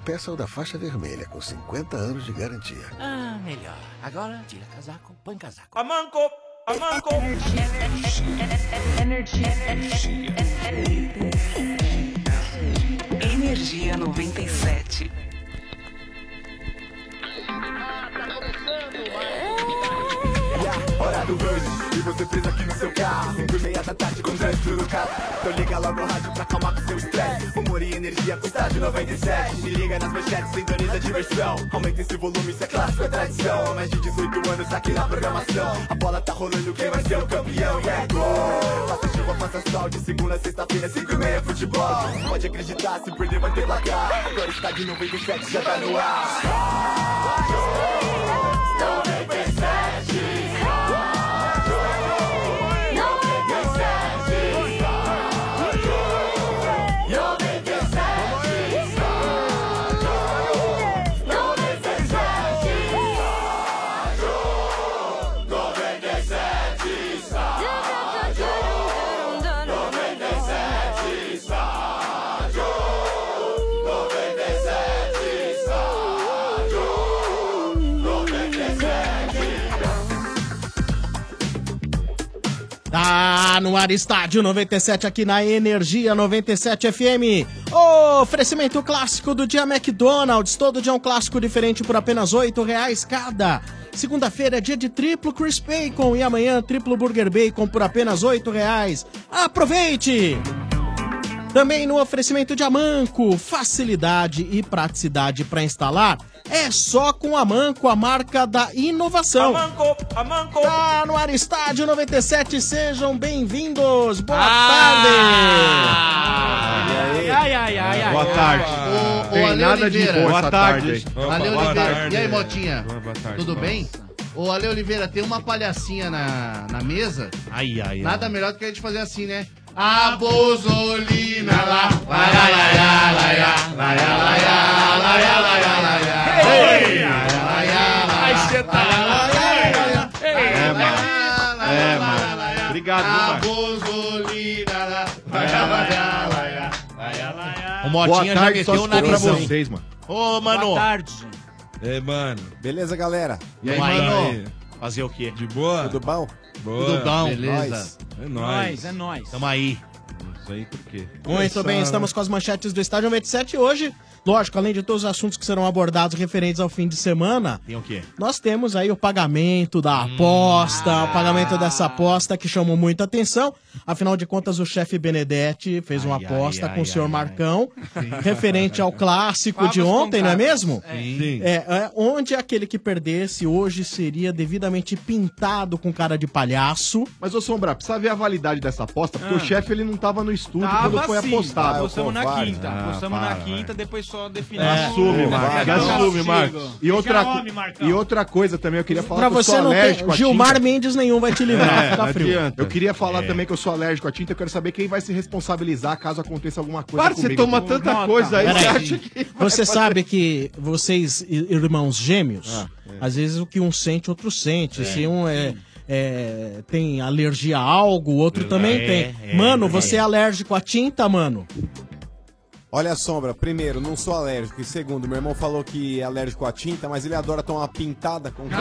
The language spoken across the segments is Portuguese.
peça o da faixa vermelha, com 50 anos de garantia. Ah, melhor. Agora, tira casaco, põe casaco. Amanco! Energia 97. Hora do rush, e você preso aqui no seu carro. 5:30 da tarde com trânsito no carro. Então liga logo o rádio pra acalmar com seu estresse. Humor e energia com estádio 97. Se liga nas manchetes, sintoniza a diversão. Aumenta esse volume, isso é clássico, é tradição. Há mais de 18 anos aqui na programação. A bola tá rolando, quem vai ser o campeão? E é gol! Faça chuva, faça sol, de segunda a sexta-feira, 5:30 futebol. Pode acreditar, se perder vai ter placar. Agora o estádio 97 já tá no ar. 97. Tá no ar, Estádio 97 aqui na Energia 97 FM. Oferecimento clássico do dia McDonald's. Todo dia um clássico diferente por apenas R$8 cada. Segunda-feira é dia de triplo Crisp Bacon e amanhã triplo Burger Bacon por apenas R$8. Aproveite! Também no oferecimento de Amanco, facilidade e praticidade para instalar. É só com Amanco, a marca da inovação. Amanco! Tá no ar, Estádio 97, sejam bem-vindos. Boa tarde! Ai. Boa tarde. Ô, Ale nada de Oliveira. boa Boa essa tarde. tarde. Ale Boa Oliveira. tarde. E aí, Motinha? Boa tarde. Tudo bem? Ô, Ale Oliveira, tem uma palhacinha na mesa. Ai. Nada melhor do que a gente fazer assim, né? A bozolina lá, vai, lá, vai, mano. Obrigado, a mano. bozolina lá, vai, O Motinha já meteu o nariz pra vocês, mano. Ô, mano. Boa tarde. Mano. Beleza, galera? E aí, mano? Fazer o quê? De boa? Tudo bom? Boa. Tudo bom? Beleza. É nóis. É nóis. Tamo aí. Isso aí por quê? Muito bem, estamos com as manchetes do Estádio 97 hoje. Lógico, além de todos os assuntos que serão abordados referentes ao fim de semana, Tem o quê? nós temos aí o pagamento da aposta, o pagamento dessa aposta que chamou muita atenção. Afinal de contas, o chefe Benedetti fez uma aposta com o senhor Marcão, referente ao clássico de ontem, não é mesmo? Sim. Onde aquele que perdesse hoje seria devidamente pintado com cara de palhaço. Mas, ô Sombra, precisa ver a validade dessa aposta, porque o chefe ele não tava no estúdio quando foi sim. apostado. Apostamos na covarde. quinta. Apostamos na quinta, depois só definimos. Assume, Marcos. Assume, Marcos. E outra, Marcão. e outra coisa também, eu queria falar Pra que eu você sou não alérgico tem à Gilmar tinta. Mendes nenhum vai te livrar, fica Não frio. adianta. Eu queria falar também que eu sou alérgico à tinta, eu quero saber quem vai se responsabilizar caso aconteça alguma coisa Para, você comigo. toma tanta coisa aí, você Peraí. acha que... Você sabe que vocês, irmãos gêmeos, às vezes o que um sente, outro sente. Se um tem alergia a algo, o outro também tem. Mano, você é alérgico à tinta, mano? Olha, Sombra, primeiro, não sou alérgico. E segundo, meu irmão falou que é alérgico à tinta, mas ele adora tomar uma pintada com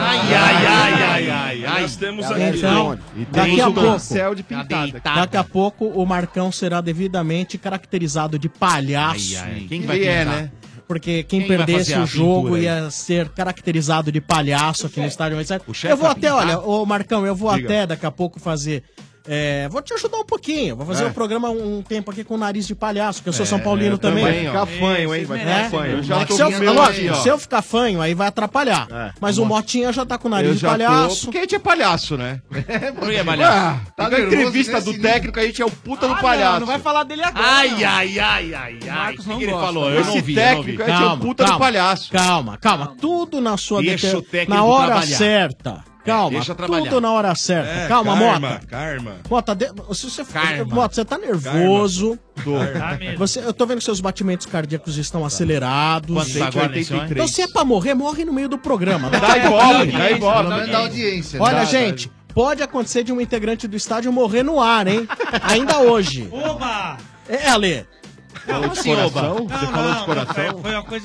Ai. Nós temos É aqui. alérgico Então, aonde? E Daqui tem a um pouco. pincel de pintada. Daqui a pouco o Marcão será devidamente caracterizado de palhaço. Quem vai Ele né? Porque quem vai perdesse fazer a o jogo pintura aí? ia ser caracterizado de palhaço aqui no estádio. O chefe Eu vou vai até, pintar? olha, ô Marcão, eu vou Diga. até daqui a pouco fazer. Vou te ajudar um pouquinho. Vou fazer o programa um tempo aqui com o nariz de palhaço, que eu sou São Paulino também. Vai ficar fanho, hein? Vai Vocês ficar merecem, fanho. Eu meu. já Mas tô Se eu, com medo lógico, aqui, ó. se eu ficar fanho, aí vai atrapalhar. Mas o Motinha já tá com o nariz Eu de já tô... palhaço. Porque a gente é palhaço, né? Por que, palhaço? Tá na nervoso entrevista nesse do nível? técnico, a gente é o puta do palhaço. Não vai falar dele agora. Ai. Marcos não O que ele gosta. falou? Eu não Esse vi, eu não vi. técnico, a gente é o puta do palhaço. Calma. Tudo na sua Deixa o técnico na hora trabalhar. certa. Calma, deixa trabalhar. tudo na hora certa. Calma, Mota. Karma. Mota, se você, Karma. Mota, você tá nervoso. Tá mesmo. Eu tô vendo que seus batimentos cardíacos estão acelerados. Quanto tá agora nesse homem? Então, se é pra morrer, morre no meio do programa. Daqui Dá a ibope, pouquinho. dá ibope. Pelo menos da audiência. Olha, Dá, gente, pode acontecer de um integrante do estádio morrer no ar, hein? Ainda hoje. Oba! Ale. Falou de coração? Você falou de coração? Foi uma coisa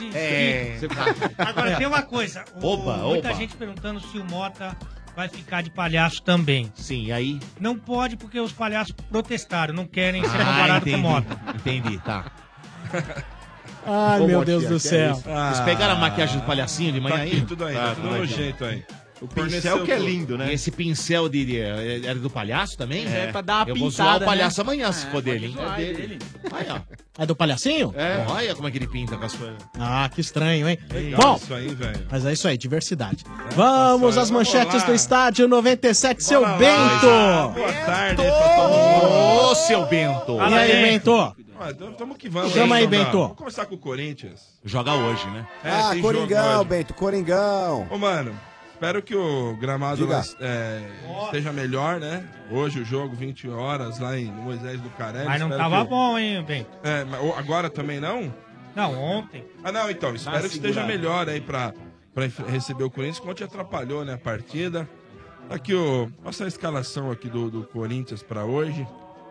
Agora tem uma coisa. Muita gente perguntando se o Mota vai ficar de palhaço também. Sim, e aí? Não pode porque os palhaços protestaram, não querem ser comparados com o Mota. Entendi, tá. Ai, meu Deus do céu. Vocês pegaram a maquiagem do palhacinho de manhã aí? Tudo aí, tudo nojento aí. O pincel que é lindo, né? E esse pincel era do palhaço também? É pra dar uma Eu vou zoar pintada, o palhaço né? amanhã, se for dele, hein? zoar É dele. Aí, ó. É do palhacinho? É. Olha como é que ele pinta com as coisas. Ah, que estranho, hein? Legal Bom, isso aí, velho. mas é isso aí, diversidade. Vamos às manchetes do estádio 97, seu Bora lá. Bento. Boa tarde aí pra todo mundo. Ô, seu Bento. E aí, Bento? Tamo que vamos. Chama aí, Então, Bento. Vamos começar com o Corinthians. Joga hoje, né? Tem jogo Coringão, hoje. Bento, Coringão. Ô, mano, espero que o gramado Diga. esteja melhor, né? Hoje o jogo, 20 horas, lá em Moisés do Carelli. Mas não Espero tava que- bom, hein, Bento? Mas agora também não? Não, ontem. Ah, não, então. Espero que esteja segurada. melhor aí pra receber o Corinthians, que ontem atrapalhou, né, a partida. Aqui, passa a escalação aqui do Corinthians pra hoje.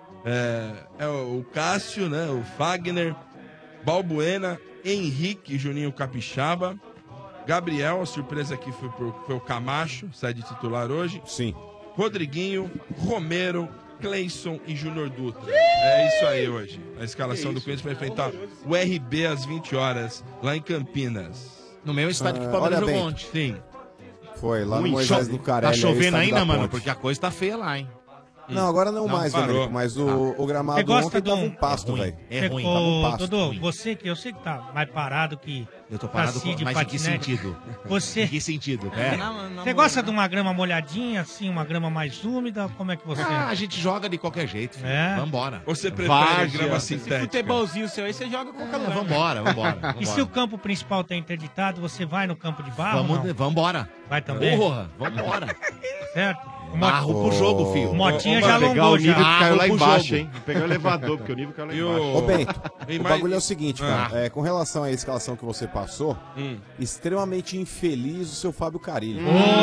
É o Cássio, né, o Fagner, Balbuena, Henrique, Juninho Capixaba, Gabriel, a surpresa aqui foi o Camacho, sai de titular hoje. Sim. Rodriguinho, Romero, Cleison e Júnior Dutra. É isso aí hoje. A escalação do Corinthians vai enfrentar o RB às 20 horas, lá em Campinas. No mesmo estádio que o Palmeiras olha, jogou Bento. ontem. Sim. Foi lá no Ruim, Moisés do Carelli. Tá chovendo aí, estádio ainda, da mano, Ponte. porque a coisa tá feia lá, hein? Não, agora não mais, parou. Domênico, mas o gramado Você gosta ontem de tava um- um pasto, velho. É ruim. Tava um pasto. Dodô, ruim. você que eu sei que tá mais parado que Eu tô parado Saci de mas em que patinete. sentido? Você, Em que sentido? É. você gosta de uma grama molhadinha, assim, uma grama mais úmida? Como é que você Ah, a gente joga de qualquer jeito. Filho. É? Vambora. Você prefere Várzea. grama assim, sintética? futebolzinho seu aí, você joga com calor. Vambora. E se o campo principal tá interditado, você vai no campo de barro? não? Vambora. Vai também? Porra, vambora. Certo? O Barro pro jogo, filho. O Motinha Ô, já mano, pegar alongou o nível já. que caiu lá pro embaixo, jogo. hein? Vou pegar o elevador, porque o nível caiu lá E embaixo. Ô, Bento, Tem o mais- bagulho é o seguinte, cara. Com relação à escalação que você passou, extremamente infeliz o seu Fábio Carilli.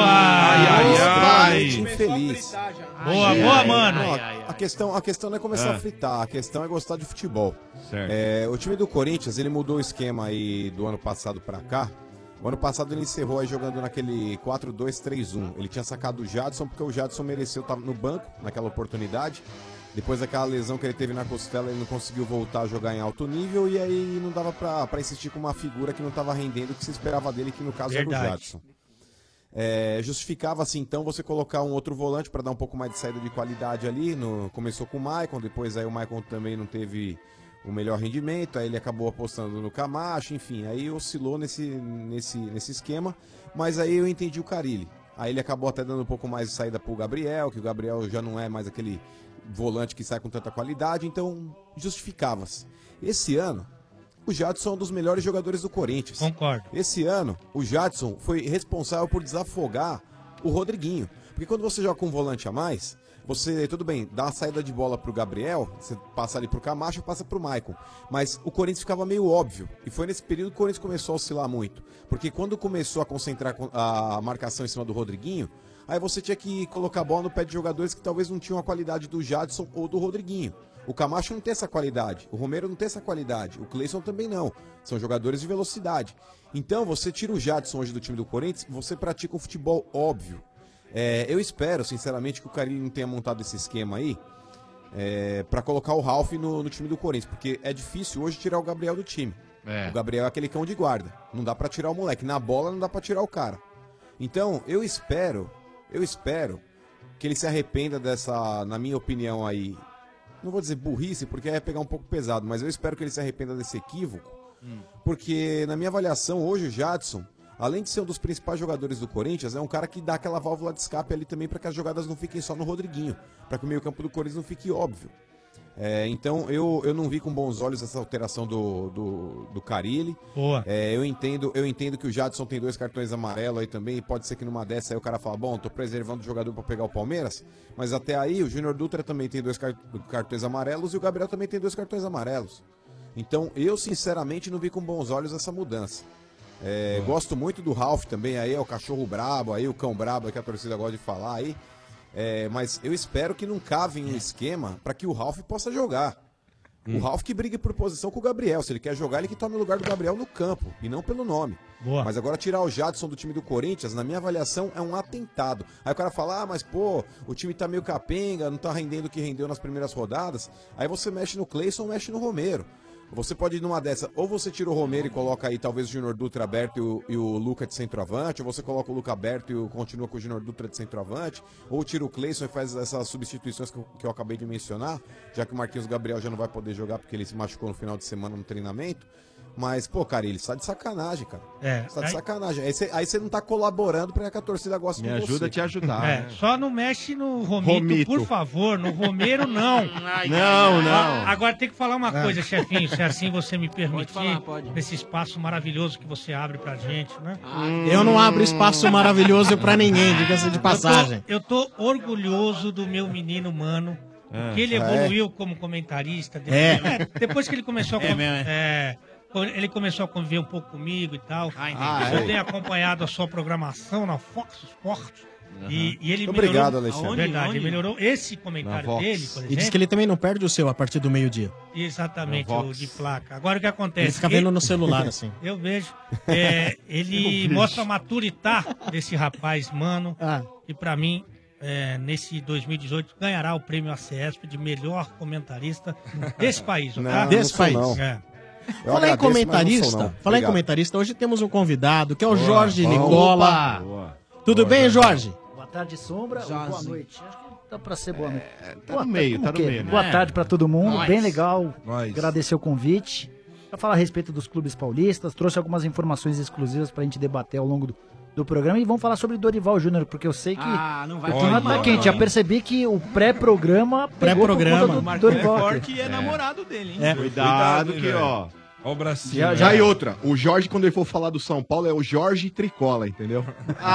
Ai, Extremamente infeliz. Boa, mano. Não, a questão não é começar a fritar, a questão é gostar de futebol. Certo. O time do Corinthians, ele mudou o esquema aí do ano passado pra cá. O ano passado ele encerrou aí jogando naquele 4-2-3-1. Ele tinha sacado o Jadson porque o Jadson mereceu estar no banco naquela oportunidade. Depois daquela lesão que ele teve na costela, ele não conseguiu voltar a jogar em alto nível e aí não dava pra insistir com uma figura que não estava rendendo o que se esperava dele, que no caso era o Verdade. Jadson. Justificava-se então você colocar um outro volante para dar um pouco mais de saída de qualidade ali. Começou com o Maicon, depois aí o Maicon também não teve o melhor rendimento, aí ele acabou apostando no Camacho, enfim, aí oscilou nesse esquema, mas aí eu entendi o Carilli. Aí ele acabou até dando um pouco mais de saída pro Gabriel, que o Gabriel já não é mais aquele volante que sai com tanta qualidade, então justificava-se. Esse ano, o Jadson é um dos melhores jogadores do Corinthians. Concordo. Esse ano, o Jadson foi responsável por desafogar o Rodriguinho. Porque quando você joga com um volante a mais, você, tudo bem, dá uma saída de bola pro Gabriel, você passa ali pro Camacho e passa pro Maicon. Mas o Corinthians ficava meio óbvio. E foi nesse período que o Corinthians começou a oscilar muito. Porque quando começou a concentrar a marcação em cima do Rodriguinho, aí você tinha que colocar a bola no pé de jogadores que talvez não tinham a qualidade do Jadson ou do Rodriguinho. O Camacho não tem essa qualidade, o Romero não tem essa qualidade, o Cleison também não. São jogadores de velocidade. Então você tira o Jadson hoje do time do Corinthians, você pratica um futebol óbvio. Eu espero, sinceramente, que o Carilli não tenha montado esse esquema aí para colocar o Ralf no time do Corinthians, porque é difícil hoje tirar o Gabriel do time. O Gabriel é aquele cão de guarda, não dá pra tirar o moleque, na bola não dá pra tirar o cara. Então eu espero que ele se arrependa dessa, na minha opinião aí, não vou dizer burrice, porque é pegar um pouco pesado, mas eu espero que ele se arrependa desse equívoco, porque na minha avaliação hoje o Jadson, além de ser um dos principais jogadores do Corinthians, é um cara que dá aquela válvula de escape ali também para que as jogadas não fiquem só no Rodriguinho, para que o meio-campo do Corinthians não fique óbvio. Então eu não vi com bons olhos essa alteração do Carilli. Boa. Eu entendo que o Jadson tem 2 cartões amarelos aí também, e pode ser que numa dessa aí o cara fala, bom, tô preservando o jogador para pegar o Palmeiras, mas até aí o Júnior Dutra também tem 2 cartões amarelos e o Gabriel também tem 2 cartões amarelos. Então eu sinceramente não vi com bons olhos essa mudança. Gosto muito do Ralf também, aí é o cachorro brabo, aí o cão brabo que a torcida gosta de falar aí. Mas eu espero que não cavem um esquema para que o Ralf possa jogar. O Ralf que brigue por posição com o Gabriel. Se ele quer jogar, ele que tome o lugar do Gabriel no campo, e não pelo nome. Boa. Mas agora tirar o Jadson do time do Corinthians, na minha avaliação, é um atentado. Aí o cara fala, mas pô, o time tá meio capenga, não tá rendendo o que rendeu nas primeiras rodadas. Aí você mexe no Cleison ou mexe no Romero. Você pode ir numa dessa, ou você tira o Romero e coloca aí talvez o Júnior Dutra aberto e o Luca de centroavante, ou você coloca o Luca aberto e continua com o Júnior Dutra de centroavante, ou tira o Cleison e faz essas substituições que eu acabei de mencionar, já que o Marquinhos Gabriel já não vai poder jogar porque ele se machucou no final de semana no treinamento. Mas, pô, cara, ele está de sacanagem, cara. Está de sacanagem. Aí você não tá colaborando pra que a torcida goste de você. Me ajuda a te ajudar. Né? Só não mexe no Romito, por favor. No Romero, não. Não. Agora tem que falar uma coisa, chefinho, se assim você me permitir, nesse espaço maravilhoso que você abre pra gente, né? Eu não abro espaço maravilhoso pra ninguém, diga-se de passagem. Eu tô orgulhoso do meu menino, mano. Que ele evoluiu como comentarista. Depois que ele começou a... Ele começou a conviver um pouco comigo e tal. Eu tenho acompanhado a sua programação na Fox Sports. E ele melhorou. Obrigado, Alexandre. Verdade, ele melhorou esse comentário dele, por exemplo. E diz que ele também não perde o seu a partir do meio-dia. Exatamente, o de placa. Agora o que acontece? Ele fica vendo no celular, assim. Eu vejo. Ele mostra a maturidade desse rapaz, mano. E pra mim, nesse 2018, ganhará o prêmio ACESP de melhor comentarista desse país. Desse país. Falar em comentarista, hoje temos um convidado, que é o Jorge Nicola. Tudo bem, Jorge? Boa tarde, Sombra. Boa noite. Acho que dá pra ser boa noite. Tá no meio. Boa tarde pra todo mundo. Bem legal. Agradecer o convite. Pra falar a respeito dos clubes paulistas, trouxe algumas informações exclusivas pra gente debater ao longo do programa e vamos falar sobre Dorival Júnior, porque eu sei que não vai o clima tá quente. Já percebi que o pré-programa pegou por conta do Dorival. Forte é namorado dele, hein? Cuidado que, ó. Ó o bracinho. Já e outra, o Jorge, quando ele for falar do São Paulo, é o Jorge Tricola, entendeu?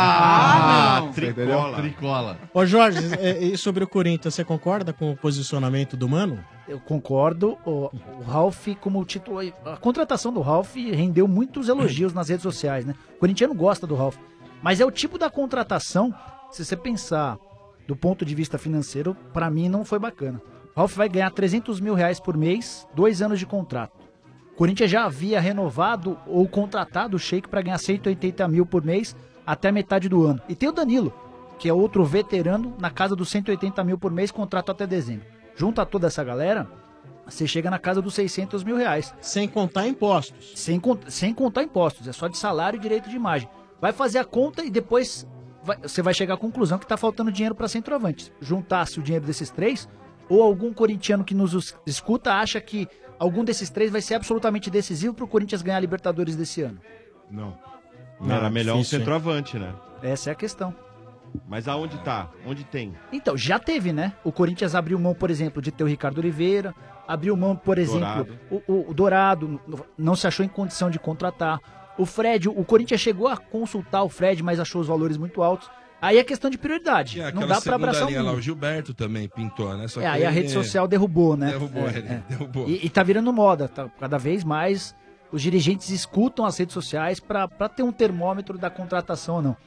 Não. Tricola. Ô Jorge, e sobre o Corinthians, você concorda com o posicionamento do Mano? Eu concordo. O Ralf, como título, a contratação do Ralf rendeu muitos elogios nas redes sociais, né? O corintiano gosta do Ralf. Mas é o tipo da contratação, se você pensar do ponto de vista financeiro, pra mim não foi bacana. O Ralf vai ganhar R$300 mil por mês, 2 anos de contrato. O Corinthians já havia renovado ou contratado o Sheik para ganhar 180 mil por mês até a metade do ano. E tem o Danilo, que é outro veterano, na casa dos 180 mil por mês, contrato até dezembro. Junta toda essa galera, você chega na casa dos R$600 mil. Sem contar impostos. Sem contar impostos, é só de salário e direito de imagem. Vai fazer a conta e depois você vai chegar à conclusão que está faltando dinheiro para centroavantes. Juntasse o dinheiro desses três, ou algum corintiano que nos escuta acha que algum desses três vai ser absolutamente decisivo para o Corinthians ganhar a Libertadores desse ano? Não. Era melhor difícil, um centroavante, né? Essa é a questão. Mas aonde tá? Onde tem? Então, já teve, né? O Corinthians abriu mão, por exemplo, de ter o Ricardo Oliveira, abriu mão, por exemplo, o Dourado, não se achou em condição de contratar. O Fred, o Corinthians chegou a consultar o Fred, mas achou os valores muito altos. Aí é questão de prioridade. Não dá pra abraçar lá, o Gilberto também pintou, né? Só que aí a rede social derrubou, né? Derrubou. E tá virando moda, tá? Cada vez mais os dirigentes escutam as redes sociais pra ter um termômetro da contratação ou não.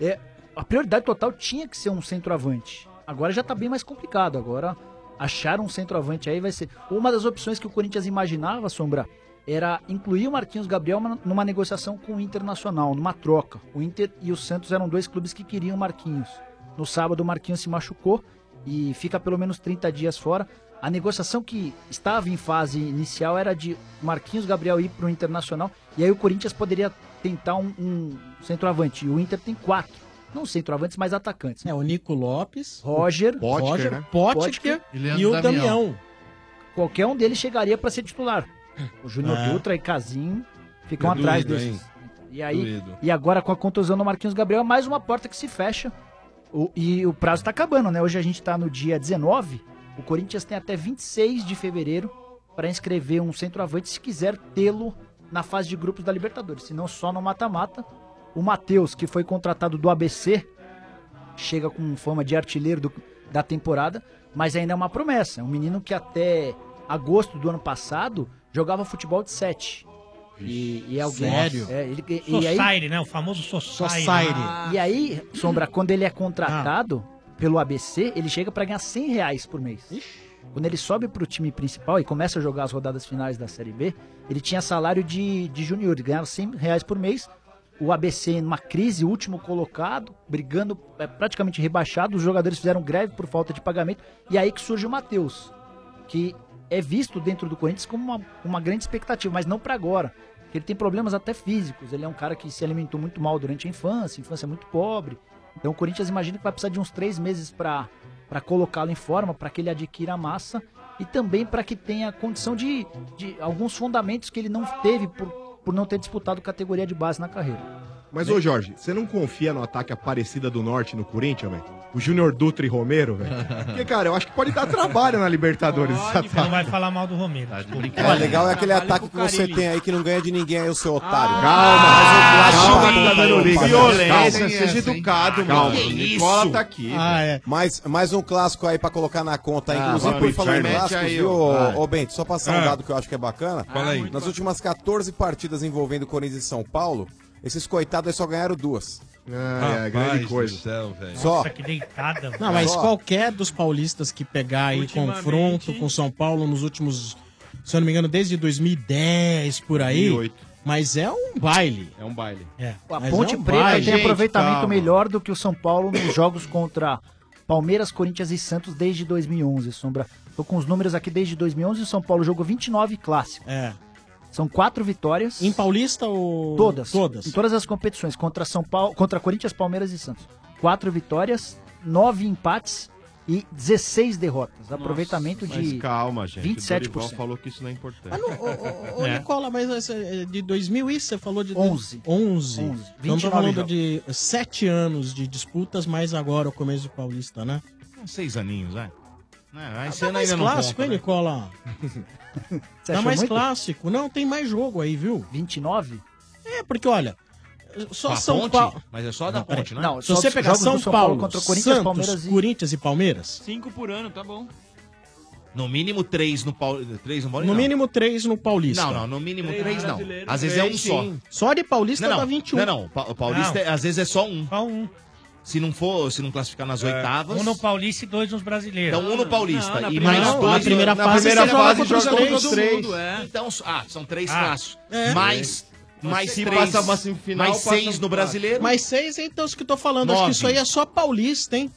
A prioridade total tinha que ser um centroavante. Agora já tá bem mais complicado. Agora achar um centroavante aí vai ser... Uma das opções que o Corinthians imaginava, Sombra, era incluir o Marquinhos Gabriel numa negociação com o Internacional, numa troca. O Inter e o Santos eram 2 clubes que queriam o Marquinhos. No sábado o Marquinhos se machucou e fica pelo menos 30 dias fora. A negociação que estava em fase inicial era de Marquinhos Gabriel ir para o Internacional e aí o Corinthians poderia tentar um centroavante. E o Inter tem 4. Não centroavantes, mas atacantes. O Nico Lopes, Roger, Potker e o Damião. Qualquer um deles chegaria para ser titular. O Júnior Dutra e Casim ficam atrás desses. E agora com a contusão do Marquinhos Gabriel, mais uma porta que se fecha. E o prazo está acabando, né? Hoje a gente está no dia 19. O Corinthians tem até 26 de fevereiro para inscrever um centroavante se quiser tê-lo na fase de grupos da Libertadores. Se não, só no mata-mata. O Matheus, que foi contratado do ABC, chega com fama de artilheiro da temporada, mas ainda é uma promessa. É um menino que até agosto do ano passado jogava futebol de 7. E alguém... Sério? Society, né? O famoso Society. E aí, Sombra, quando ele é contratado pelo ABC, ele chega para ganhar R$100 por mês. Quando ele sobe pro time principal e começa a jogar as rodadas finais da Série B, ele tinha salário de junior, ele ganhava R$100 por mês. O ABC numa crise, último colocado, brigando, praticamente rebaixado, os jogadores fizeram greve por falta de pagamento, e aí que surge o Matheus, que é visto dentro do Corinthians como uma grande expectativa, mas não para agora, porque ele tem problemas até físicos, ele é um cara que se alimentou muito mal durante a infância muito pobre, então o Corinthians imagina que vai precisar de uns 3 meses para colocá-lo em forma, para que ele adquira massa, e também para que tenha condição de alguns fundamentos que ele não teve por não ter disputado categoria de base na carreira. Mas, ô Jorge, você não confia no ataque Aparecida do Norte no Corinthians, velho? O Júnior Dutra e Romero, velho? Porque, cara, eu acho que pode dar trabalho na Libertadores. Você não vai falar mal do Romero. O legal é aquele ataque que você tem aí que não ganha de ninguém aí, o seu otário. Calma, tá dando liga. Violência, seja educado, calma. mano. O Nicola tá aqui. Mais um clássico aí pra colocar na conta. Inclusive, vai, por falar em mete clássicos, aí, viu, ó. ô Bento, só passar um dado que eu acho que é bacana. Fala aí. Nas últimas 14 partidas envolvendo Corinthians e São Paulo, esses coitados aí só ganharam 2. grande coisa. Céu, velho. Só. Nossa, que deitada. Não, mas qualquer dos paulistas que pegar aí confronto com São Paulo nos últimos, se eu não me engano, desde 2010 por aí. 2008. Mas é um baile. É um baile. A Mas Ponte é um Preta baile. tem aproveitamento Calma. melhor do que o São Paulo nos jogos contra Palmeiras, Corinthians e Santos desde 2011, Sombra. Tô com os números aqui desde 2011, o São Paulo jogou 29 clássicos. São 4 vitórias. Em Paulista ou... Todas. Todas. Em todas as competições, contra São Paulo, contra Corinthians, Palmeiras e Santos. 4 vitórias, 9 empates e 16 derrotas. Aproveitamento Mas de calma, gente. 27%. O Dorival falou que isso não é importante. Ô, Nicola, mas de 2000 isso você falou de... 11. 11. 11. Então tô falando jogos. de 7 anos de disputas, mais agora o começo de Paulista, né? 6 aninhos, vai. Esse Tá ano mais ainda não clássico, conta, hein, né? Nicola? Você Tá achou mais muito? clássico. Não, tem mais jogo aí, viu? 29? É, porque olha, só Com a São Ponte? Paulo... Mas é só da peraí. Ponte, né? Não, Se você pegar São Paulo, contra Corinthians, Santos, Palmeiras e... Corinthians e Palmeiras... 5 por ano, tá bom. No mínimo 3 no Paulista. 3 no Paulista? No mínimo 3 no Paulista. Não, no mínimo 3 não. Às vezes é um só. Só de Paulista Não, dá 21. Não. O Paulista às vezes é só um. Só um. Se não classificar nas oitavas. Um no Paulista e 2 nos brasileiros. Então um no Paulista Não, e na mais primeira- 2 na primeira na fase primeira você joga fase contra os joga três. contra os 3. Todo mundo, Então, são 3 Ah. clássicos. É. Mais Se 3. passa pra semifinal, Mais passa 6 no pra- brasileiro. Mais 6, então, isso que eu tô falando. Acho que 9. isso aí é só Paulista, hein?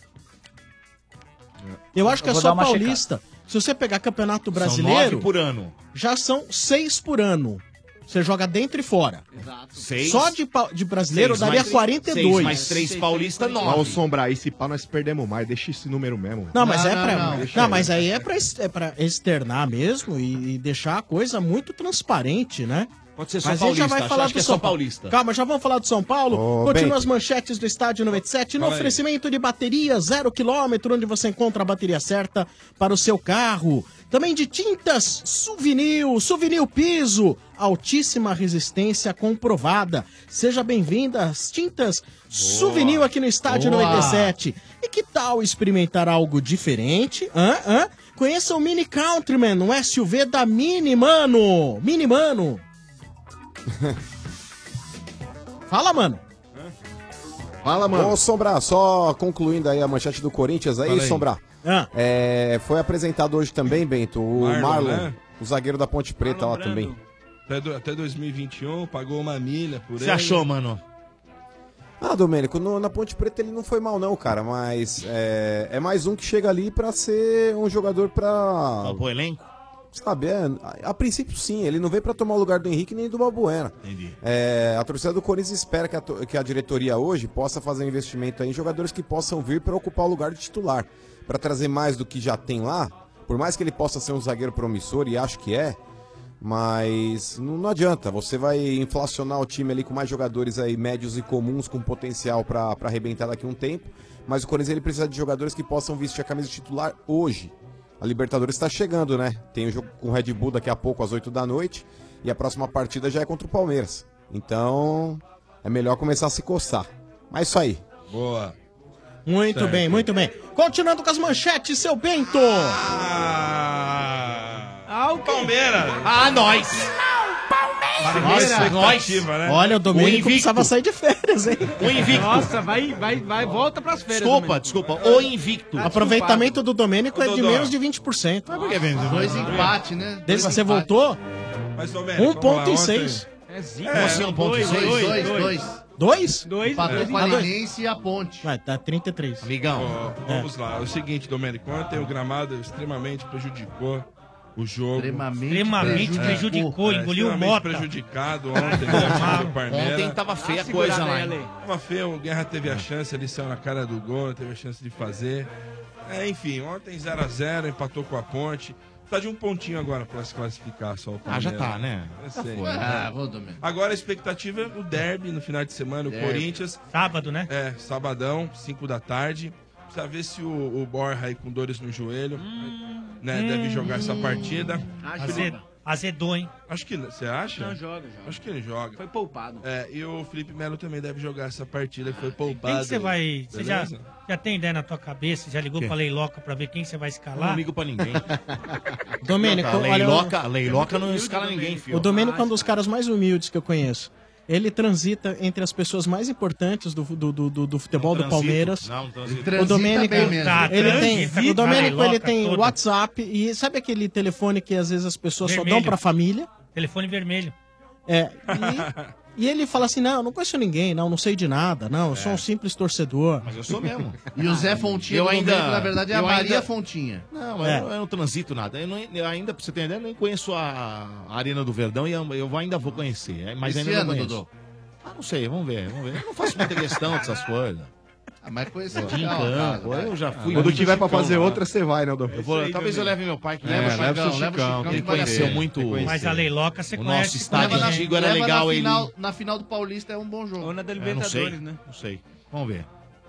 Eu acho que Eu é vou só dar uma Paulista. Se você pegar Campeonato São Brasileiro, 9 por ano. já são 6 por ano. Você joga dentro e fora. Exato. 6. Só de brasileiro daria 42. 6 mais 3 Paulista, Ó, 9. Sombra, aí se pá, nós perdemos mais. Deixa esse número mesmo. Não, mas Não, é não, pra. não. Deixa Não, aí. mas aí é pra externar mesmo e deixar a coisa muito transparente, né? Pode ser só Mas a gente Paulista. já vai falar acho do que é São só Paulo. Paulista. Calma, já vamos falar do São Paulo. Ô, Continua Bento. as manchetes do Estádio 97 no Fala aí. oferecimento de bateria 0 km, onde você encontra a bateria certa para o seu carro. Também de tintas Souvenir Piso, altíssima resistência comprovada. Seja bem-vinda às tintas Souvenir aqui no Estádio 97. E que tal experimentar algo diferente? Conheça o Mini Countryman, um SUV da Mini Mano. Mini Mano. Fala, mano. Fala, mano. Ô, Sombra, só concluindo aí a manchete do Corinthians aí, Fala aí. Sombra. Foi apresentado hoje também, Bento, o Marlon, né? o zagueiro da Ponte Preta lá também. Até 2021, pagou uma milha por ele. Você achou, mano? Ah, Domênico, na Ponte Preta ele não foi mal não, cara, mas é mais um que chega ali pra ser um jogador pra... O elenco? Sabe, a princípio sim, ele não veio pra tomar o lugar do Henrique nem do Balbuena. Entendi. A torcida do Corinthians espera que a diretoria hoje possa fazer um investimento aí em jogadores que possam vir para ocupar o lugar de titular, para trazer mais do que já tem lá, por mais que ele possa ser um zagueiro promissor, e acho que é, mas não adianta, você vai inflacionar o time ali com mais jogadores aí médios e comuns com potencial para arrebentar daqui a um tempo, mas o Corinthians ele precisa de jogadores que possam vestir a camisa de titular hoje. A Libertadores está chegando, né? Tem o jogo com o Red Bull daqui a pouco, às 8 da noite. E a próxima partida já é contra o Palmeiras. Então, é melhor começar a se coçar. Mas isso aí. Boa. Muito Certo. bem, muito bem. Continuando com as manchetes, seu Bento. O Palmeiras. Ah, nós! Nossa, nós. né? Olha, o Domênico invicto. precisava sair de férias, hein? O invicto. Nossa, vai, volta pras férias. Desculpa. O invicto. O aproveitamento do Domênico é de Dodô. menos de 20%. Mas por que menos? Dois empates, né? Desde que você voltou, Mas, Domênico, vamos lá, 1,6. É zica. Como assim, 1,6? 2? Empatou com a Linense e a Ponte. Vai, tá 33. Amigão. Vamos lá, é o seguinte, Domênico, ontem o gramado extremamente prejudicou o jogo. Extremamente prejudicou, engoliu o extremamente Mota. prejudicado ontem, né, o time do Parmeira. Ontem tava feia a coisa lá, hein? Tava feio, o Guerra teve a chance, ele saiu na cara do gol, teve a chance de fazer. Enfim, ontem 0x0, empatou com a Ponte. Tá de um pontinho agora pra se classificar só o Palmeiras. Já tá, né? Eu Já sei, foi. né? Vou, Domênico. Agora a expectativa é o derby no final de semana, o Derby. Corinthians. Sábado, né? Sabadão, 5 da tarde. Precisa ver se o Borja aí com dores no joelho, né, deve jogar essa partida. Azedou, hein? Acho que. Você acha? Não, joga. Acho que ele joga. Foi poupado. E o Felipe Melo também deve jogar essa partida que foi poupado. Quem que você vai... Você já Beleza? tem ideia na tua cabeça? Já ligou pra Leiloca pra ver quem você vai escalar? Não ligo pra ninguém. Domênico, Leiloca não escala ninguém, filho. O Domênico é um dos caras mais humildes que eu conheço. Ele transita entre as pessoas mais importantes do futebol do Palmeiras. O Domênico, o Domênico ele tem WhatsApp e sabe aquele telefone que às vezes as pessoas só dão pra família? Telefone vermelho. E ele fala assim, não conheço ninguém, não sei de nada, eu sou um simples torcedor. Mas eu sou mesmo. E o Zé Fontinha, Eu do ainda- Domênico, na verdade, é a eu Maria ainda- Fontinha. Não, mas eu não transito nada. Eu ainda, pra você ter ideia, eu nem conheço a Arena do Verdão e eu ainda vou conhecer. Mas Esse ainda ano, não conheço. Dodô? Não sei, vamos ver. Eu não faço muita questão dessas coisas. Mas conhecer De campo, eu já fui. Quando muito tiver pra Chicão fazer lá. outra, você vai, né, Dom? Talvez eu leve meu pai, que Leva o Chicão. Ele conheceu muito. Mas a Leiloca você O conhece. nosso estádio Leva antigo era legal. Na final do Paulista é um bom jogo. Ou na da Não sei, Libertadores, né? não sei. Vamos ver.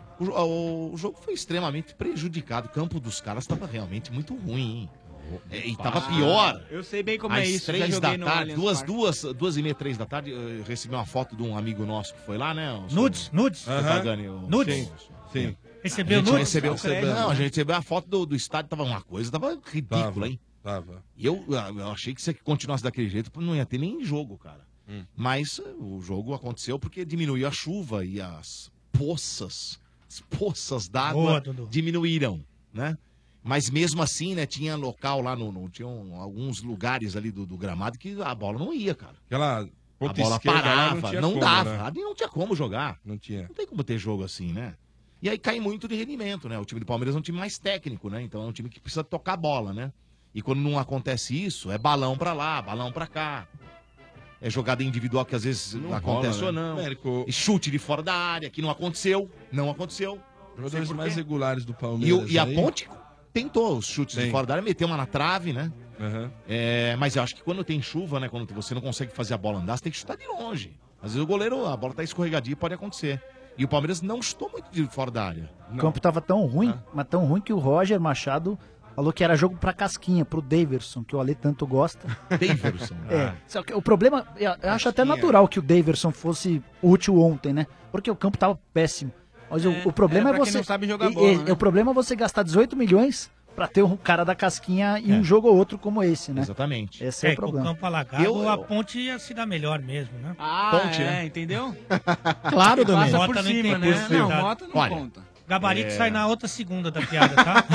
O jogo foi extremamente prejudicado. O campo dos caras estava realmente muito ruim, hein? E tava pior. Eu sei bem como Às é isso. Já 3 joguei da no tarde, Allianz Parque. 2h30, 3 da tarde, eu recebi uma foto de um amigo nosso que foi lá, né? Nudes? Nudes. Nudes? Sim. Recebeu a gente nudes? recebeu, não, a gente recebeu a foto do estádio, tava uma coisa, tava ridícula, hein? Tava. E eu achei que se continuasse daquele jeito, não ia ter nem jogo, cara. Mas o jogo aconteceu porque diminuiu a chuva e as poças d'água Boa, Dudu. diminuíram, né? Mas mesmo assim, né, tinha local lá, tinham alguns lugares ali do gramado que a bola não ia, cara. Aquela A ponta bola esquerda lá parava, tinha não como, dava. né? Ali não tinha como jogar. Não tinha. Não tem como ter jogo assim, né? E aí cai muito de rendimento, né? O time do Palmeiras é um time mais técnico, né? Então é um time que precisa tocar bola, né? E quando não acontece isso, é balão pra lá, balão pra cá. É jogada individual que às vezes Não acontece rola, ou né? não. Américo- E chute de fora da área, que não aconteceu. Não aconteceu. Jogadores Sei por mais quê. regulares do E, Palmeiras. e a aí. Ponte tentou os chutes de Sim. fora da área, meteu uma na trave, né? Aham. Mas eu acho que quando tem chuva, né? Quando você não consegue fazer a bola andar, você tem que chutar de longe. Às vezes o goleiro, a bola tá escorregadia e pode acontecer. E o Palmeiras não chutou muito de fora da área. O campo tava tão ruim, mas tão ruim que o Roger Machado falou que era jogo pra casquinha, pro Daverson, que o Ale tanto gosta. Daverson. Só que o problema, eu acho até natural que o Daverson fosse útil ontem, né? Porque o campo tava péssimo. Mas o problema é pra quem você. não sabe jogar bola, né? O problema é você gastar 18 milhões pra ter um cara da casquinha em um jogo ou outro como esse, né? Exatamente. Esse é o com o problema. campo alagado, a ponte ia se dar melhor mesmo, né? Ponte, né? Entendeu? Claro, Domênico. Passa por Mota não cima, entendeu, né? Não, verdade. Mota não Olha, conta. Gabarito sai na outra segunda da piada, tá?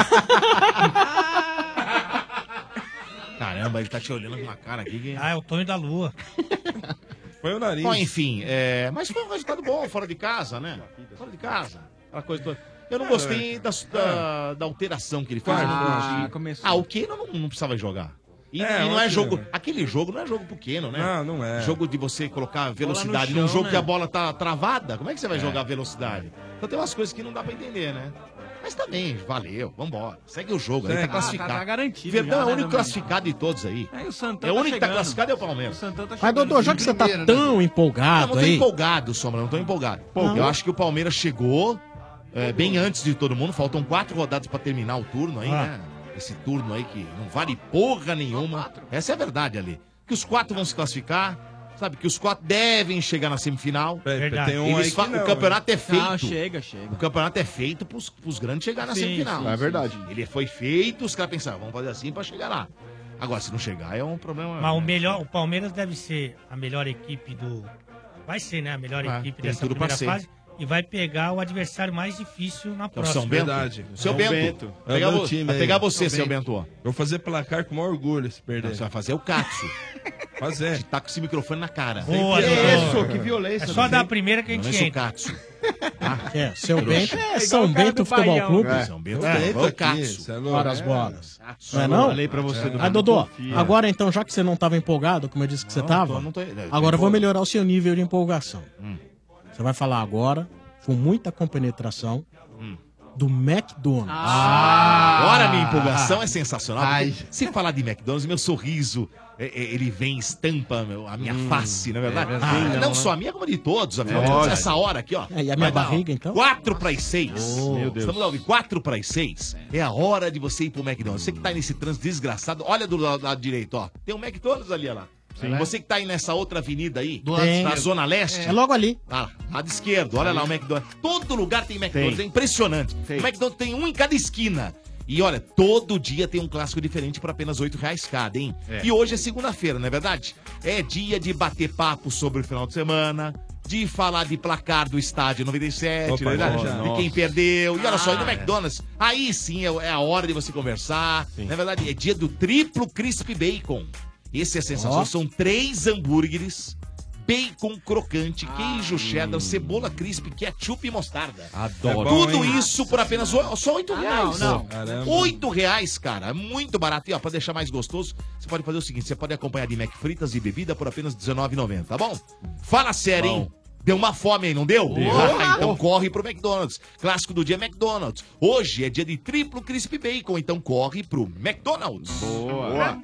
Caramba, ele tá te olhando com uma cara aqui. Que... É o Tonho da Lua. Foi o nariz. Bom, enfim, mas foi um resultado bom, fora de casa, né? Fora de casa. Aquela coisa toda. Eu não gostei da alteração que ele fez. Começou. O Keno não precisava jogar. E É, não é ontem- jogo. Aquele jogo não é jogo pro Keno, né? Não, não é. Jogo de você colocar velocidade chão, num jogo né? que a bola tá travada. Como é que você vai jogar velocidade? Então tem umas coisas que não dá pra entender, né? Mas também, valeu, vambora. Segue o jogo, aí tá Segue. classificado. Tá garantido Verdão já, é o né, único Domênico? classificado de todos aí. É, e o Santana É o tá único que tá chegando. classificado é o Palmeiras. O Santana tá Mas, chegando. Dodô, já que você tá Primeiro, né? tão Não, empolgado tô aí... empolgado, Sombra, não tô empolgado. Eu acho que o Palmeiras chegou bem antes de todo mundo. Faltam 4 rodadas pra terminar o turno aí, né? Esse turno aí que não vale porra nenhuma. Essa é a verdade ali. Que os 4 vão se classificar, sabe? Que os 4 devem chegar na semifinal. Verdade. Tem um aí que não, o campeonato é feito. Não, chega. O campeonato é feito pros grandes chegar na Sim, semifinal. sim, É verdade. Ele foi feito, os caras pensaram, vamos fazer assim pra chegar lá. Agora, se não chegar, é um problema. Mas o Palmeiras deve ser a melhor equipe do... Vai ser, né? A melhor equipe tem dessa tudo pra primeira ser. fase. E vai pegar o adversário mais difícil na É o próxima. São Bento? Verdade. Seu Bento. É Pegar o meu vo- time vai aí. pegar você, seu Bento. ó. Vou fazer placar com o maior orgulho se perder. Você vai fazer o Katsu. Fazer. Tá com esse microfone na cara. Boa, Que Dodô. isso? Que violência. É só dar a primeira que a gente Não é entra. Katsu. Seu Bento é igual São o cara Bento do Futebol Baião. Clube. É. São Bento É. Futebol Katsu. Para as bolas. Não é Eu não? falei pra você do Ah, Dodô, confia. agora então, já que você não estava empolgado, como eu disse que você estava, não tô- agora eu vou melhorar o seu nível de empolgação. Você vai falar agora, com muita compenetração, do McDonald's. Agora a minha empolgação é sensacional. porque Ai. Se falar de McDonald's, meu sorriso, ele vem, estampa a minha face, não é verdade? É verdade. Não Não, só né? a minha, como a de todos. Afinal, É de contas, verdade. essa hora aqui, ó. É, e a minha vai dar, barriga, então? 4 para as 6. Meu Deus. Estamos ouvindo 4 para as 6. É a hora de você ir pro McDonald's. Você que tá nesse trânsito desgraçado, olha do lado direito, ó. Tem um McDonald's ali, ó lá. Sim. Você que tá aí nessa outra avenida aí, Do lado na esquerdo. Zona Leste. É logo ali. Ah, lado esquerdo, olha lá o McDonald's. Todo lugar tem McDonald's, Tem. é impressionante. O McDonald's tem um em cada esquina. E olha, todo dia tem um clássico diferente por apenas R$8 cada, hein? É. E hoje é segunda-feira, não é verdade? É dia de bater papo sobre o final de semana, de falar de placar do estádio 97, Opa, não é verdade? já. De quem perdeu. E olha só, e no é. McDonald's, aí sim é a hora de você conversar. Na verdade, é dia do triplo crispy bacon. Esse é sensacional. Ó. São 3 hambúrgueres, bacon crocante, queijo cheddar, cebola crisp, ketchup e mostarda. Adoro. Tudo É bom, hein? isso por apenas só R$8. não. Caramba. R$8, cara. É muito barato. E ó, pra deixar mais gostoso, você pode fazer o seguinte: você pode acompanhar de Mac fritas e bebida por apenas R$19,90, tá bom? Fala sério, hein? Deu uma fome aí, não deu? Ah, então corre pro McDonald's. Clássico do dia McDonald's. Hoje é dia de triplo crispy bacon, então corre pro McDonald's. Boa.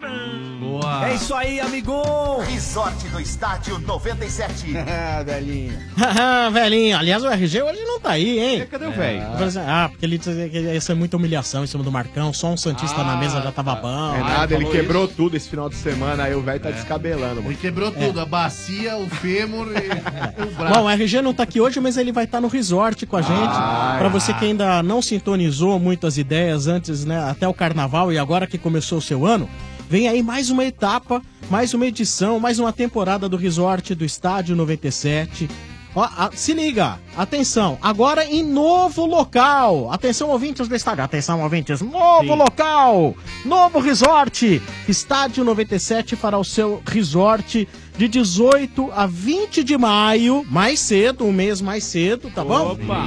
É isso aí, amigão! Resort do Estádio 97. Velhinho. Haha, velhinho. Aliás, o RG hoje não tá aí, hein? Cadê o velho? Porque ele disse que ia ser muita humilhação em cima do Marcão. Só um Santista na mesa já tava bom. É nada, ele quebrou tudo esse final de semana, aí o velho tá descabelando, mano. Ele quebrou tudo, a bacia, o fêmur e o braço. Bom, o RG não tá aqui hoje, mas ele vai estar no resort com a gente. Pra você que ainda não sintonizou muitas ideias antes, né, até o carnaval e agora que começou o seu ano, vem aí mais uma etapa, mais uma edição, mais uma temporada do resort do Estádio 97. Ó, se liga, atenção, agora em novo local. Atenção, ouvintes do estádio, atenção, ouvintes, novo local, novo resort. Estádio 97 fará o seu resort de 18 a 20 de maio, mais cedo, um mês mais cedo, tá bom? Opa.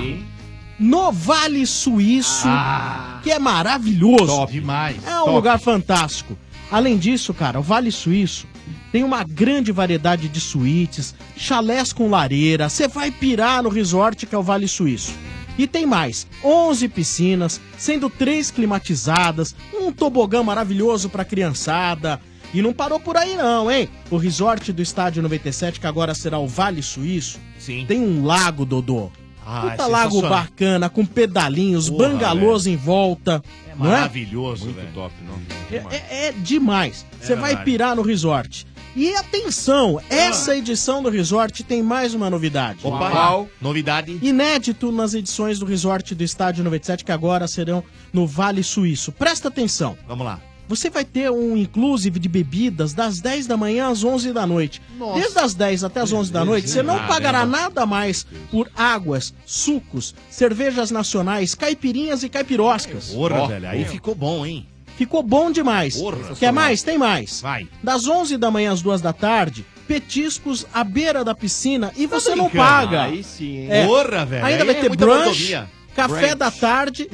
No Vale Suíço, que é maravilhoso. Top demais. É um Top. lugar fantástico. Além disso, cara, o Vale Suíço tem uma grande variedade de suítes, chalés com lareira. Você vai pirar no resort que é o Vale Suíço. E tem mais, 11 piscinas, sendo 3 climatizadas, um tobogã maravilhoso pra criançada. E não parou por aí não, hein? O resort do Estádio 97, que agora será o Vale Suíço, tem um lago, Dodô. Puta lago sensacional. bacana, com pedalinhos, Porra, bangalôs em volta. Não é? Maravilhoso, Muito velho. top, não. É demais. Você vai verdade. pirar no resort. E atenção, essa edição do resort tem mais uma novidade. Opa, qual? Novidade? Inédito nas edições do resort do Estádio 97, que agora serão no Vale Suíço. Presta atenção. Vamos lá. Você vai ter um inclusive de bebidas das 10 da manhã às 11 da noite. Nossa. Desde as 10 até as 11 da noite, você não pagará nada mais por águas, sucos, cervejas nacionais, caipirinhas e caipiroscas. Porra, velho, aí ficou bom, hein? Ficou bom demais. Porra, Quer mais? Tem mais. Vai. Das 11 da manhã às 2 da tarde, petiscos à beira da piscina e você não brincando? paga. Aí sim, hein? Porra, velho, Ainda aí vai é ter muita brunch, mordomia. café Brunch. da tarde,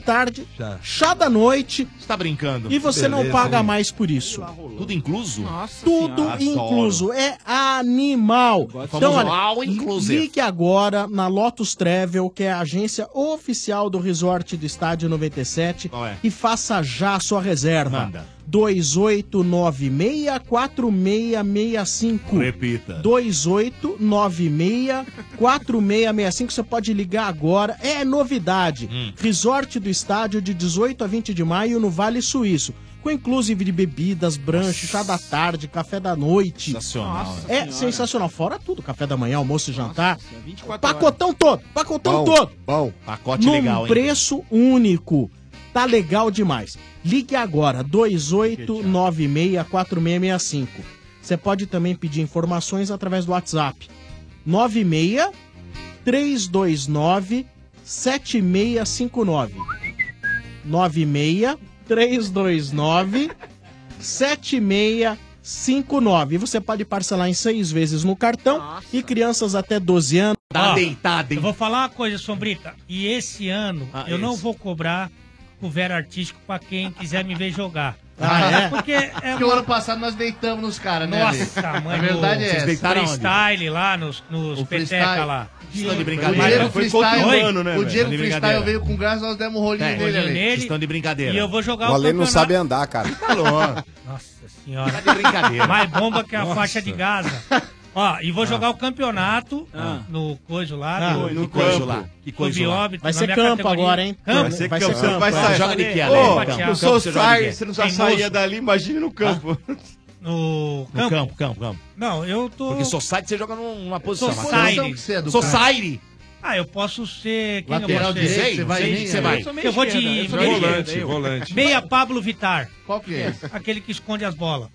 chá da noite. Você tá brincando? E você não Beleza, paga hein? mais por isso. Tudo incluso? Tudo Senhora, incluso. É animal. famoso all inclusive. Ligue agora na Lotus Travel, que é a agência oficial do resort do Estádio 97, Qual é? e faça já a sua reserva. Manda. 2896-4665. Repita. 2896-4665. Você pode ligar agora. É novidade. Resort do Estádio de 18 a 20 de maio no Vale Suíço. Com inclusive de bebidas, brunch, chá da tarde, café da noite. Sensacional. É sensacional. Fora tudo. Café da manhã, almoço e jantar. 24 Pacotão todo. Pacotão Bom, todo. bom. Pacote Num legal, hein? preço único. Tá legal demais. Ligue agora, 28964665. Você pode também pedir informações através do WhatsApp. 96-329-7659. 96-329-7659. E você pode parcelar em 6 vezes no cartão. E crianças até 12 anos. Ó, eu vou falar uma coisa, Sombrita. E esse ano eu não vou cobrar couvert artístico pra quem quiser me ver jogar. Porque Porque o ano passado nós deitamos nos caras, né? Nossa, mãe, A verdade é essa. freestyle lá, nos peteca freestyle. lá. Estão de brincadeira. O Diego Freestyle, o Diego Freestyle veio com gás, nós demos um rolinho nele ali. Vocês estão de brincadeira. E eu vou jogar O o Ale não campeonato. sabe andar, cara. Nossa senhora. Tá de brincadeira. Mais bomba que a Nossa. faixa de Gaza. Ó, e vou jogar o campeonato no coisa lá. no coisa lá. Que coisa lá. Subóbito, Vai na ser minha campo categoria. agora, hein? Campo? Vai ser campo. Vai sair. Joga de que, Ô, Ale? Campo, No você sai, joga você não de só quê? saía Tem dali, imagine no campo. No No campo? campo. Não, eu tô... Porque society você joga numa posição. Society. Society. Ah, eu posso ser... Quem Lateral eu posso ser? direito? Você vai Sei, nem- você vai. eu sou Eu vou de... meio esquerda, eu sou volante. Meia Pablo Vittar. Qual que é? Aquele que esconde as bolas.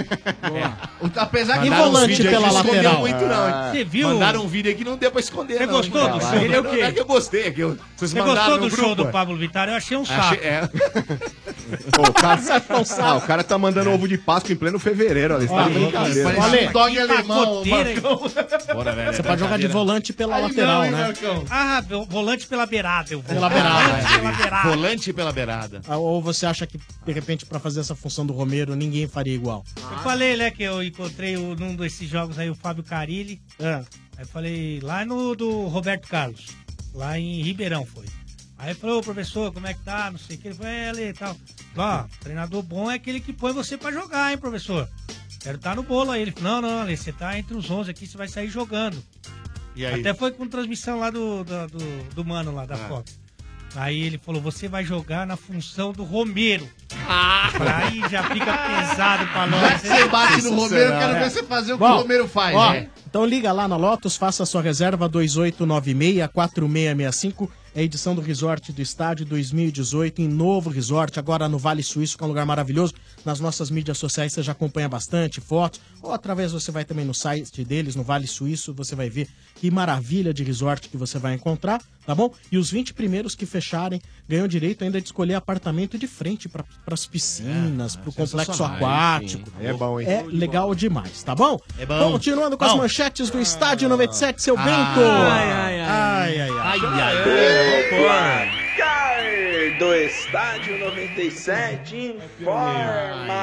Apesar E volante pela lateral? Muito, não. Você viu? Mandaram um vídeo aí que não deu pra esconder. Você não. gostou do show? Ele é o quê? É que eu gostei. É que vocês Você mandaram gostou no do show grupo, do Pablo Vittar? Eu achei um saco. Achei- é. Pô, o cara tá mandando ovo de Páscoa em pleno fevereiro. Olha, tá de brincadeira. Parece um dog alemão, pacoteira, Marcão. Bora, velho. Você pode jogar de volante pela Aí lateral, não, hein, né? Marcão? Ah, volante pela beirada. Eu vou. Pela beirada. Pela beirada. Volante pela beirada. Ou você acha que, de repente, pra fazer essa função do Romero, ninguém faria igual? Eu falei, né, que eu encontrei num desses jogos aí o Fábio Carilli. Aí eu falei, lá no do Roberto Carlos, lá em Ribeirão foi. Aí ele falou, ô professor, como é que tá? Não sei o que. Ele falou, Ale e tal. Ó, treinador bom é aquele que põe você pra jogar, hein, professor? Quero estar no bolo aí. Ele falou, não, Ale, você tá entre os 11 aqui, você vai sair jogando. E aí? Até foi com transmissão lá do mano lá, da Fox. Aí ele falou, você vai jogar na função do Romero. Aí já fica pesado pra nós. Já que você bate no Romero, eu quero ver você fazer o que o Romero faz, né? Então liga lá na Lotus, faça a sua reserva 2896-4665. É a edição do Resort do Estádio 2018 em novo resort, agora no Vale Suíço, que é um lugar maravilhoso. Nas nossas mídias sociais você já acompanha bastante fotos, ou através você vai também no site deles, no Vale Suíço, você vai ver que maravilha de resort que você vai encontrar, tá bom? E os 20 primeiros que fecharem ganham direito ainda de escolher apartamento de frente para as piscinas, para o complexo sensacional, aquático. É bom, hein? É legal demais, tá bom? É bom. Então, continuando com as manchetes do Estádio 97, seu Bento. Ai. Do Estádio 97 informa.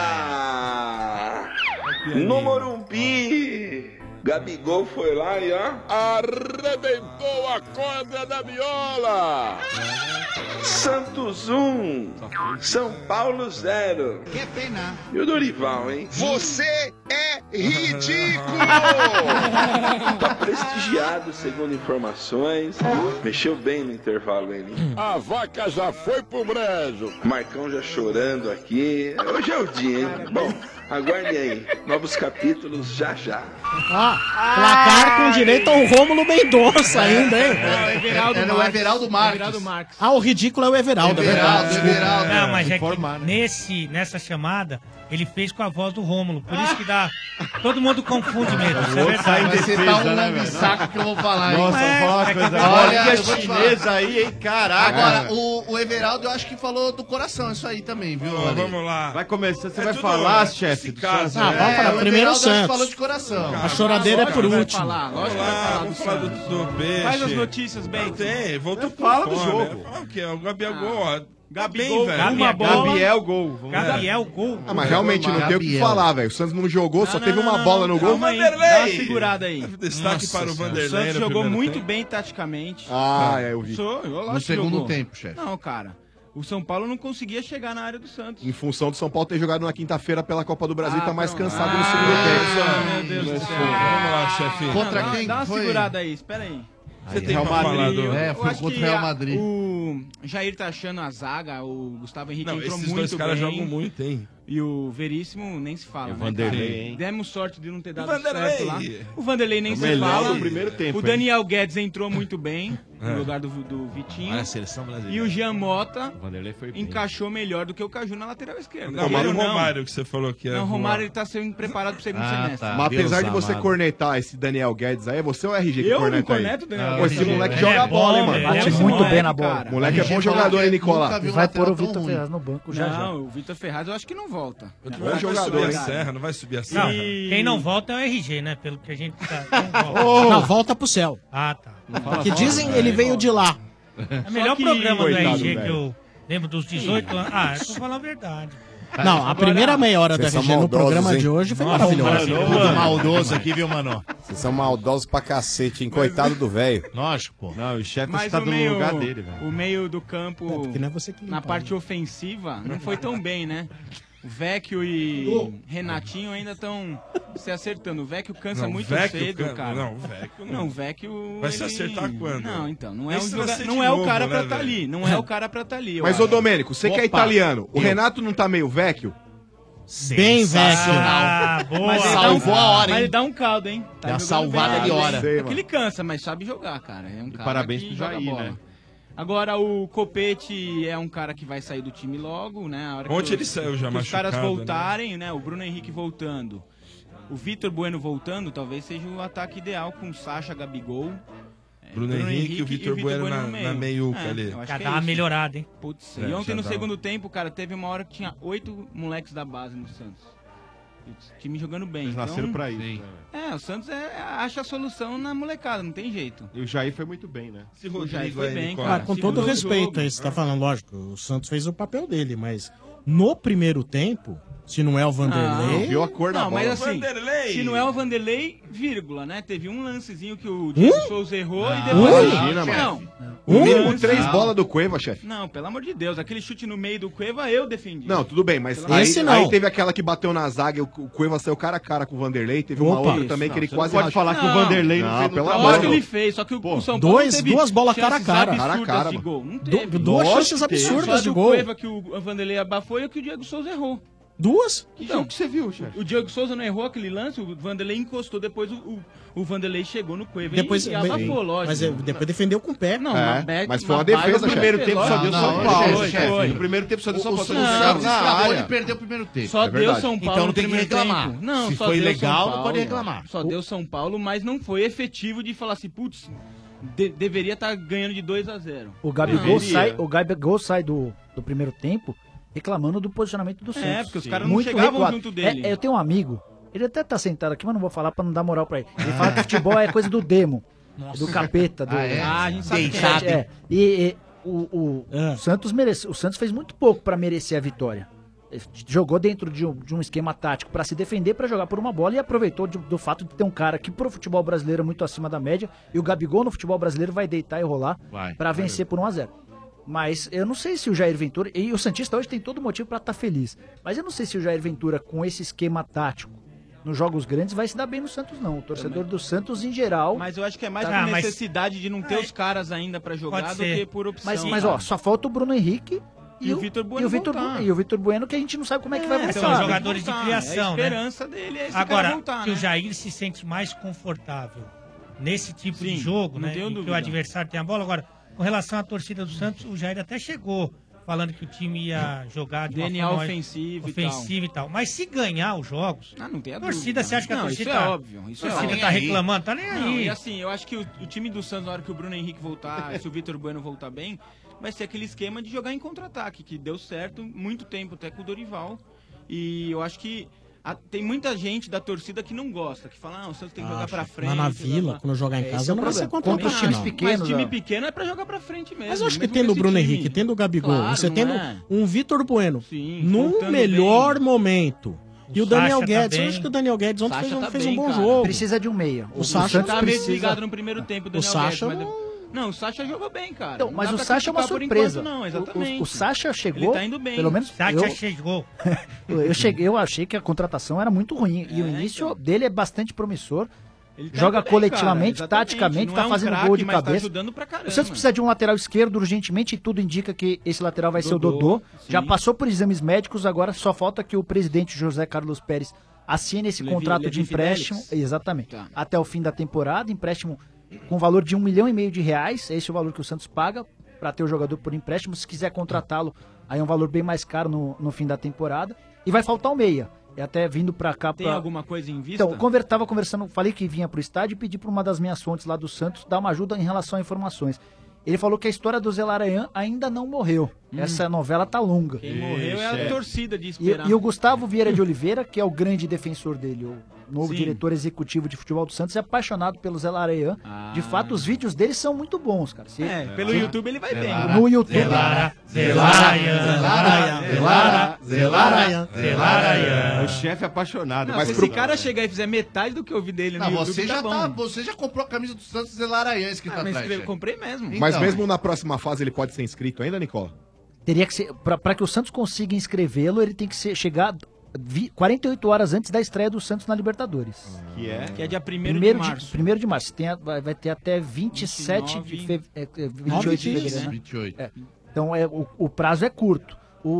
No Morumbi, Gabigol foi lá e ó, arrebentou a corda da viola. Santos 1, São Paulo 0. Que pena. E o Dorival, hein? Você é ridículo! Tá prestigiado, segundo informações. Mexeu bem no intervalo ele. A vaca já foi pro brejo. Marcão já chorando aqui. Hoje é o dia, hein? Bom, aguardem aí. Novos capítulos já já. Placar com direito ao Rômulo Mendonça ainda, hein? Era o Everaldo Marques. Ah, o ridículo é o Everaldo. Everaldo. Não, mas é que nessa chamada ele fez com a voz do Rômulo. Por isso que dá. Todo mundo confunde mesmo. Isso é verdade. Você tá um lambe saco que eu vou falar, hein? Nossa, vou falar uma coisa. Olha, Olha, eu vou te chinesa falar. aí, hein? Caraca. Agora, o Everaldo eu acho que falou do coração isso aí também, viu? Ale? Vamos lá. Vai começar, você É vai tudo falar, esse chefe, do caso, Santos. vamos falar o primeiro Everaldo acho que Santos. falou de coração. A choradeira é por último. Vamos lá, vamos falar do peixe. Faz as notícias, bem. Não tem, voltou por Fala do fora. jogo. Fala o quê? O Gabriel Gol, ó. Gabigol, Bem, velho. uma bola. Gabriel Gol. Gabriel Gol. Ah, mas realmente não tem o que falar, velho. O Santos não jogou, só teve uma bola no gol. Calma aí, dá uma segurada aí. Destaque para o Vanderlei. O Santos no jogou primeiro muito tempo. bem taticamente. Ah, eu vi. No segundo tempo, chefe. Não, cara. O São Paulo não conseguia chegar na área do Santos. Em função do São Paulo ter jogado na quinta-feira pela Copa do Brasil e tá mais pronto. cansado no segundo tempo. Meu Deus do céu. Vamos lá, chefe. Contra Não, quem dá uma foi? segurada aí, espera aí. Você tem Real pra falar Madrid. do... É, foi Eu acho contra o que Real Madrid. O Jair tá achando a zaga, o Gustavo Henrique Não, entrou esses muito dois caras bem. jogam muito, hein? E o Veríssimo nem se fala, É o né, Vanderlei, cara? hein? Demos sorte de não ter dado Vanderlei. certo lá. O Vanderlei nem O se melhor fala. do primeiro tempo, O Daniel Guedes entrou muito bem no lugar do Vitinho. Olha a seleção brasileira. E o Jean Mota O Vanderlei foi bem. encaixou melhor do que o Caju na lateral esquerda. Não, mas o Romário que você falou que é. Não, o Romário ele tá sendo preparado pro segundo semestre. Mas apesar de você cornetar esse Daniel Guedes aí, você é o RG que Eu não corneta aí. corneto o Daniel Pô, esse Guedes. moleque Ele joga é bola, hein, bom, mano. bate muito bem na bola. Moleque é bom jogador, hein, Nicola? Vai pôr o Vitor Ferraz no banco já. Não, o Vitor Ferraz eu acho que não volta. Não vai subir a serra, não vai subir a serra. Não, quem não volta é o RG, né? Pelo que a gente tá. Não, volta pro céu. Ah, tá. Que dizem ele veio de lá. É o melhor que- programa do Coitado, RG que velho. eu lembro dos 18 anos. Ah, eu tô falando a verdade. Não, a primeira meia hora do Vocês são RG no maldosos, programa hein? de hoje foi Nossa, maravilhosa. mano, maldoso aqui, viu, mano? Vocês são maldosos pra cacete, hein? Coitado do velho. Lógico, pô. Não, o chefe Mas tá o no meio, lugar dele, velho. o meio do campo, porque não é você que na limpa, parte ofensiva, não foi tão bem, né? O Vecchio e Renatinho ainda estão se acertando. O Vecchio cansa Não, muito Vecchio cedo, cara. não, o Vecchio não. Não, o Vecchio... Vai se acertar quando? Não, então, não é, Esse vai ser de não é o novo, cara né, pra estar velho? ali. Não é o cara pra estar ali. eu Mas, ô acho. Domênico, você que é Opa. italiano, o Eu. Renato não tá meio vecchio? Bem vecchio. Ah, boa. Mas ele Salvou a hora, Mas hein? ele dá um caldo, hein? Dá uma jogando salvada bem. de hora. Sei, É que ele cansa, mas sabe jogar, cara. É um cara parabéns que pro joga Jair, bola. né? Agora, o Copete é um cara que vai sair do time logo, né? A hora que Ontem ele saiu já que os caras machucado, voltarem, né? O Bruno Henrique voltando. O Vitor Bueno voltando, talvez seja o ataque ideal com Sacha, Gabigol. Bruno Henrique e o Vitor Bueno na meiuca ali. eu acho Já que dá é uma isso. melhorada, hein? Putz, É, e ontem já no dá segundo tempo, cara, teve uma hora que tinha 8 moleques da base no Santos. E o time jogando bem. Eles nasceram então, pra isso. Né? o Santos acha a solução na molecada, não tem jeito. E o Jair foi muito bem, né? Esse O Jair Rodrigo foi aí, bem, Nicola. cara. Ah, com Segurou todo o respeito jogo. aí, você tá falando, lógico, o Santos fez o papel dele, mas no primeiro tempo, se não é o Vanderlei... Viu a cor da Não, bola. mas assim, Vanderlei. se não é o Vanderlei, vírgula, né? Teve um lancezinho que o Diego Souza errou e depois... Imagina, não, mano. O mínimo lance- 3 bolas do Cueva, chefe. Não, pelo amor de Deus, aquele chute no meio do Cueva eu defendi. Não, tudo bem, mas Esse aí, não. aí teve aquela que bateu na zaga, o Cueva saiu cara a cara com o Vanderlei, teve uma Opa. outra também que ele Você quase não pode falar que o Não. Vanderlei não, Não, fez pelo no amor Lógico de que Deus. ele fez, só que o São Paulo dois- teve duas bolas cara a chances cara. absurdas Cara a cara, de mano. gol. Não teve. Duas Lógico chances que teve. absurdas Só de do gol. Cueva que o Vanderlei abafou e o que o Diego Souza errou. Duas? Que Então, jogo que você viu, chefe? o Diego Souza não errou aquele lance, o Vanderlei encostou, depois o Vanderlei chegou no Cueva Depois, e abafou, lógico. mas depois defendeu com o pé. Não, É, uma back- mas foi uma baita defesa, No primeiro chefe. tempo só deu São não, Paulo, foi, chefe. foi. No primeiro tempo só deu São Paulo. Santos Não, chegaram na na área. área e perdeu o primeiro tempo. Só É deu verdade. São Paulo Então não no tem que primeiro reclamar. tempo. Não, Se só foi deu legal, São não Paulo. pode reclamar. Só deu São Paulo, mas não foi efetivo de falar assim, putz, deveria estar ganhando de 2-0. O Gabigol Não. sai do primeiro tempo reclamando do posicionamento do Santos. É, porque os caras não Muito chegavam recuado. junto dele. Eu tenho um amigo, ele até tá sentado aqui, mas não vou falar pra não dar moral pra ele. Ele fala que futebol é coisa do demo, do capeta. Do... Ah, a gente sabe que Deitado. É, e o Santos merece, o Santos fez muito pouco pra merecer a vitória. Ele jogou dentro de um esquema tático pra se defender, pra jogar por uma bola e aproveitou do fato de ter um cara que pro futebol brasileiro é muito acima da média e o Gabigol no futebol brasileiro vai deitar e rolar pra vencer por 1-0. Mas eu não sei se o Jair Ventura, e o Santista hoje tem todo motivo pra estar feliz, mas eu não sei se o Jair Ventura com esse esquema tático nos jogos grandes vai se dar bem no Santos não. O torcedor do Santos em geral. Mas eu acho que é mais Tá, por mas- necessidade de não ter os caras ainda pra jogar Pode do ser. que por opção. Mas ó, só falta o Bruno Henrique E o Vitor Bueno voltar. E o Vitor Bueno, que a gente não sabe como é que vai voltar. São jogadores de criação, É a esperança né? dele é esse Agora, cara voltar, que né? o Jair se sente mais confortável nesse tipo Sim, de jogo, não né? tenho Em que dúvida. o adversário tem a bola. Agora, com relação à torcida do Santos, o Jair até chegou falando que o time ia jogar de uma DNA forma ofensivo e tal. Mas se ganhar os jogos, não tem a torcida, dúvida. você acha que a Não, torcida... isso é óbvio, isso a é torcida óbvio. tá reclamando? Tá nem Não, aí. e assim, eu acho que o time do Santos, na hora que o Bruno Henrique voltar, se o Vitor Bueno voltar bem, vai ser aquele esquema de jogar em contra-ataque, que deu certo muito tempo até com o Dorival. E eu acho que tem muita gente da torcida que não gosta, que fala, o Santos tem que jogar pra frente. Lá na Vila, quando jogar em casa, não vai ser contra o Mas time pequeno. Mas time pequeno é pra jogar pra frente mesmo. Mas eu acho que mesmo tendo o esse Bruno time. Henrique, tendo o Gabigol, Claro, você não tendo é. um Vitor Bueno num voltando melhor momento. E o Daniel Sacha tá Guedes, eu bem. acho que o Daniel Guedes ontem Sacha fez tá um bem, bom cara. jogo. Precisa de um meia. O Sacha Tá meio precisa- desligado no primeiro tempo, o Daniel Sacha Guedes, Não, o Sacha jogou bem, cara. Então, Não mas dá o pra Sacha é uma criticar por surpresa. enquanto, não, exatamente. O Sacha chegou. Ele tá indo bem. Pelo menos Sacha chegou. eu achei que a contratação era muito ruim. E o início dele é bastante promissor. Joga bem, coletivamente, cara, exatamente. taticamente, Não tá é um fazendo craque, gol de mas tá cabeça. ajudando pra caramba. O Santos precisa de um lateral esquerdo urgentemente e tudo indica que esse lateral vai ser o Dodô. sim. Já passou por exames médicos, agora só falta que o presidente José Carlos Pérez assine esse contrato de empréstimo. Exatamente. Até o fim da temporada, empréstimo com valor de R$1,5 milhão. Esse é o valor que o Santos paga para ter o jogador por empréstimo. Se quiser contratá-lo, aí é um valor bem mais caro no fim da temporada. E vai faltar o meia. E até vindo pra cá... Tem alguma coisa em vista? Então, tava conversando, falei que vinha pro estádio e pedi pra uma das minhas fontes lá do Santos dar uma ajuda em relação a informações. Ele falou que a história do Zelarayan ainda não morreu. Essa novela tá longa. Quem morreu é a torcida de esperar. E o Gustavo Vieira de Oliveira, que é o grande defensor dele, o novo Sim. diretor executivo de futebol do Santos, é apaixonado pelo Zelarayan. De fato, os vídeos dele são muito bons, cara. Pelo YouTube ele vai bem. No YouTube. O chefe apaixonado. Não, Mas se pro esse cara chegar e fizer metade do que eu vi dele no Não, YouTube, você já, tá bom. você já comprou a camisa do Santos Zelarayan escrito mas atrás. eu chefe. comprei mesmo. Mas Então. mesmo na próxima fase ele pode ser inscrito ainda, Nicola? Teria que ser. Pra que o Santos consiga inscrevê-lo, ele tem que chegar 48 horas antes da estreia do Santos na Libertadores. Que é dia 1º de março. 1º de março. Vai ter até 27 de 28 de fevereiro. Né? 28. Então o prazo é curto.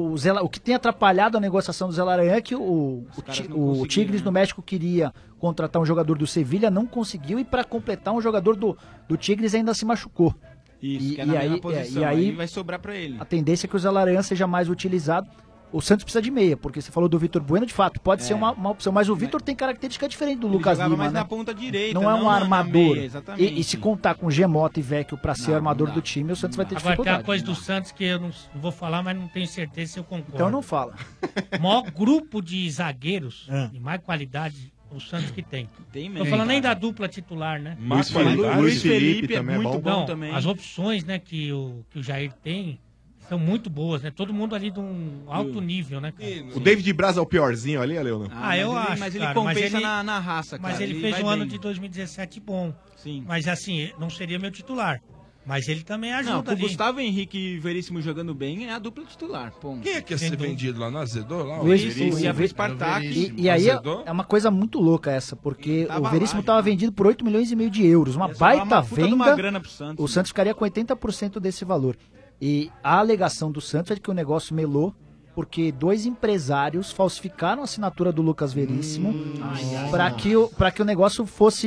O que tem atrapalhado a negociação do Zelarayan é que o Tigres do México queria contratar um jogador do Sevilha, não conseguiu, e para completar um jogador do Tigres ainda se machucou. Isso, que é na mesma posição, aí vai sobrar pra ele. A tendência é que o Zelarayan seja mais utilizado. O Santos precisa de meia, porque você falou do Vitor Bueno, de fato, pode ser uma opção, mas o Vitor tem característica diferente do Lucas Lima, mais né? na ponta direita, não é um armador. meia, exatamente. E se contar com Gemota e Vecchio pra ser armador do time, o Santos vai ter Agora tem dificuldade. uma coisa do Santos que eu não vou falar, mas não tenho certeza se eu concordo. Então não fala. O maior grupo de zagueiros de mais qualidade o Santos que tem. Tem Não mesmo. tô falando nem da dupla titular, né? Luiz Felipe é muito bom Não, também. As opções, né, que o Jair tem são muito boas, né? Todo mundo ali de um alto nível, né, cara? O David Braz é o piorzinho ali, Leonel? Eu acho, mas ele cara, compensa ele- na raça, cara. Mas ele fez vai um ano bem. de 2017 bom. Sim. Mas assim, não seria meu titular. Mas ele também ajuda Não, com o ali. Gustavo Henrique e Veríssimo jogando bem, é a dupla titular. Ponto. Quem é que ia ser vendido lá no Azedor? Lá, Ia pro Spartak. E aí é uma coisa muito louca essa, porque o Veríssimo estava vendido por 8,5 milhões de euros. Uma baita uma puta de venda. uma grana pro Santos, O Santos ficaria com 80% desse valor. E a alegação do Santos é de que o negócio melou, porque 2 empresários falsificaram a assinatura do Lucas Veríssimo para que o negócio fosse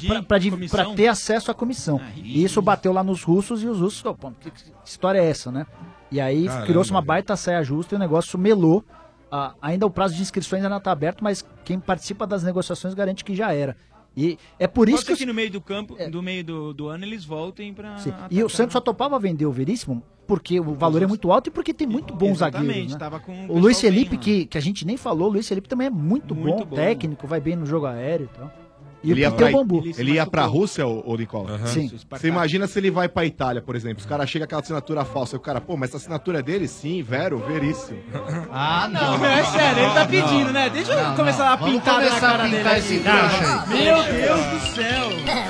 para ter acesso à comissão. E isso bateu lá nos russos, e os russos, pô, que história é essa, né? E aí Caramba, criou-se uma baita saia justa e o negócio melou. Ainda o prazo de inscrições ainda não está aberto, mas quem participa das negociações garante que já era. E é por isso Pode ser que que no meio do campo, do meio do ano, eles voltem pra... Sim. E o Santos só topava vender o Veríssimo porque o valor é muito alto e porque tem muito bons zagueiros. Né? Tava com O Luiz pessoal Felipe, bem lá. que a gente nem falou, o Luiz Felipe também é muito bom, técnico, vai bem no jogo aéreo e tal. E Ele ia, tem pra, o Bambu. ele ia pra Rússia, ô Nicola? Sim. Você imagina se ele vai pra Itália, por exemplo. Os caras chegam com aquela assinatura falsa. E o cara, pô, mas essa assinatura é dele? Sim, Veríssimo. Ah, não. Não, é sério, ele tá pedindo, né? Deixa eu começar a pintar na cara dele. esse trouxa aí. Meu Deus do céu.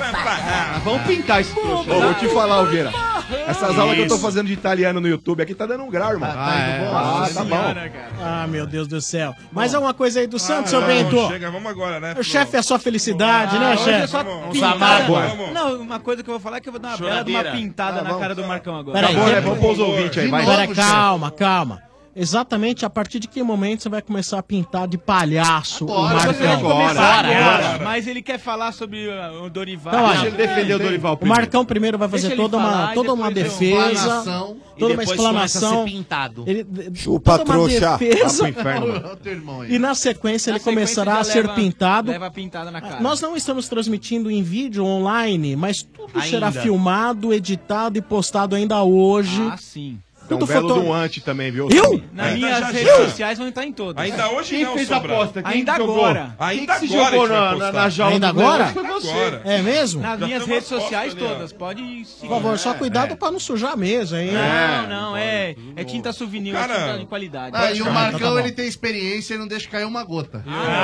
Vamos pintar esse trouxa. Ô, vou te falar, Vieira. Essas aulas que eu tô fazendo de italiano no YouTube aqui tá dando um grau, irmão. Tá bom. Ah, meu Deus do céu. Mais alguma coisa aí do Santos, seu Bento? Chega, vamos agora, né? O chefe é só felicidade, né, Hoje é chefe? só pintada. Não, uma coisa que eu vou falar é que eu vou dar uma bela de uma pintada na cara do Marcão agora. Peraí, Tá bom, né? Vamos pôr os ouvintes aí, vai. Pera, calma. Exatamente a partir de que momento você vai começar a pintar de palhaço o Marcão? Agora. Mas ele quer falar sobre o Dorival. Então, Deixa ele defender o Dorival O Marcão primeiro vai fazer Deixa ele toda falar, uma e depois defesa, toda uma explanação. Chupa, toda uma trouxa. defesa. Vai pro inferno. Outro irmão aí. E na sequência ele Na sequência começará já a ser leva- pintado. Leva a pintada na cara. Nós não estamos transmitindo em vídeo online, mas tudo Ainda. será filmado, editado e postado ainda hoje. Ah, sim. Tem um Tudo belo foto- do ante também, viu? Eu? Nas É. minhas Já, redes já. sociais vão estar em todas. Ainda hoje Quem não, fez a Sobrado. aposta? Quem Ainda que jogou? agora. Ainda Quem que se agora jogou a gente vai na postar. jaula Ainda do agora? Foi você. Agora. É mesmo? Nas Já minhas tem redes umas sociais fotos ali, ó. todas. Pode seguir. Por favor, só cuidado pra não sujar a mesa, hein? Não, é tinta souvenir, Cara, é tinta de qualidade. Ah, e o então Marcão, tá bom. ele tem experiência e não deixa cair uma gota.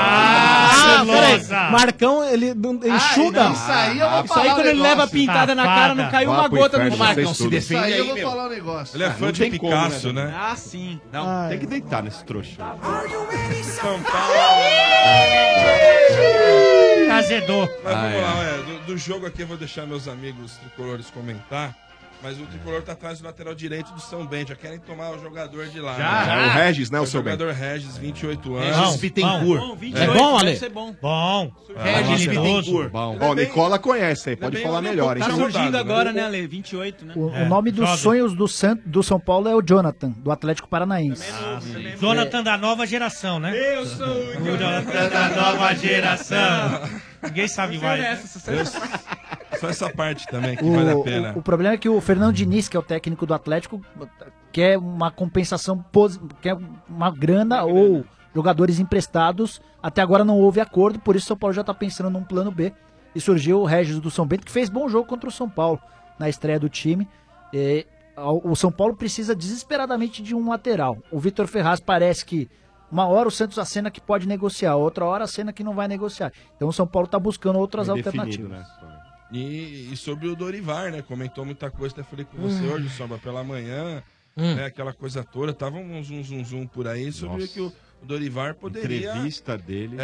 Peraí. Marcão, ele enxuga. Não, isso aí eu vou Isso aí falar quando ele leva a pintada na cara, não caiu uma Vai pro gota no inferno, chão. vocês Marcão, se tudo. Isso defende aí eu aí, vou meu. falar um negócio. Ele é fã Não de tem como, Picasso, né? né? Ah, sim. Tem que deitar nesse trouxa. São Paulo. azedou. Mas vamos lá, do jogo aqui eu vou deixar meus amigos tricolores comentar. Mas o tricolor tá atrás do lateral direito do São Bento. Já querem tomar o jogador de lá. Já? O Regis, né, o seu jogador Regis, 28 Regis anos. Bittencourt. Bom, 28, é bom, Ale? Bom. Regis Bittencourt. Bom, o Nicola conhece aí, pode falar melhor. Tá surgindo agora, né, Ale? 28, né? O nome dos sonhos do São Paulo é o Jonathan, do Atlético Paranaense. Jonathan da nova geração, né? Eu sou o Jonathan da nova geração. Ninguém sabe mais. Só essa parte também que vale a pena. O problema é que o Fernando Diniz, que é o técnico do Atlético, quer uma compensação, quer uma grana ou jogadores emprestados. Até agora não houve acordo, por isso o São Paulo já está pensando num plano B. E surgiu o Regis do São Bento, que fez bom jogo contra o São Paulo na estreia do time. O São Paulo precisa desesperadamente de um lateral. O Vitor Ferraz parece que uma hora o Santos acena que pode negociar, outra hora acena que não vai negociar. Então o São Paulo está buscando outras alternativas. Né? E sobre o Dorivar, né? Comentou muita coisa, até falei com você hoje, Sombra, pela manhã, né? Aquela coisa toda, tava um zoom por aí sobre que o Dorivar poderia... Entrevista dele.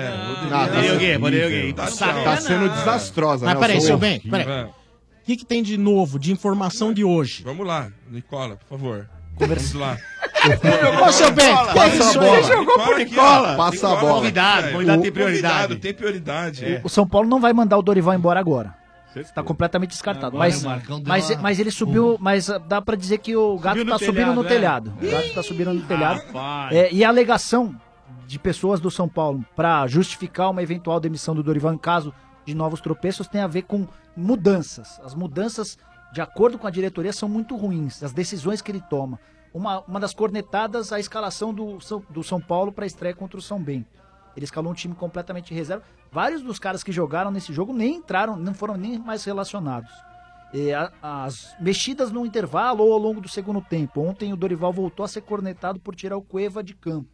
Tá sendo desastrosa, Mas né? peraí, Eu sou seu bem, horrível. peraí. O que tem de novo, de informação de hoje? Vamos lá, Nicola, por favor. Vamos lá. Ô, seu bem, que é isso aí? Ele jogou pro Nicola. Passa a bola. Convidado tem prioridade. Tem prioridade. O São Paulo não vai mandar o Dorival embora agora. Está completamente descartado. Agora Mas, o Marcão deu mas, uma- mas ele subiu, mas dá pra dizer que o gato Subiu no tá subindo no telhado, telhado. O gato tá subindo no telhado. Rapaz. E a alegação de pessoas do São Paulo para justificar uma eventual demissão do Dorival em caso de novos tropeços tem a ver com mudanças. As mudanças, de acordo com a diretoria, são muito ruins. As decisões que ele toma. Uma das cornetadas, a escalação do São Paulo para a estreia contra o São Bento. Ele escalou um time completamente reserva. Vários dos caras que jogaram nesse jogo nem entraram, não foram nem mais relacionados. As mexidas no intervalo ou ao longo do segundo tempo. Ontem o Dorival voltou a ser cornetado por tirar o Cueva de campo.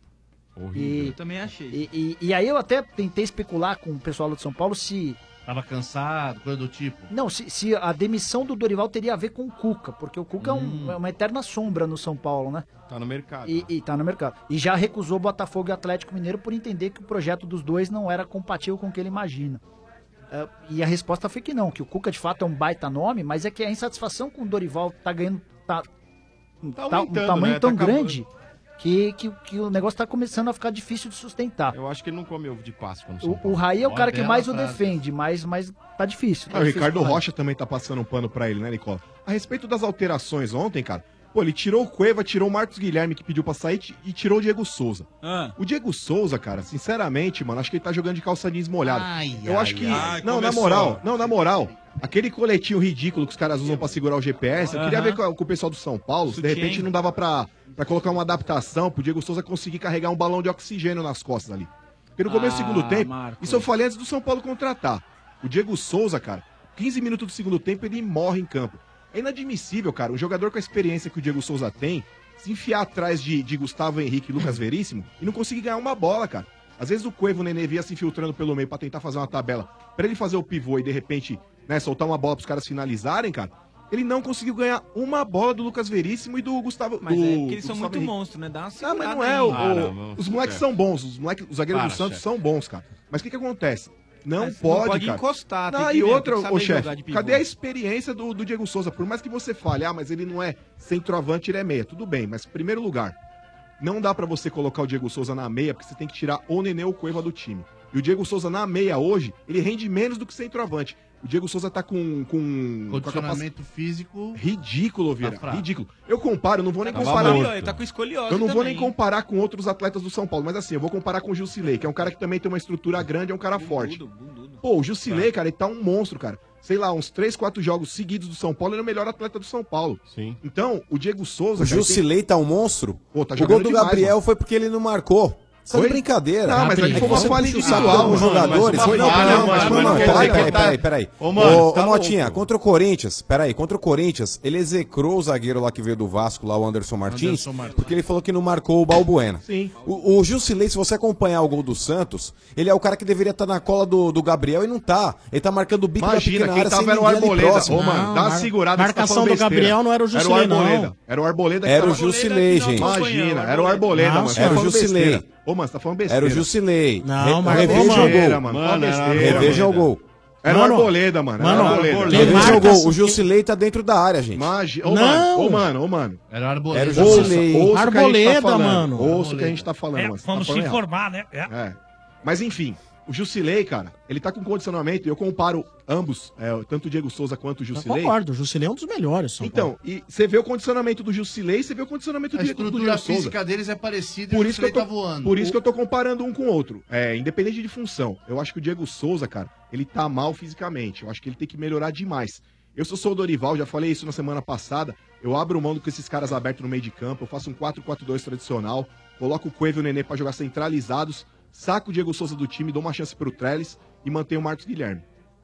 Eu também achei. E aí eu até tentei especular com o pessoal do São Paulo se... Tava cansado, coisa do tipo. Não, se a demissão do Dorival teria a ver com o Cuca, porque o Cuca é uma eterna sombra no São Paulo, né? Tá no mercado. E tá no mercado. E já recusou Botafogo e Atlético Mineiro por entender que o projeto dos dois não era compatível com o que ele imagina. E a resposta foi que não, que o Cuca de fato é um baita nome, mas é que a insatisfação com o Dorival tá ganhando um tamanho né? tão Tá grande que o negócio tá começando a ficar difícil de sustentar. Eu acho que ele não come ovo de Páscoa no São O Paulo. Raí é o cara que Bela mais o frase. defende, mas tá difícil. Tá O difícil Ricardo pro Raí. Rocha também tá passando um pano pra ele, né, Nicola? A respeito das alterações ontem, cara, pô, ele tirou o Cueva, tirou o Marcos Guilherme, que pediu pra sair, e tirou o Diego Souza. O Diego Souza, cara, sinceramente, mano, acho que ele tá jogando de calça jeans molhada. Eu acho que... Não, na moral, aquele coletinho ridículo que os caras usam pra segurar o GPS, eu queria ver com o pessoal do São Paulo, se de repente não dava pra colocar uma adaptação pro Diego Souza conseguir carregar um balão de oxigênio nas costas ali. Porque no começo do segundo tempo, isso eu falei antes do São Paulo contratar. O Diego Souza, cara, 15 minutos do segundo tempo ele morre em campo. É inadmissível, cara, um jogador com a experiência que o Diego Souza tem, se enfiar atrás de Gustavo Henrique e Lucas Veríssimo e não conseguir ganhar uma bola, cara. Às vezes o Cueva, o Nenê via se infiltrando pelo meio pra tentar fazer uma tabela. Pra ele fazer o pivô e de repente, né, soltar uma bola pros caras finalizarem, cara, ele não conseguiu ganhar uma bola do Lucas Veríssimo e do Gustavo. Mas do, é porque eles do são Gustavo muito Henrique. monstros, né? Dá uma Não, segurada mas não é. aí. Os moleques são bons. Os zagueiros Para, do Santos chefe. são bons, cara. Mas o que acontece? Não Mas pode, não pode cara. encostar, tem Não, que e ver, outra, tem que ô saber chefe, jogar de pivô. cadê a experiência do Diego Souza? Por mais que você fale, mas ele não é centroavante, ele é meia. Tudo bem, mas em primeiro lugar, não dá pra você colocar o Diego Souza na meia, porque você tem que tirar ou o Nenê ou o Cueva do time. E o Diego Souza na meia hoje, ele rende menos do que centroavante. O Diego Souza tá com Condicionamento físico. ridículo, Vieira. Tá fraco. ridículo. Eu comparo, não vou nem Tá comparar. morto. Ele tá com escoliose Eu não vou também. nem comparar com outros atletas do São Paulo, mas assim, eu vou comparar com o Jusilei, que é um cara que também tem uma estrutura grande, é um cara forte. Pô, o Jusilei, cara, ele tá um monstro, cara. Sei lá, uns 3, 4 jogos seguidos do São Paulo, ele é o melhor atleta do São Paulo. Sim. Então, o Diego Souza... O cara, Jusilei tá um monstro? Pô, tá O jogando gol do demais, Gabriel mano. foi porque ele não marcou. Isso é Foi? brincadeira. Não, mas aí foi uma falha individual, os mano, jogadores. mas Foi, uma não, falha, não, mas não, não não, quer dizer que peraí. Ô, mano, Ô, tá Motinha, louco. contra o Corinthians, contra o Corinthians, ele execrou o zagueiro lá que veio do Vasco, lá o Anderson Martins, porque ele falou que não marcou o Balbuena. Sim. O Jusilei, se você acompanhar o gol do Santos, ele é o cara que deveria estar na cola do Gabriel e não tá. Ele tá marcando o bico Imagina, da quem pequena área tava sem era o ninguém ali Arboleda. próximo. Ô, mano, dá uma segurada. que você tá marcação falando do besteira. Gabriel não era o Jusilei, Era o Arboleda. não. Era o Arboleda que Era o tava- Jusilei, gente. Imagina, era o Arboleda, mano. Era o Falando Jusilei. besteira. Ô, mano, você tá falando besteira. Era o Jusilei. Não, mas Reveja mano, o gol, mano. Fala besteira. Reveja o gol. Era o Mano, Arboleda, mano. mano, Era o Arboleda. quem Reveja o marca gol. assim- O Jusilei tá dentro da área, gente. Ô, mano, ô, mano. Era o Era Arboleda. o Jusilei. Ouça o que a gente tá Arboleda, falando. mano. Ouça o que a gente tá falando, É, mano. Você vamos tá se falando errado. informar, né? É. Mas enfim, o Jusilei, cara, ele tá com condicionamento e eu comparo ambos, tanto o Diego Souza quanto o Eu Jusilei. concordo, o Jusilei é um dos melhores. São Paulo. Então, e você vê o condicionamento do Jusilei e você vê o condicionamento A do estrutura Diego Souza. física deles é parecida Por e o isso, que eu Jusilei tô, tá voando. por isso que eu tô comparando um com o outro. Independente de função. Eu acho que o Diego Souza, cara, ele tá mal fisicamente. Eu acho que ele tem que melhorar demais. Eu sou o Dorival, já falei isso na semana passada. Eu abro mão com esses caras abertos no meio de campo. Eu faço um 4-4-2 tradicional. Coloco o Cueva e o Nenê pra jogar centralizados. Saco o Diego Souza do time, dou uma chance pro Trellis e mantenho o Marcos Guilherme.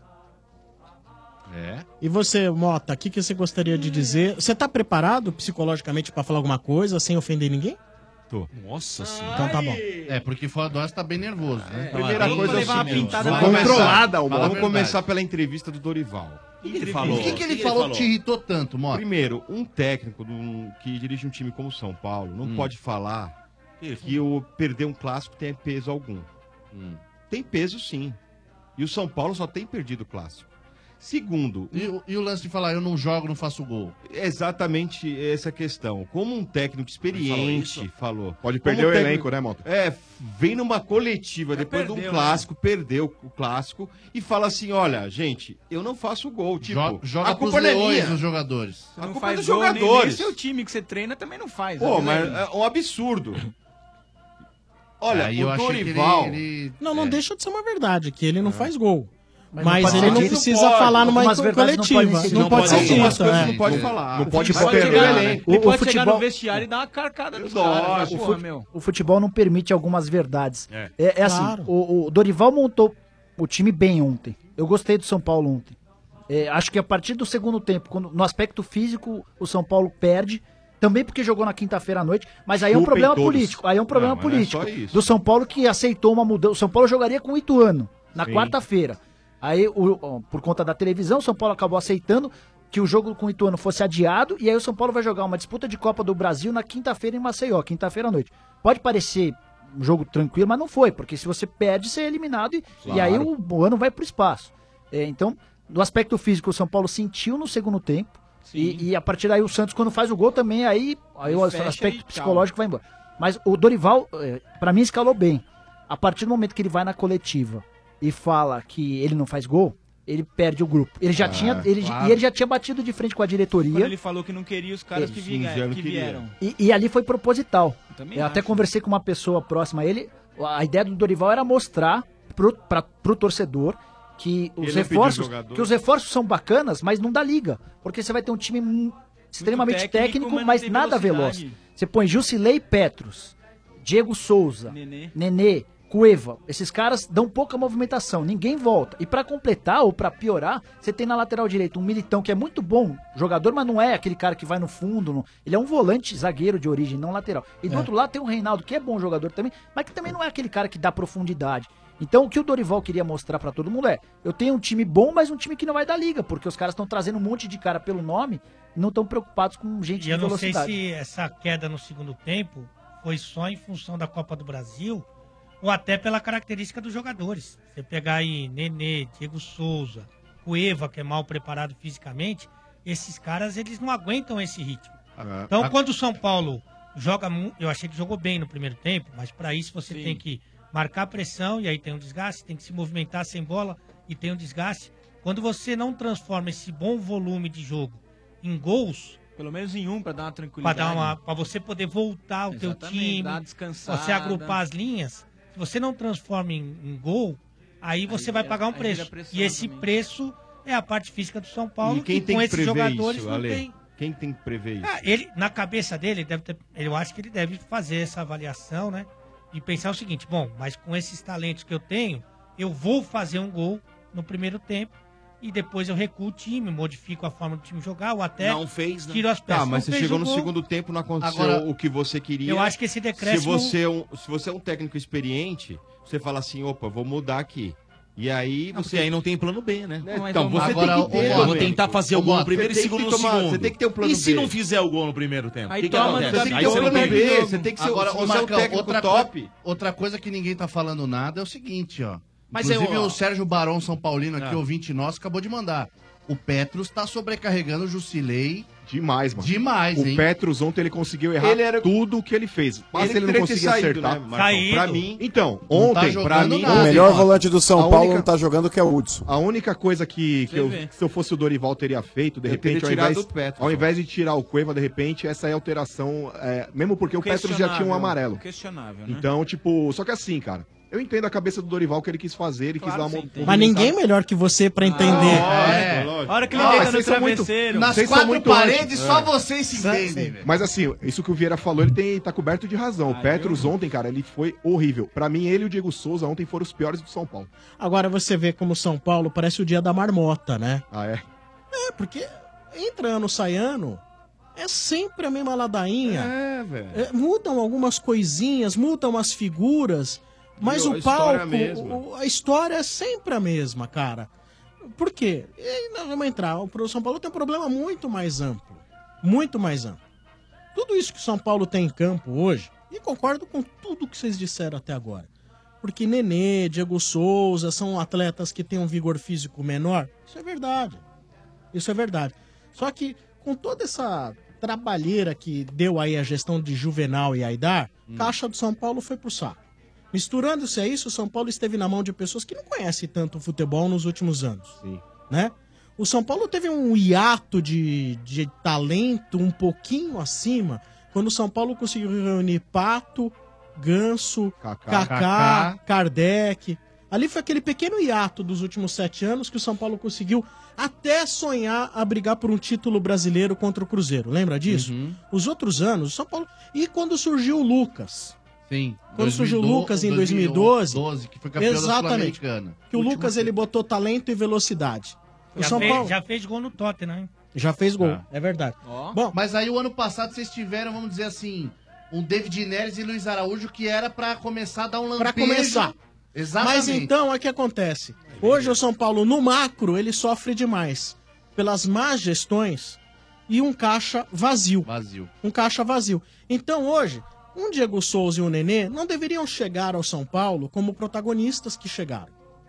E você, Mota, o que você gostaria de dizer? Você tá preparado psicologicamente pra falar alguma coisa sem ofender ninguém? Tô. Nossa senhora. Então tá bom. É, porque fora do ar você tá bem nervoso, né? Primeira coisa é o seguinte, vamos começar pela entrevista do Dorival. O que ele falou que te irritou tanto, Mota? Primeiro, um técnico que dirige um time como o São Paulo não pode falar que o perder um clássico tem peso algum. Tem peso, sim. E o São Paulo só tem perdido o clássico. Segundo... E o lance de falar, eu não jogo, não faço gol? Exatamente essa questão. Como um técnico experiente falou... Pode perder o elenco, né, Mota? Vem numa coletiva depois de um clássico, perdeu o clássico e fala assim, olha, gente, eu não faço gol. Tipo, joga a pros culpa não é leões minha. os jogadores. A Não culpa é faz dos gol, nem jogadores. seu time que você treina também não faz. Pô, né? mas é um absurdo. Olha, Aí eu o achei que Dorival... Não deixa de ser uma verdade, que ele não faz gol. Mas Mas, não pode ele não ser dito. precisa Pode. falar numa Algumas verdades não podem coletiva. ser Não pode ser ditas. dito. Algumas coisas não pode falar. Não pode Pode perder o chegar, elenco. ele pode O chegar futebol- no vestiário e dar uma carcada nos Lógico. caras. né? Porra, meu. O futebol não permite algumas verdades. É assim, Claro. o Dorival montou o time bem ontem. Eu gostei do São Paulo ontem. Acho que a partir do segundo tempo, no aspecto físico, o São Paulo perde. Também porque jogou na quinta-feira à noite, mas aí é um Culpem problema todos. político. Aí é um problema Não, mas não é político só isso. do São Paulo que aceitou uma mudança. O São Paulo jogaria com o Ituano na quarta-feira. Aí, por conta da televisão, o São Paulo acabou aceitando que o jogo com o Ituano fosse adiado, e aí o São Paulo vai jogar uma disputa de Copa do Brasil na quinta-feira em Maceió, quinta-feira à noite. Pode parecer um jogo tranquilo, mas não foi, porque se você perde, você é eliminado, e aí o ano vai pro espaço. Então, do aspecto físico, o São Paulo sentiu no segundo tempo, e a partir daí o Santos, quando faz o gol também, aí o fecha aspecto e tchau. psicológico vai embora. Mas o Dorival, pra mim, escalou bem. A partir do momento que ele vai na coletiva e fala que ele não faz gol, ele perde o grupo. Ele já tinha, e ele já tinha batido de frente com a Quando diretoria. ele falou que não queria os caras que vieram. E ali foi proposital. também Eu até acho. conversei com uma pessoa próxima a ele. A ideia do Dorival era mostrar pro torcedor que os reforços são bacanas, mas não dá liga. Porque você vai ter um time extremamente técnico, mas tem nada velocidade. veloz. Você põe Jusilei Petros, Diego Souza, Nenê, Cueva. Esses caras dão pouca movimentação, ninguém volta. E pra completar ou pra piorar, você tem na lateral direita um Militão que é muito bom jogador, mas não é aquele cara que vai no fundo. Ele é um volante zagueiro de origem, não lateral. E do outro lado tem o Reinaldo, que é bom jogador também, mas que também não é aquele cara que dá profundidade. Então o que o Dorival queria mostrar pra todo mundo é: eu tenho um time bom, mas um time que não vai dar liga, porque os caras estão trazendo um monte de cara pelo nome e não estão preocupados com gente E de eu não velocidade. sei se essa queda no segundo tempo foi só em função da Copa do Brasil ou até pela característica dos jogadores. Você pegar aí Nenê, Diego Souza, Cueva, que é mal preparado fisicamente, esses caras eles não aguentam esse ritmo. Então quando o São Paulo joga, eu achei que jogou bem no primeiro tempo, mas para isso você tem que marcar pressão e aí tem um desgaste, tem que se movimentar sem bola e tem um desgaste. Quando você não transforma esse bom volume de jogo em gols, pelo menos em um, pra dar uma tranquilidade. Para você poder voltar ao teu time, dar uma descansada. você agrupar as linhas. Se você não transforma em gol, aí você vai pagar um preço. E esse preço é a parte física do São Paulo. E quem que tem com que esses prever jogadores isso, não Ale? tem. Quem tem que prever isso? Ele, na cabeça dele, eu acho que ele deve fazer essa avaliação, né? E pensar o seguinte: bom, mas com esses talentos que eu tenho, eu vou fazer um gol no primeiro tempo e depois eu recuo o time, modifico a forma do time jogar ou até Não fez, né? tiro as peças. Tá, mas Não você fez chegou o no gol. segundo tempo, não aconteceu Agora, o que você queria. eu acho que esse decréscimo- Se você é um técnico experiente, você fala assim, opa, vou mudar aqui. E aí Não, porque aí não tem plano B, né? Então, você Agora, tem que ter. eu vou tentar fazer o gol no primeiro e segundo no segundo. Você tem que ter um plano E se B. não fizer o gol no primeiro tempo? Aí O que que toma, acontece? você tem que Aí ter um você não plano tem B, jogo. você tem que ser Agora, o você é o técnico outra top. Outra coisa que ninguém tá falando nada é o seguinte, ó. Mas Inclusive eu- o Sérgio Barão São Paulino aqui, Ah. ouvinte nosso, acabou de mandar. O Petros tá sobrecarregando o Jusilei. Demais, mano. Demais, o hein? Petros ontem ele conseguiu errar Ele era- tudo o que ele fez. Mas Ele ele não teria que ter conseguia saído, acertar. né, Marcão? Pra mim. Então, Não tá ontem, jogando pra mim. nada, o melhor volante do São a Paulo única- não tá jogando que é o Hudson. A única coisa que Você eu, vê. se eu fosse o Dorival, teria feito, de Eu repente, teria ao tirado invés, o Petros, ao invés de tirar o Cueva, de repente, essa é a alteração. Mesmo porque o Petros já tinha um amarelo. Questionável, né? Então, tipo, só que assim, cara, eu entendo a cabeça do Dorival que ele quis fazer, ele quis dar uma. Mas ninguém melhor que você pra entender. lógico. A hora que ele Ah, deita no vocês são muito- travesseiro. Nas vocês são quatro muito paredes, anti- só é. vocês se entendem, velho. Mas assim, isso que o Vieira falou, tá coberto de razão. O Petros ontem, cara, ele foi horrível. Pra mim, ele e o Diego Souza ontem foram os piores do São Paulo. Agora você vê como São Paulo parece o dia da marmota, né? Ah, é? É, porque entra ano, sai ano, é sempre a mesma ladainha. velho. Mudam algumas coisinhas, mudam as figuras, mas E a o história palco, é a mesma. a história é sempre a mesma, cara. Por quê? E nós vamos entrar. O São Paulo tem um problema muito mais amplo. Muito mais amplo. Tudo isso que o São Paulo tem em campo hoje, e concordo com tudo que vocês disseram até agora. Porque Nenê, Diego Souza são atletas que têm um vigor físico menor. Isso é verdade. Isso é verdade. Só que com toda essa trabalheira que deu aí a gestão de Juvenal e Aidar, caixa do São Paulo foi pro saco. Misturando-se a isso, o São Paulo esteve na mão de pessoas que não conhecem tanto o futebol nos últimos anos. Sim. Né? O São Paulo teve um hiato de talento um pouquinho acima, quando o São Paulo conseguiu reunir Pato, Ganso, Kaká, Kardec. Ali foi aquele pequeno hiato dos últimos 7 anos que o São Paulo conseguiu até sonhar a brigar por um título brasileiro contra o Cruzeiro. Lembra disso? Os outros anos, o São Paulo... E quando surgiu o Lucas... Sim. Quando surgiu o Lucas em 2012, que foi campeão da exatamente, Sul-Americana. que o Lucas ele botou talento e velocidade. O Já, São fez, Paulo já fez gol no Tottenham, hein? já fez gol, é verdade. Bom, mas aí o ano passado vocês tiveram, vamos dizer assim, um David Neres e Luiz Araújo que era pra começar a dar um lampejo. Pra começar. Exatamente. Mas então, o que acontece? Hoje o São Paulo, no macro, ele sofre demais pelas más gestões e um caixa vazio. Vazio. Um caixa vazio. Então hoje, um Diego Souza e um Nenê não deveriam chegar ao São Paulo como protagonistas que chegaram.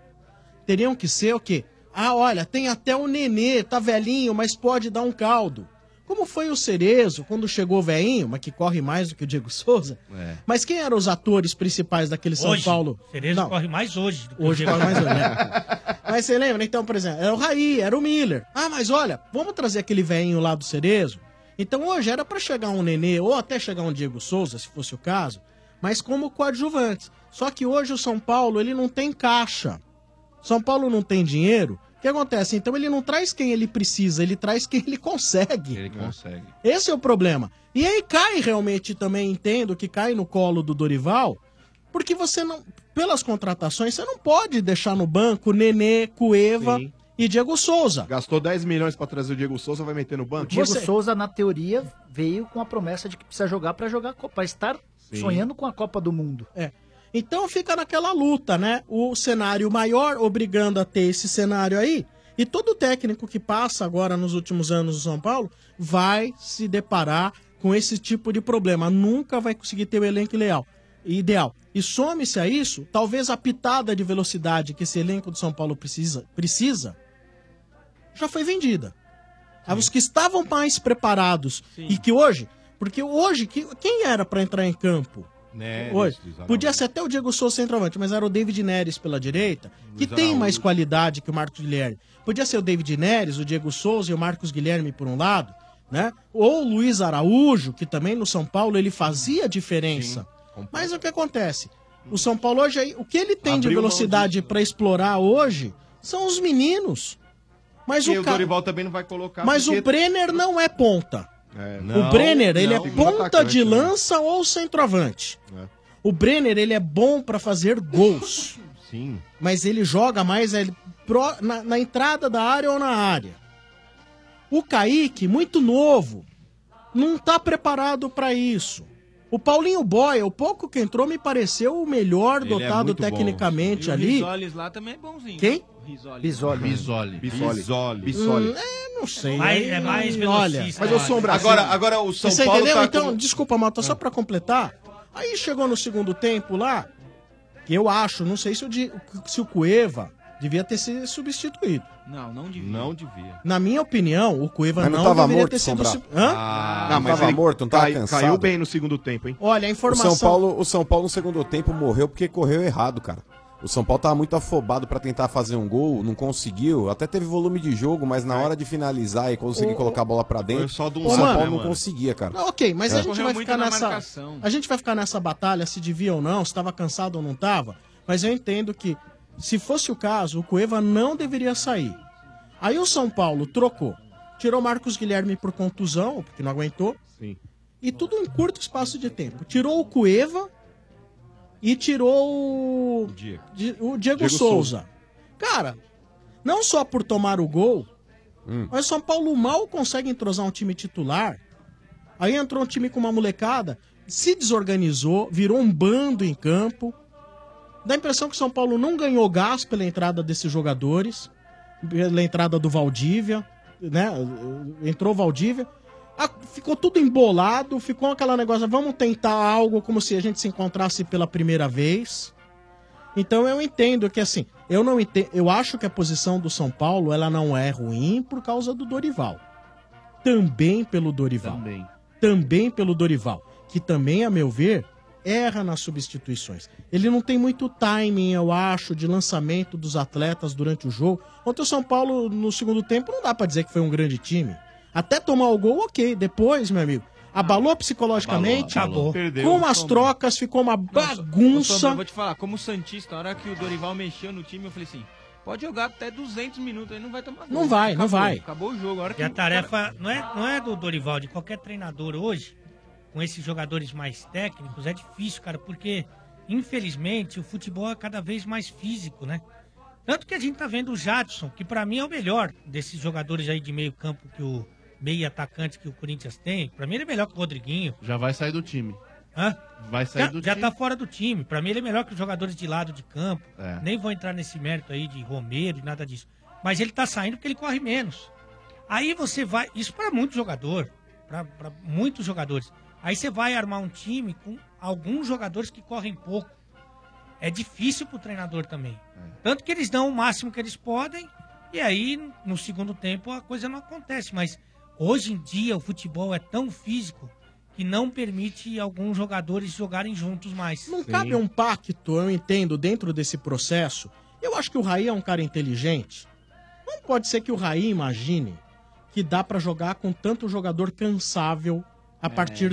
Teriam que ser o quê? Ah, olha, tem até o Nenê, tá velhinho, mas pode dar um caldo. Como foi o Cerezo, quando chegou velhinho, mas que corre mais do que o Diego Souza. Mas quem eram os atores principais daquele São Hoje, Paulo? Cerezo Não. corre mais hoje. do que Hoje o corre Diego. mais hoje, né? Mas você lembra? Então, por exemplo, era o Raí, era o Miller. Ah, mas olha, vamos trazer aquele velhinho lá do Cerezo? Então hoje era pra chegar um Nenê, ou até chegar um Diego Souza, se fosse o caso, mas como coadjuvantes. Só que hoje o São Paulo, ele não tem caixa. São Paulo não tem dinheiro. O que acontece? Então ele não traz quem ele precisa, ele traz quem ele consegue. Ele consegue. Esse é o problema. E aí cai realmente também, entendo que cai no colo do Dorival, porque você não, pelas contratações, você não pode deixar no banco Nenê, Cueva e Diego Souza. Gastou 10 milhões pra trazer o Diego Souza, vai meter no banco? O Diego Souza, na teoria, veio com a promessa de que precisa jogar para estar sonhando com a Copa do Mundo. É. Então fica naquela luta, né? O cenário maior obrigando a ter esse cenário aí. E todo técnico que passa agora nos últimos anos do São Paulo vai se deparar com esse tipo de problema. Nunca vai conseguir ter o elenco ideal. E some-se a isso, talvez a pitada de velocidade que esse elenco do São Paulo precisa já foi vendida. Os que estavam mais preparados e que hoje... Porque hoje, quem era para entrar em campo? Neres, Hoje, Luiz Araújo. podia ser até o Diego Souza centroavante, mas era o David Neres pela direita, que Luiz tem Araújo. mais qualidade que o Marcos Guilherme. Podia ser o David Neres, o Diego Souza e o Marcos Guilherme por um lado, né? Ou o Luiz Araújo, que também no São Paulo ele fazia diferença. Mas o que acontece? O São Paulo hoje, o que ele tem de Abriu mão velocidade para explorar hoje são os meninos. Mas E o o ca- Dorival também não vai colocar. Mas porque- o Brenner não é ponta. Não, O Brenner, ele não. é Segundo ponta atacante, de né? lança ou centroavante. O Brenner, ele é bom pra fazer gols. Sim. Mas ele joga mais na entrada da área ou na área. O Kaique, muito novo, não tá preparado pra isso. O Paulinho Boia, o pouco que entrou, me pareceu o melhor Ele é dotado muito bom. tecnicamente E o ali. Risoles lá também é bonzinho. Quem? Risoli. Bissoli. Não sei. É mais Olha, velocista. Mas eu sou um Brasil. Agora o São Você Paulo entendeu? tá Então, com- desculpa, Malta, só pra completar. Aí chegou no segundo tempo lá, que eu acho, não sei se o Cueva devia ter sido substituído. Não devia. Não devia. Na minha opinião, o Cueva Mas não não tava deveria morto, ter sido Sombra? substituído. Não, mas tava morto, não tava cansado. Caiu bem no segundo tempo, hein? Olha, a informação... O São Paulo no segundo tempo morreu porque correu errado, cara. O São Paulo tava muito afobado pra tentar fazer um gol, não conseguiu. Até teve volume de jogo, mas na hora de finalizar e conseguir colocar a bola pra dentro, Foi só de um o São lado, Paulo né, não mano? conseguia, cara. Não, ok, mas a gente Correu vai muito ficar na nessa. marcação. A gente vai ficar nessa batalha se devia ou não, se estava cansado ou não estava. Mas eu entendo que, se fosse o caso, o Cueva não deveria sair. Aí o São Paulo trocou. Tirou Marcos Guilherme por contusão, porque não aguentou. Sim. E tudo em curto espaço de tempo. Tirou o Cueva e tirou o Diego Souza. Cara, não só por tomar o gol, mas o São Paulo mal consegue entrosar um time titular. Aí entrou um time com uma molecada, se desorganizou, virou um bando em campo. Dá a impressão que o São Paulo não ganhou gás pela entrada desses jogadores, pela entrada do Valdívia, né? Entrou o Valdívia. Ficou tudo embolado, ficou aquela negócio, vamos tentar algo como se a gente se encontrasse pela primeira vez. Então eu entendo que assim, eu acho que a posição do São Paulo, ela não é ruim por causa do Dorival. Também pelo Dorival. Também pelo Dorival, que também, a meu ver, erra nas substituições. Ele não tem muito timing, eu acho, de lançamento dos atletas durante o jogo. Ontem o São Paulo, no segundo tempo, não dá pra dizer que foi um grande time. Até tomar o gol, ok. Depois, meu amigo, abalou psicologicamente, Abalou. com as trocas, ficou uma bagunça. Eu vou te falar, como Santista, na hora que o Dorival mexeu no time, eu falei assim, pode jogar até 200 minutos, aí não vai tomar gol. Não vai, não vai. Acabou o jogo. A hora que E a tarefa não é do Dorival, de qualquer treinador hoje, com esses jogadores mais técnicos, é difícil, cara, porque, infelizmente, o futebol é cada vez mais físico, né? Tanto que a gente tá vendo o Jadson, que pra mim é o melhor desses jogadores aí de meio campo, que o meio atacante que o Corinthians tem. Pra mim ele é melhor que o Rodriguinho. Já vai sair do time. Hã? Vai sair do Já time. tá fora do time. Pra mim ele é melhor que os jogadores de lado de campo. É. Nem vou entrar nesse mérito aí de Romero e nada disso. Mas ele tá saindo porque ele corre menos. Aí você vai... Isso pra muito jogador. Pra muitos jogadores. Aí você vai armar um time com alguns jogadores que correm pouco. É difícil pro treinador também. Tanto que eles dão o máximo que eles podem. E aí, no segundo tempo, a coisa não acontece. Mas hoje em dia o futebol é tão físico que não permite alguns jogadores jogarem juntos mais. Não cabe um pacto, eu entendo, dentro desse processo. Eu acho que o Raí é um cara inteligente. Não pode ser que o Raí imagine que dá pra jogar com tanto jogador cansável a partir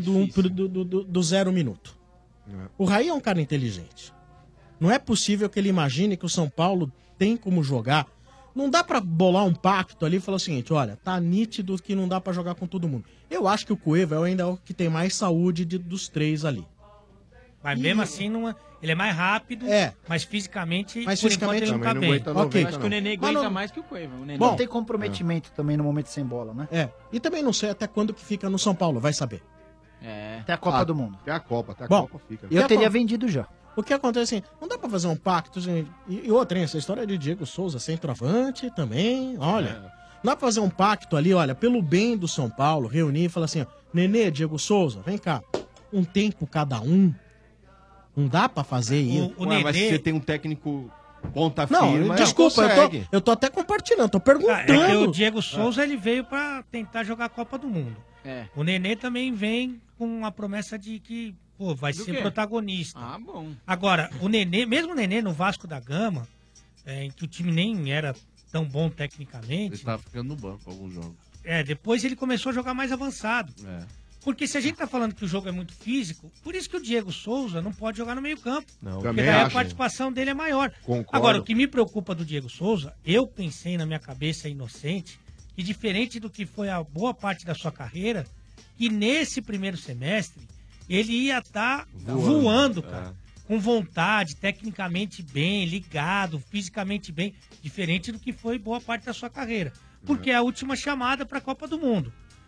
do 0 minuto. O Raí é um cara inteligente. Não é possível que ele imagine que o São Paulo tem como jogar. Não dá pra bolar um pacto ali e falar o seguinte, olha, tá nítido que não dá pra jogar com todo mundo. Eu acho que o Cueva ainda é o que tem mais saúde dos três ali. Mas mesmo assim, ele é mais rápido, mas fisicamente, Mas por fisicamente enquanto, ele não tá bem. Ok. Acho que o Nenê aguenta mais que o Cueva. O Nenê Bom, Não tem comprometimento também no momento sem bola, né? É. E também não sei até quando que fica no São Paulo, vai saber. Até a Copa do Mundo. Até a Copa Bom, fica. Eu teria vendido já. O que acontece assim, não dá pra fazer um pacto, gente. E outra, hein, essa história de Diego Souza, centroavante também, olha. Não dá pra fazer um pacto ali, olha, pelo bem do São Paulo, reunir e falar assim, ó, Nenê, Diego Souza, vem cá, um tempo cada um. Não dá pra fazer isso. Mas você tem um técnico ponta Não, firma, desculpa, consegue. eu tô até compartilhando, tô perguntando. É que o Diego Souza, ele veio pra tentar jogar a Copa do Mundo. O Nenê também vem com a promessa de que, pô, vai ser quê? protagonista. Ah, bom. Agora, o Nenê, mesmo o Nenê no Vasco da Gama, em que o time nem era tão bom tecnicamente. Ele tava ficando no banco alguns jogos. Depois ele começou a jogar mais avançado. Porque se a gente tá falando que o jogo é muito físico, por isso que o Diego Souza não pode jogar no meio campo. Não. Porque Também daí a acho. participação dele é maior. Concordo. Agora, o que me preocupa do Diego Souza, eu pensei na minha cabeça inocente, que diferente do que foi a boa parte da sua carreira, que nesse primeiro semestre ele ia estar voando, cara. Com vontade, tecnicamente bem, ligado, fisicamente bem, diferente do que foi boa parte da sua carreira. Porque é a última chamada para a Copa do Mundo.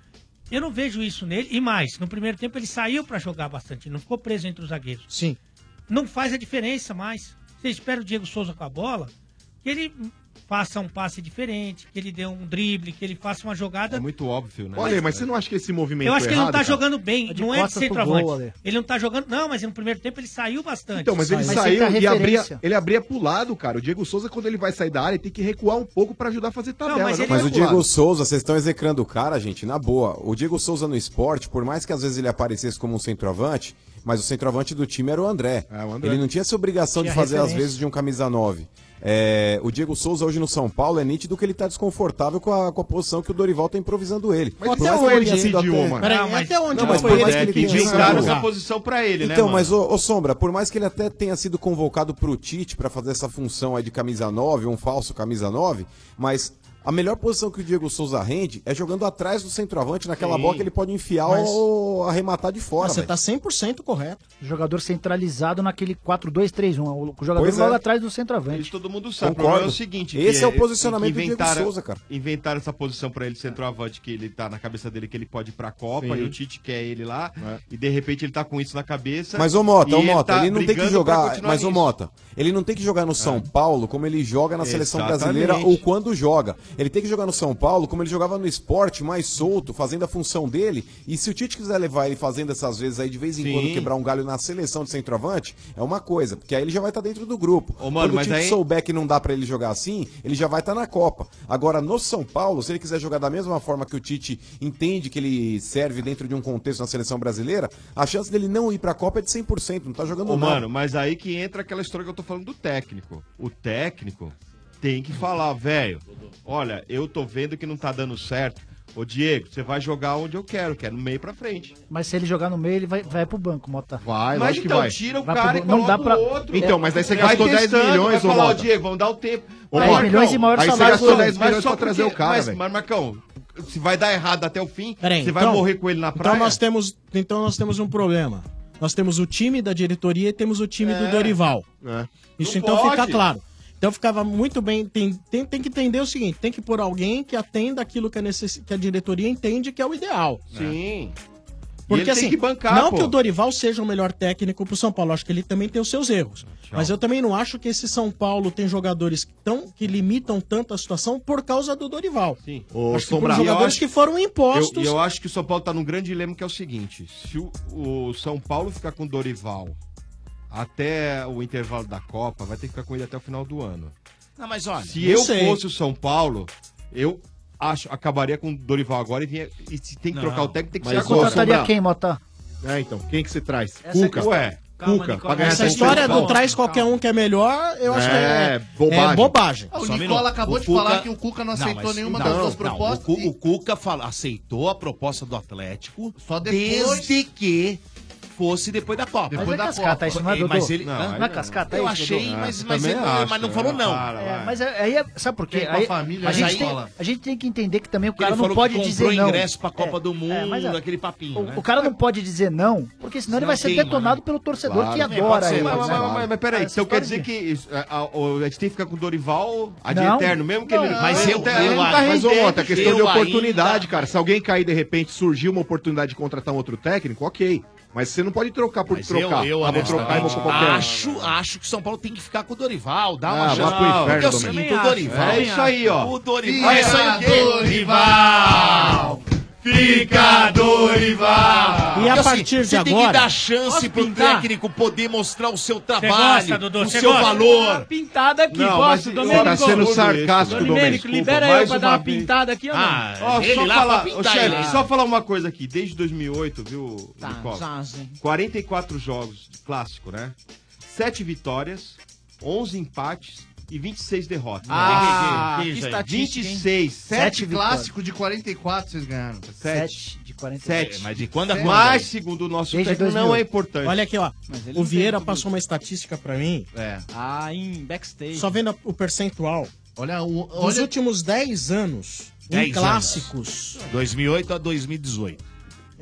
Eu não vejo isso nele. E mais, no primeiro tempo ele saiu pra jogar bastante, ele não ficou preso entre os zagueiros. Sim. Não faz a diferença mais. Você espera o Diego Souza com a bola, que ele faça um passe diferente, que ele dê um drible, que ele faça uma jogada... É muito óbvio, né? Olha aí, mas você não acha que esse movimento Eu acho que ele não tá errado, cara? jogando bem, De não é de costas pro centroavante. gol, Ale. Ele não tá jogando... Não, mas no primeiro tempo ele saiu bastante. Então, mas ele saiu e ele abria pro lado, cara. O Diego Souza, quando ele vai sair da área, ele tem que recuar um pouco pra ajudar a fazer tabela. Mas, não vai o pro Diego lado. Souza, vocês estão execrando o cara, gente, na boa. O Diego Souza no esporte, por mais que às vezes ele aparecesse como um centroavante, mas o centroavante do time era o André. André. Ele não tinha essa obrigação Tinha de fazer às referência. vezes de um camisa 9. O Diego Souza hoje no São Paulo é nítido que ele tá desconfortável com a posição que o Dorival tá improvisando ele. Mas Por até mais que onde ele tenha esse sido idioma? até- Peraí, até onde Não, mas foi por mais ele que ele que tenha inventaram sido- essa posição pra ele, né, Então, mano? mas ô Sombra, por mais que ele até tenha sido convocado pro Tite pra fazer essa função aí de camisa 9, um falso camisa 9, mas a melhor posição que o Diego Souza rende é jogando atrás do centroavante naquela Sim. bola que ele pode enfiar Mas- ou arrematar de fora. Você velho. tá 100% correto. Jogador centralizado naquele 4-2-3-1. O jogador Pois é. logo atrás do centroavante. Isso todo mundo sabe. O Concordo. problema é o seguinte... Esse que é o posicionamento do Diego inventaram- Souza, cara. Inventaram essa posição pra ele, centroavante, que ele tá na cabeça dele, que ele pode ir pra Copa, Sim. e o Tite quer ele lá, e de repente ele tá com isso na cabeça. Mas ô Mota, e ele não tem que brigando pra jogar. continuar Mas ô nisso. Mota, ele não tem que jogar no São Paulo como ele joga na seleção Exatamente. brasileira ou quando joga. Ele tem que jogar no São Paulo como ele jogava no esporte, mais solto, fazendo a função dele. E se o Tite quiser levar ele fazendo essas vezes aí de vez em Sim. quando quebrar um galho na seleção de centroavante, é uma coisa, porque aí ele já vai estar dentro do grupo. Ô, mano, quando mas o Tite aí- souber que não dá pra ele jogar assim, ele já vai estar na Copa. Agora, no São Paulo, se ele quiser jogar da mesma forma que o Tite entende que ele serve dentro de um contexto na seleção brasileira, a chance dele não ir pra Copa é de 100%, não tá jogando Ô, nada. mano, mas aí que entra aquela história que eu tô falando do técnico. O técnico tem que falar, velho, olha, eu tô vendo que não tá dando certo. Ô, Diego, você vai jogar onde eu quero, que é no meio pra frente. Mas se ele jogar no meio, ele vai pro banco, Mota. Vai, Mas lógico que então vai. tira o Vai cara pro e banco. Não dá coloca pra- o outro. Então, mas daí você Vai gastou 10 testando, milhões, vai ô falar, ô Mota. Diego, vamos dar o tempo. Ô, 10 Marcão, milhões e maior aí você salário gastou do- 10 Mas milhões só pra trazer porque- o cara, mas, velho. mas, Marcão, se vai dar errado até o fim, Peraí, você vai então- morrer com ele na praia. Então nós temos um problema. Nós temos o time da diretoria e temos o time do Dorival. Isso Não então pode. fica claro. Então ficava muito bem. Tem que entender o seguinte: tem que pôr alguém que atenda aquilo que a diretoria entende que é o ideal. Sim. Porque ele tem assim, que bancar, não pô. que o Dorival seja o melhor técnico pro São Paulo, acho que ele também tem os seus erros. Mas eu também não acho que esse São Paulo tem jogadores que limitam tanto a situação por causa do Dorival. Sim. Acho que por jogadores que foram impostos. Eu acho que o São Paulo tá num grande dilema que é o seguinte: se o São Paulo ficar com o Dorival até o intervalo da Copa, vai ter que ficar com ele até o final do ano. Não, mas olha, Se não eu sei. fosse o São Paulo, eu acabaria com o Dorival agora e se tem que trocar o técnico, tem que ser Mas, agora. Contrataria quem, Mota? É, então, quem que você traz? Essa é a Cuca. questão. Ué, Calma, Cuca. Nicola. Pra ganhar Essa essa história do traz qualquer um que é melhor, eu acho que é bobagem. O Só um Nicola minuto. acabou O de Cuca- falar que o Cuca não aceitou mas- nenhuma não, das duas não, propostas. O Cuca aceitou a proposta do Atlético Só depois- desde que fosse depois da Copa. Mas é cascata isso, não é, Dodô? Mas ele, Não, hã? não é cascata Eu isso, achei, Dodô? mas Também ele acho, mas não falou né? não. Mas aí sabe por quê? Tem com a Aí, família, a, né, gente tem, Nicola? a gente tem que entender que também o Ele cara não falou pode que dizer comprou não. ingresso pra Copa do Mundo, mas, aquele papinho, o, né? o cara não pode dizer não, porque senão ele vai ser queima, detonado né? pelo torcedor Claro. que É, adora pode ser, ele. mas, né? mas peraí, Essa então quer história dizer que a gente tem que ficar com o Dorival de Não. eterno, mesmo que ele Mas ele eu, não tá- ele não tá mas, ô, rendendo, Mota, é questão de eu oportunidade, ainda- cara. Se alguém cair de repente, surgir uma oportunidade de contratar um outro técnico, ok. Mas você não pode trocar por Mas trocar. eu vou trocar e vou honestamente, com qualquer um. acho que o São Paulo tem que ficar com o Dorival, dá Ah, uma vá chance. pro inferno, Porque é o Domênico. seguinte, o Dorival... É isso aí, ó. O Dorival... É isso aí o quê? Dorival! Fica Dorival! E a Porque, partir de você tem que agora- dar chance Posso pro pintar? técnico poder mostrar o seu gosta, trabalho, Dudu? o Você seu gosta? valor. Pintada aqui, Não, posso, mas Domênico? tá sendo sarcástico, Domênico, Domênico. libera mais eu pra dar uma uma vez. pintada aqui ou não? Ó, ele só lá falar, pra ô, pintar chefe, ele. só falar uma coisa aqui. Desde 2008, viu, Tá, Nicola? já, sim. 44 jogos de clássico, né? 7 vitórias, 11 empates e 26 derrotas. Que isso aí? estatística, hein? 26. 7 vitórias. clássico de 44 vocês ganharam. 7. 7 de 40. 7. Mas de quando a quando? Mas, segundo o nosso Desde técnico, 2000. não é importante. Olha aqui, ó. Mas ele O não Vieira tem tudo passou uma estatística pra mim. É. Em backstage. Só vendo o percentual. Olha, Nos olha últimos 10 anos, em 10 clássicos, 2008 a 2018.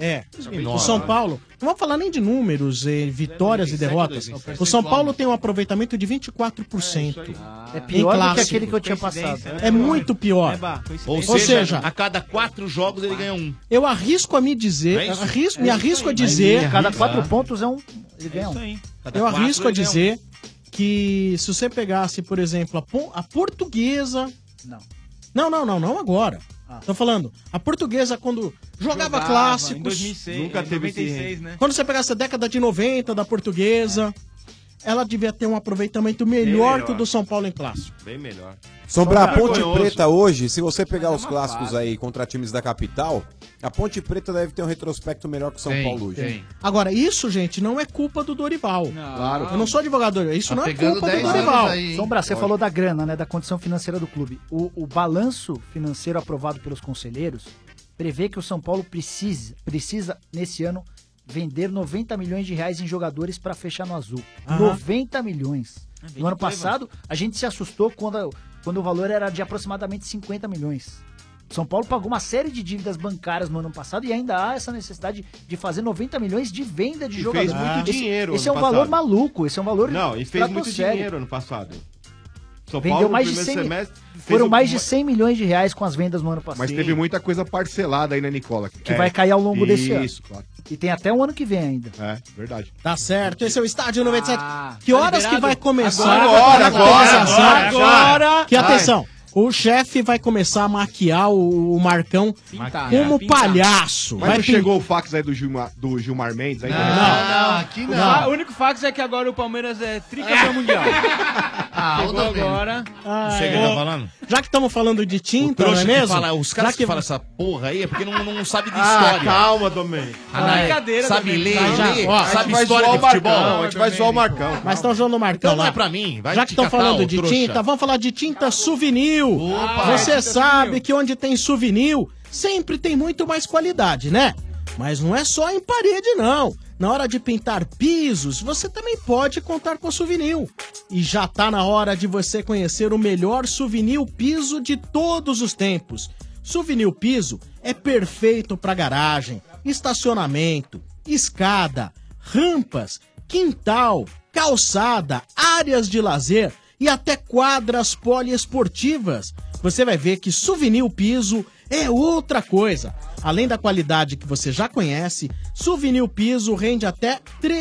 O São Paulo, não vamos falar nem de números, vitórias e derrotas. O São Paulo tem um aproveitamento de 24%. É pior do que aquele que eu tinha passado. É muito pior. Ou seja, a cada 4 jogos ele ganha um. Eu arrisco a me dizer, me arrisco a dizer... Cada 4 pontos ele ganha um. Eu arrisco a dizer que se você pegasse, por exemplo, a Portuguesa... Não agora. Tô falando, a Portuguesa quando jogava clássicos... Em 2006, nunca teve 96, né? Quando você pegasse a década de 90 da Portuguesa, ela devia ter um aproveitamento melhor que o do São Paulo em clássico. Bem melhor. Sombra, a Ponte Preta hoje, se você pegar os clássicos aí contra times da capital, a Ponte Preta deve ter um retrospecto melhor que o São Paulo hoje. Agora, isso, gente, não é culpa do Dorival. Claro. Eu não sou advogado, isso não é culpa do Dorival. Sombra, você falou da grana, né, da condição financeira do clube. O balanço financeiro aprovado pelos conselheiros prevê que o São Paulo precisa nesse ano, vender 90 milhões de reais em jogadores para fechar no azul. 90 milhões. No ano passado, a gente se assustou quando o valor era de aproximadamente 50 milhões. São Paulo pagou uma série de dívidas bancárias no ano passado e ainda há essa necessidade de fazer 90 milhões de venda de jogadores. Fez muito dinheiro esse é um valor maluco, esse é um valor Não, e fez muito dinheiro ano passado. São Vendeu Paulo, mais de 100 foram mais de 100 milhões de reais com as vendas no ano passado. Mas teve muita coisa parcelada aí, né, Nicola? Que vai cair ao longo desse ano. Isso, claro. E tem até o ano que vem ainda. É, verdade. Tá certo, esse é o Estádio 97. Que horas que vai começar? Agora! Que atenção, o chefe vai começar a maquiar o Marcão como palhaço. Mas não chegou o fax aí do Gilmar Mendes? Aí Não, aqui não. O único fato é que agora o Palmeiras é tricampeão mundial. Chegou agora. Já que estamos falando de tinta, não é mesmo? Os caras que falam essa porra aí é porque não sabe de história. Calma, Domênico. Brincadeira. Sabe ler, sabe vai história zoar de o futebol. Marcão, a gente vai zoar o Marcão. Mas estão jogando o Marcão Então não lá. é pra mim. Vai Já que estão falando de tinta, vamos falar de tinta Souvenir. Você sabe que onde tem Souvenir, sempre tem muito mais qualidade, né? Mas não é só em parede, não. Na hora de pintar pisos, você também pode contar com a Souvenir. E já tá na hora de você conhecer o melhor Souvenir piso de todos os tempos. Souvenir piso é perfeito para garagem, estacionamento, escada, rampas, quintal, calçada, áreas de lazer e até quadras poliesportivas. Você vai ver que Souvenir Piso é outra coisa. Além da qualidade que você já conhece, Souvenir Piso rende até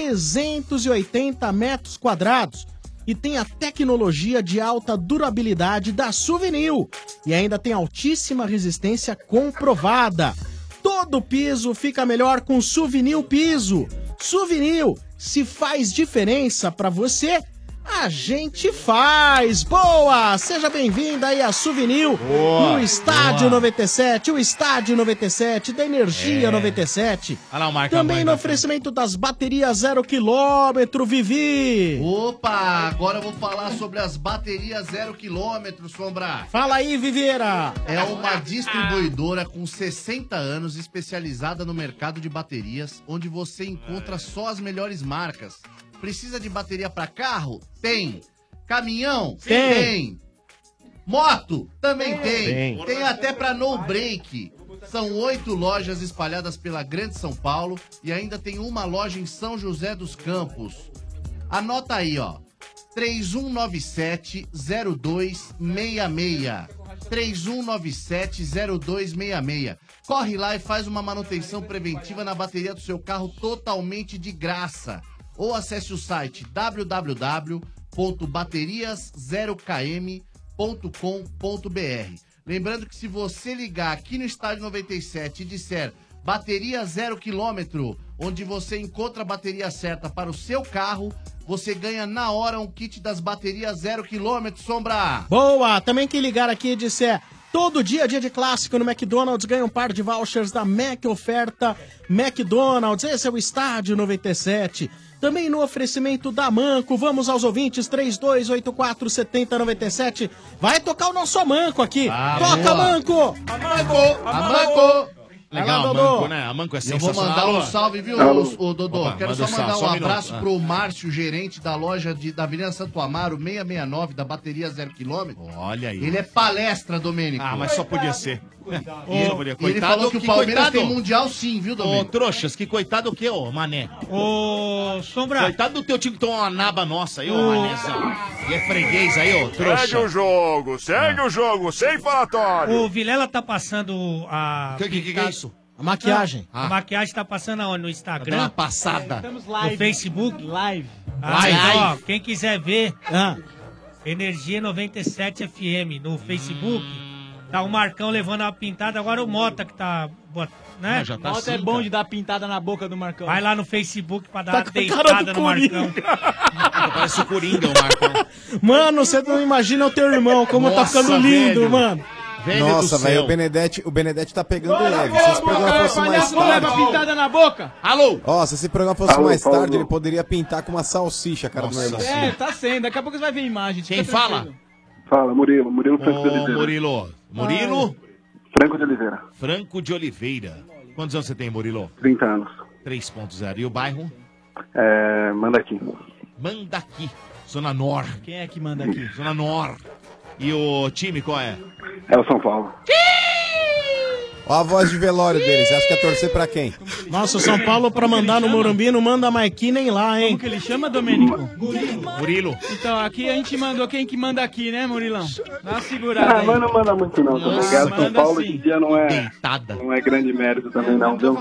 380 metros quadrados e tem a tecnologia de alta durabilidade da Souvenir. E ainda tem altíssima resistência comprovada. Todo piso fica melhor com Souvenir Piso. Souvenir, se faz diferença para você, a gente faz! Boa! Seja bem-vinda aí a Souvenir no Estádio 97, o Estádio 97 da Energia 97. Olha lá o Marcão. Também no oferecimento das baterias 0 km, Vivi. Opa, agora eu vou falar sobre as baterias 0 km, Sombra. Fala aí, Viveira. É uma distribuidora com 60 anos especializada no mercado de baterias, onde você encontra só as melhores marcas. Precisa de bateria para carro? Tem. Caminhão? Tem. Moto? Também tem. Tem até para no break. São 8 lojas espalhadas pela Grande São Paulo e ainda tem uma loja em São José dos Campos. Anota aí, ó. 3197-0266. 3197-0266. Corre lá e faz uma manutenção preventiva na bateria do seu carro totalmente de graça. Ou acesse o site www.baterias0km.com.br. Lembrando que se você ligar aqui no Estádio 97 e disser bateria 0 km, onde você encontra a bateria certa para o seu carro, você ganha na hora um kit das baterias 0 km, Sombra. Boa! Também quem ligar aqui e disser todo dia de clássico no McDonald's ganha um par de vouchers da Mac Oferta McDonald's. Esse é o Estádio 97. Também no oferecimento da Manco, vamos aos ouvintes, 3284-7097. Vai tocar o nosso Amanco aqui. Toca, boa. Manco! Amanco! Legal, Dodô. Manco, né? A Manco é Eu sensacional. vou mandar um salve, viu, ô Dodô? Opa, Quero só mandar um abraço minuto. pro Márcio, gerente da loja da Avenida Santo Amaro, 669, da bateria 0 km. Olha aí. Ele é palestra, Domênico. Ah, mas só podia ser. Isso, E ele falou que o Palmeiras tem Mundial sim, viu, Ô, Domênico? trouxas, que coitado o quê, ô, mané? Ô, Sombra. Coitado do teu time que toma uma naba nossa aí, ô, manézão. E é freguês aí, ô, trouxa. Segue o jogo, sem falatório. O Vilela tá passando a... Que é isso? A maquiagem. A maquiagem tá passando aonde? No Instagram? Tá passada. Estamos live. No Facebook? Live. Então, ó, quem quiser ver, Energia 97 FM no Facebook, tá o Marcão levando uma pintada, agora o Mota que tá... Né? Já tá Mota é bom de dar pintada na boca do Marcão. Vai lá no Facebook pra dar Tá uma com a cara deitada do no Marcão. Parece o Coringa, o Marcão. Mano, você não imagina o teu irmão, como tá Nossa, ficando lindo, velho. mano. Nossa, velho, o Benedetti tá pegando leve. Se esse programa fosse mais Leva tarde... pintada na boca. Alô? Ó, se esse programa fosse Alô, mais Paulo. tarde, ele poderia pintar com uma salsicha, cara do meu irmão. É, tá sendo. Daqui a pouco você vai ver imagem. Quem fala? Fala, Murilo Franco de Oliveira. Murilo? Franco de Oliveira. Franco de Oliveira. Quantos anos você tem, Murilo? 30 anos. 3.0. E o bairro? Manda aqui. Manda aqui. Zona Nor. Quem é que manda aqui? Zona Nor. E o time qual é? É o São Paulo. Ó a voz de velório dele, você acha que é torcer pra quem? Nossa, o São Paulo pra mandar no Morumbi não manda mais aqui nem lá, hein? Como que ele chama, Domênico? Murilo. Então, aqui a gente mandou quem que manda aqui, né, Murilão? Dá uma segurada aí. Mas não manda muito não, tá ligado? São manda Paulo sim. hoje em dia não é grande mérito também não, viu?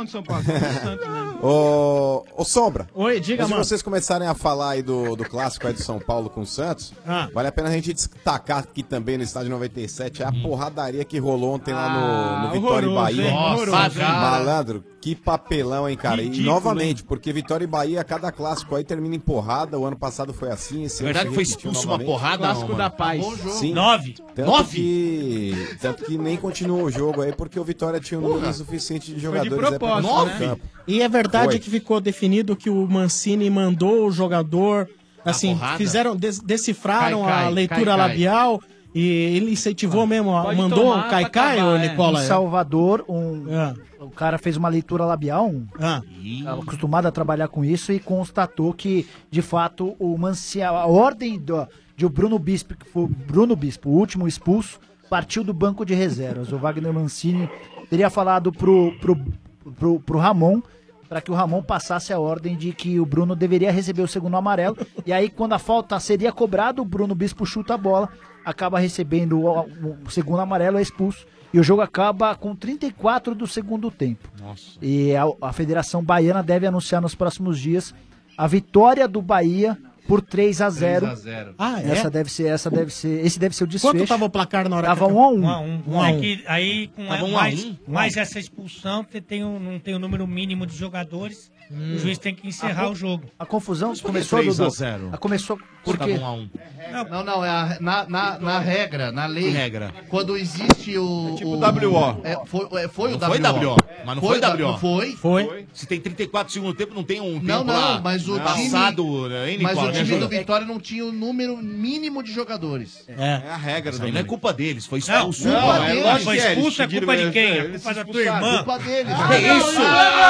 Ô Sombra. Oi, diga, antes mano. de vocês começarem a falar aí do clássico aí do São Paulo com o Santos, vale a pena a gente destacar aqui também no estádio 97 a porradaria que rolou ontem lá no Vitória e Bahia. Nossa, Malandro, que papelão, hein, cara? Ridículo, E novamente, porque Vitória e Bahia, cada clássico aí termina em porrada. O ano passado foi assim, esse Verdade ano que foi se repetiu expulso uma novamente. porrada, Clássico não, da mano. Paz. Sim. 9. Tanto que nem continuou o jogo aí, porque o Vitória tinha um número insuficiente de jogadores aí pra propósito, continuar né? no campo. E é verdade Foi. que ficou definido que o Mancini mandou o jogador, assim, porrada? decifraram Cai, a cai, leitura cai, cai. labial e ele incentivou mesmo, Pode mandou tomar o Caicai, pra ô acabar, Nicola? Em Salvador, o cara fez uma leitura labial, acostumado a trabalhar com isso, e constatou que, de fato, o Mancini, a ordem de o Bruno Bispo, que foi o Bruno Bispo, o último expulso, partiu do banco de reservas. O Wagner Mancini teria falado pro Ramon, para que o Ramon passasse a ordem de que o Bruno deveria receber o segundo amarelo. E aí, quando a falta seria cobrada, o Bruno Bispo chuta a bola, acaba recebendo o segundo amarelo, é expulso. E o jogo acaba com 34 do segundo tempo. Nossa. E a Federação Baiana deve anunciar nos próximos dias a vitória do Bahia por 3-0. 3-0. Ah, é? Esse deve ser o desfecho. Quanto tava o placar na hora Tava que 1-1. 1 a 1. É que aí, com Tava 1 a mais, 1? mais essa expulsão, não tem o número mínimo de jogadores, o juiz tem que encerrar o jogo. A confusão por que começou, 3 a Dudu. 0? Começou porque... Tava 1 a 1. Não, é na regra, na lei. Regra. Quando existe o. Tipo WO. Foi o Não foi WO. Mas não foi WO. Não foi? Foi. Se tem 34 segundos tempo, não tem um tempo Não, lá mas o passado, time. né, hein, Mas Nicola? o Me time ajuda. do Vitória não tinha o número mínimo de jogadores. É. É a regra, Isso aí não é culpa deles, foi Não, expulso. não, deles. lógico, foi que é, expulso, é eles culpa de pediram- quem? É eles culpa da tua expulsaram. irmã? Culpa deles. Que isso?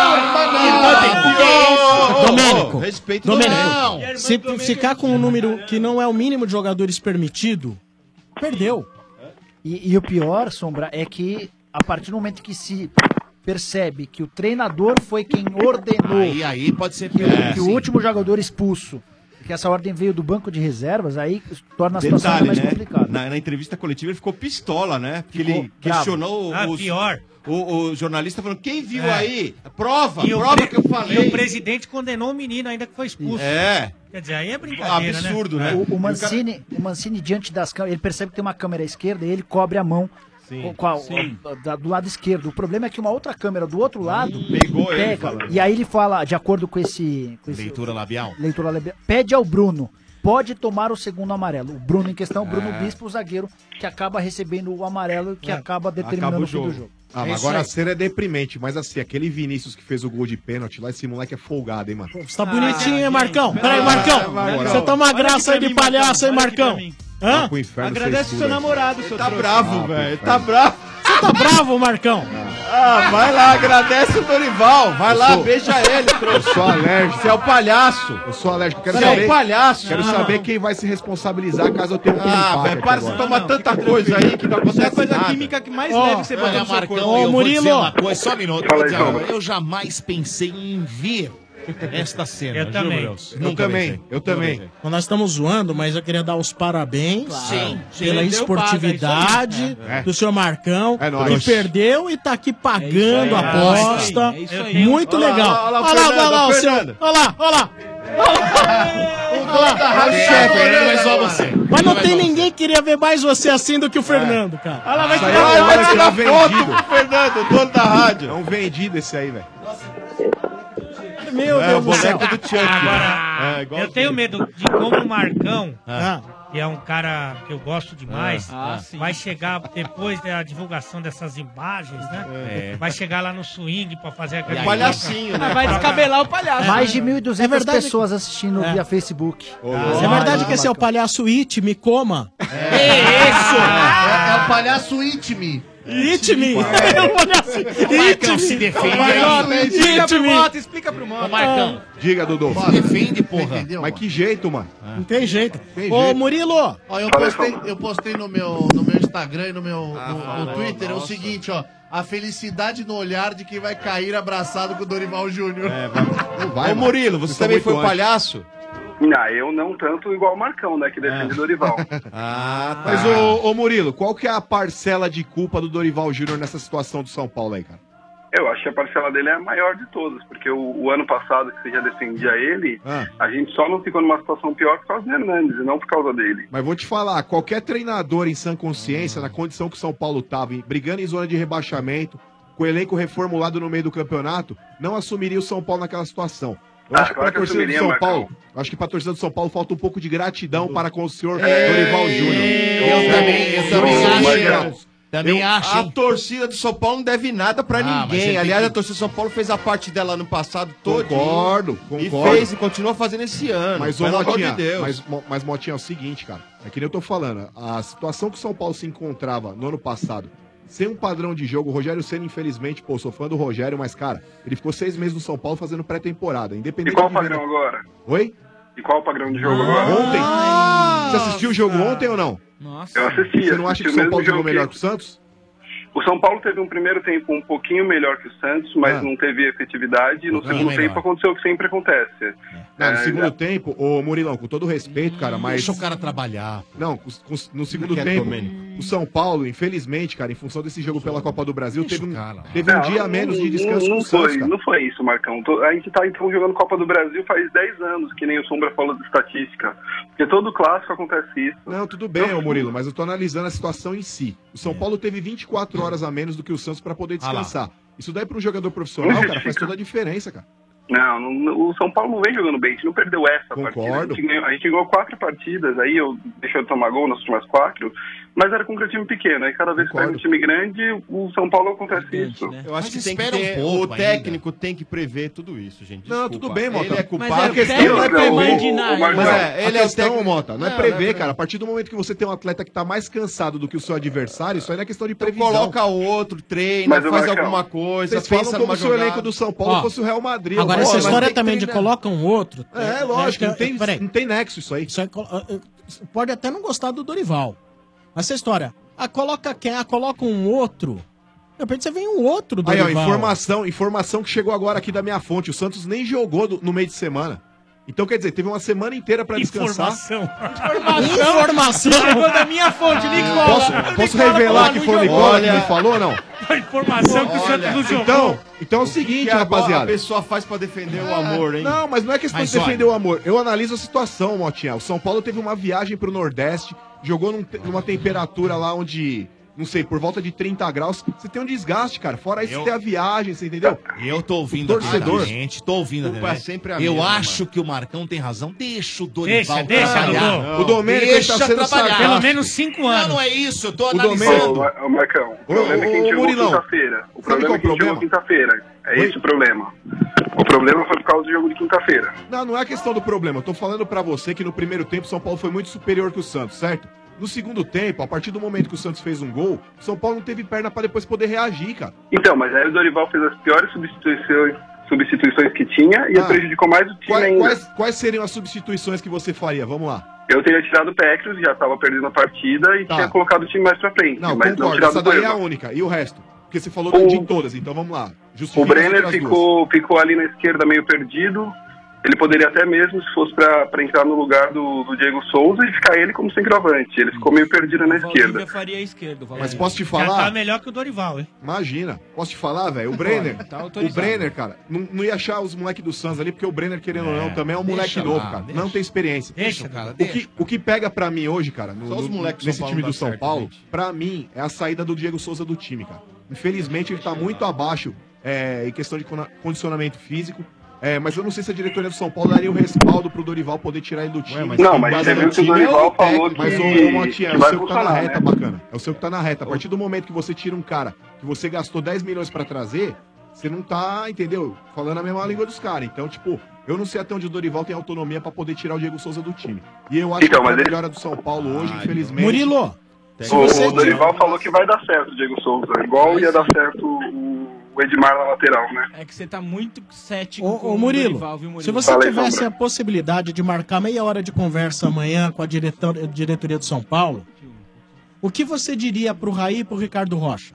Domênico, Respeito Domênico, se ficar com um número que não é o mínimo de jogadores permitido, perdeu. E o pior, Sombra, é que a partir do momento que se percebe que o treinador foi quem ordenou Aí pode ser que, pior. o último jogador expulso, que essa ordem veio do banco de reservas, aí torna a situação Detalhe, mais né? complicada. Na entrevista coletiva ele ficou pistola, né? Porque Ficou ele bravo. questionou Pior. o jornalista falando, quem viu É. aí? Prova, E o prova pre- que eu falei. E o presidente condenou o menino ainda que foi expulso. É. Quer dizer, aí é brincadeira, Absurdo, né? né? O Mancini, diante das câmeras, ele percebe que tem uma câmera à esquerda e ele cobre a mão do lado esquerdo. O problema é que uma outra câmera do outro lado Pegou ele pega. falando. E aí ele fala, de acordo com esse Leitura labial. leitura labial, pede ao Bruno, pode tomar o segundo amarelo. O Bruno em questão, o Bruno Bispo, o zagueiro, que acaba recebendo o amarelo, que acaba determinando Acaba o fim do jogo. Ah, É mas isso agora aí. a cena é deprimente, mas assim, aquele Vinícius que fez o gol de pênalti lá, esse moleque é folgado, hein, mano? Você tá bonitinho, hein, Marcão? Peraí, Marcão. Você tá uma graça aí de palhaço, hein, Marcão? Hã? Pro inferno Agradece o vocês seu tudo aí. namorado, seu Tá trouxa. bravo, velho. Tá bravo. Você tá bravo, Marcão? Vai lá, agradece o Dorival. Vai lá, beija ele, Eu sou alérgico. Você é o palhaço. Eu sou alérgico. Quero Você saber. é o palhaço. Quero saber quem vai se responsabilizar caso eu tenha que limpar. velho, para, você toma tanta coisa aí que não acontece É a coisa nada. química que mais leve que você bota no seu corpo. eu vou dizer uma coisa, só um minuto. Fala vou aí, dizer uma João. coisa. Eu jamais pensei em ver esta cena. Eu juro, também. Deus. Eu Nunca também, pensei. eu também. Então, nós estamos zoando, mas eu queria dar os parabéns Sim. pela Perdeu, esportividade paga, isso do senhor Marcão, É nóis. que perdeu e tá aqui pagando a aposta. é isso aí. Muito Olha lá, legal. olha lá o Olha lá, Fernando, olha lá, o Fernando. senhor. Olha lá, olha lá. O dono da rádio chefe, Fernando, mas só você. Mas não tem ninguém que queria ver mais você assim do que o Fernando, cara. Olha lá, vai Isso aí tirar é vai um tirar foto vendido. pro Fernando, o dono da rádio. É um vendido esse aí, velho. Meu É, Deus o do céu. boneco do Chuck. Agora, É, igual eu tenho medo de como o Marcão, Ah. que é um cara que eu gosto demais, sim. vai chegar depois da divulgação dessas imagens, né? Vai chegar lá no swing pra fazer aquele palhacinho, né? Vai descabelar o palhaço. Mais de 1.200 É verdade pessoas assistindo via Facebook. É verdade que esse é o palhaço It, me coma. É o palhaço It-me. It me. É o palhaço Marcão, se defende aí. Explica pro Mota, explica pro Mota. Marcão, Diga, Dudu. se defende, porra. Entendeu? Mas que jeito, mano. Não tem jeito. Tem Ô, jeito. Murilo. Ó, eu postei no meu Instagram e no meu no Twitter o seguinte, ó. A felicidade no olhar de quem vai cair abraçado com o Dorival Júnior. Não vai, Ô mano. Murilo, você Vocês são também muito foi o antes. palhaço? Não, eu não tanto igual o Marcão, né? Que defende Dorival. Ah, Mas, ô Murilo, qual que é a parcela de culpa do Dorival Júnior nessa situação do São Paulo aí, cara? Eu acho que a parcela dele é a maior de todas, porque o ano passado que você já defendia ele, a gente só não ficou numa situação pior por causa do Hernandes, e não por causa dele. Mas vou te falar, qualquer treinador em sã consciência, na condição que o São Paulo tava, brigando em zona de rebaixamento, com o elenco reformulado no meio do campeonato, não assumiria o São Paulo naquela situação. Eu acho que pra claro que torcida do assumiria, São Marcão. Paulo, acho que pra torcida do São Paulo falta um pouco de gratidão para com o senhor Dorival Júnior. Eu também acho. Também acho, A hein? torcida do São Paulo não deve nada pra Ah, mas ninguém. ele Aliás, tem a torcida do São Paulo fez a parte dela ano passado todo. Concordo. E fez e continua fazendo esse ano. Mas, ô, Pelo amor Motinha, de Deus. mas, Motinha, é o seguinte, cara. É que nem eu tô falando. A situação que o São Paulo se encontrava no ano passado, sem um padrão de jogo, o Rogério Ceni, infelizmente, pô, sou fã do Rogério, mas, cara, ele ficou 6 meses no São Paulo fazendo pré-temporada. E Independente qual o de- padrão agora? Oi? E qual o padrão de jogo agora? Ontem? Você assistiu o jogo ontem ou não? Eu assisti. Você não acha que o São Paulo jogou melhor que o Santos? O São Paulo teve um primeiro tempo um pouquinho melhor que o Santos, mas não teve efetividade. E no segundo tempo aconteceu o que sempre acontece. Não, no segundo tempo, ô Murilão, com todo respeito, cara, mas. Deixa o cara trabalhar. Não, no segundo Quieto, tempo, Domênico. o São Paulo, infelizmente, cara, em função desse jogo pela Copa do Brasil, teve um Não, dia a menos de descanso não com o Santos, foi, cara. não foi isso, Marcão. A gente tá então jogando Copa do Brasil faz 10 anos, que nem o Sombra falou de estatística. Porque todo clássico acontece isso. Não, tudo bem, ô Murilo, mas eu tô analisando a situação em si. O São Paulo teve 24 horas a menos do que o Santos pra poder descansar. Isso daí pra um jogador profissional, cara, faz toda a diferença, cara. Não, o São Paulo não vem jogando bem, a gente não perdeu essa Concordo. partida. A gente ganhou 4 partidas, aí eu deixou de tomar gol nas últimas 4, mas era contra time pequeno. Aí cada vez que pega um time grande, o São Paulo acontece isso. Eu acho que tem que espera um ter, pouco o técnico tem que prever tudo isso, gente. Não, Desculpa. tudo bem, Mota. Ele é Mas culpado. a questão não é prever. Mas Mas é, ele é o técnico, Mota. Não é Não, prever, não é cara. A partir do momento que você tem um atleta que tá mais cansado do que o seu adversário, isso aí não é questão de Então previsão. coloca o outro, treina, faz alguma coisa, Vocês falam pensa como numa se o jogada. elenco do São Paulo Ó, fosse o Real Madrid. Agora, Pô, essa mas história tem que também de treinar. coloca um outro. É, lógico, não tem, peraí. não tem nexo isso aí. Isso aí pode até não gostar do Dorival. Mas essa história, coloca quem? Coloca um outro. De repente você vem um outro Aí, Dorival. ó, informação que chegou agora aqui da minha fonte. O Santos nem jogou no meio de semana. Então, quer dizer, teve uma semana inteira pra descansar. Informação. Chegou da minha fonte, Nicola. Posso revelar que foi o Nicola que me falou ou não? A informação que o Santos não jogou. Então é o seguinte, que a rapaziada. pessoa faz pra defender o amor, hein? Não, mas não é questão Mas de defender o amor. Eu analiso a situação, Motinha. O São Paulo teve uma viagem pro Nordeste, jogou numa temperatura lá onde, não sei, por volta de 30 graus. Você tem um desgaste, cara. Fora isso, você tem a viagem, você entendeu? Eu tô ouvindo torcedor. atentamente, tô ouvindo Culpa atentamente. é sempre a Eu mesma, acho que o Marcão tem razão. Deixa o Dorival Deixa, trabalhar. Dudu. O Domênico Deixa tá sendo trabalhar. sarcástico. Pelo menos 5 anos. Não é isso, eu tô Domênico- analisando. Ô, Marcão, o problema é que a gente jogou Murilão, quinta-feira. O sabe problema qual é que a gente o jogou problema? quinta-feira. É esse o problema. O problema foi por causa do jogo de quinta-feira. Não é questão do problema. Eu tô falando pra você que no primeiro tempo o São Paulo foi muito superior que o Santos, certo? No segundo tempo, a partir do momento que o Santos fez um gol, o São Paulo não teve perna pra depois poder reagir, cara. Então, mas aí o Dorival fez as piores substituições que tinha e prejudicou mais o time ainda. Quais seriam as substituições que você faria? Vamos lá. Eu teria tirado o Pecros, já tava perdendo a partida e tinha colocado o time mais pra frente. Não, mas concordo, não tirado essa o daí é Cueva. a única. E o resto? Porque você falou de todas, então vamos lá. O Brenner ficou ali na esquerda meio perdido. Ele poderia até mesmo, se fosse pra entrar no lugar do Diego Souza e ficar ele como centroavante. Ele ficou meio perdido na esquerda. Faria a esquerda, Mas posso te Já falar? tá melhor que o Dorival, hein? Imagina. Posso te falar, velho? O Brenner, Tá o autorizado. Brenner, cara, não ia achar os moleques do Suns ali, porque o Brenner, querendo ou não, também é um moleque deixa novo, lá, cara. deixa. Não tem experiência. Deixa, cara, O que pega pra mim hoje, cara, Só os moleques do nesse São Paulo time não do dá São certo, Paulo, gente. pra mim, é a saída do Diego Souza do time, cara. Infelizmente, ele tá muito abaixo em questão de condicionamento físico. Mas eu não sei se a diretoria do São Paulo daria o respaldo pro Dorival poder tirar ele do time. Não, mas você viu que o Dorival falou Mas que o Motinha, é que o vai seu que tá na funcionar, reta, né? bacana. É o seu que tá na reta. A partir do momento que você tira um cara que você gastou 10 milhões pra trazer, você não tá, entendeu? Falando a mesma língua dos caras. Então, tipo, eu não sei até onde o Dorival tem autonomia pra poder tirar o Diego Souza do time. E eu acho Então, que a mas ele- melhora do São Paulo hoje, infelizmente... Murilo, O Dorival falou que vai dar certo o Diego Souza. Igual ia dar certo o Edmar na lateral, né? É que você tá muito cético Ô Murilo, Dorival, viu, Murilo? se você tivesse a possibilidade de marcar meia hora de conversa amanhã com a diretoria do São Paulo, o que você diria pro Raí e pro Ricardo Rocha?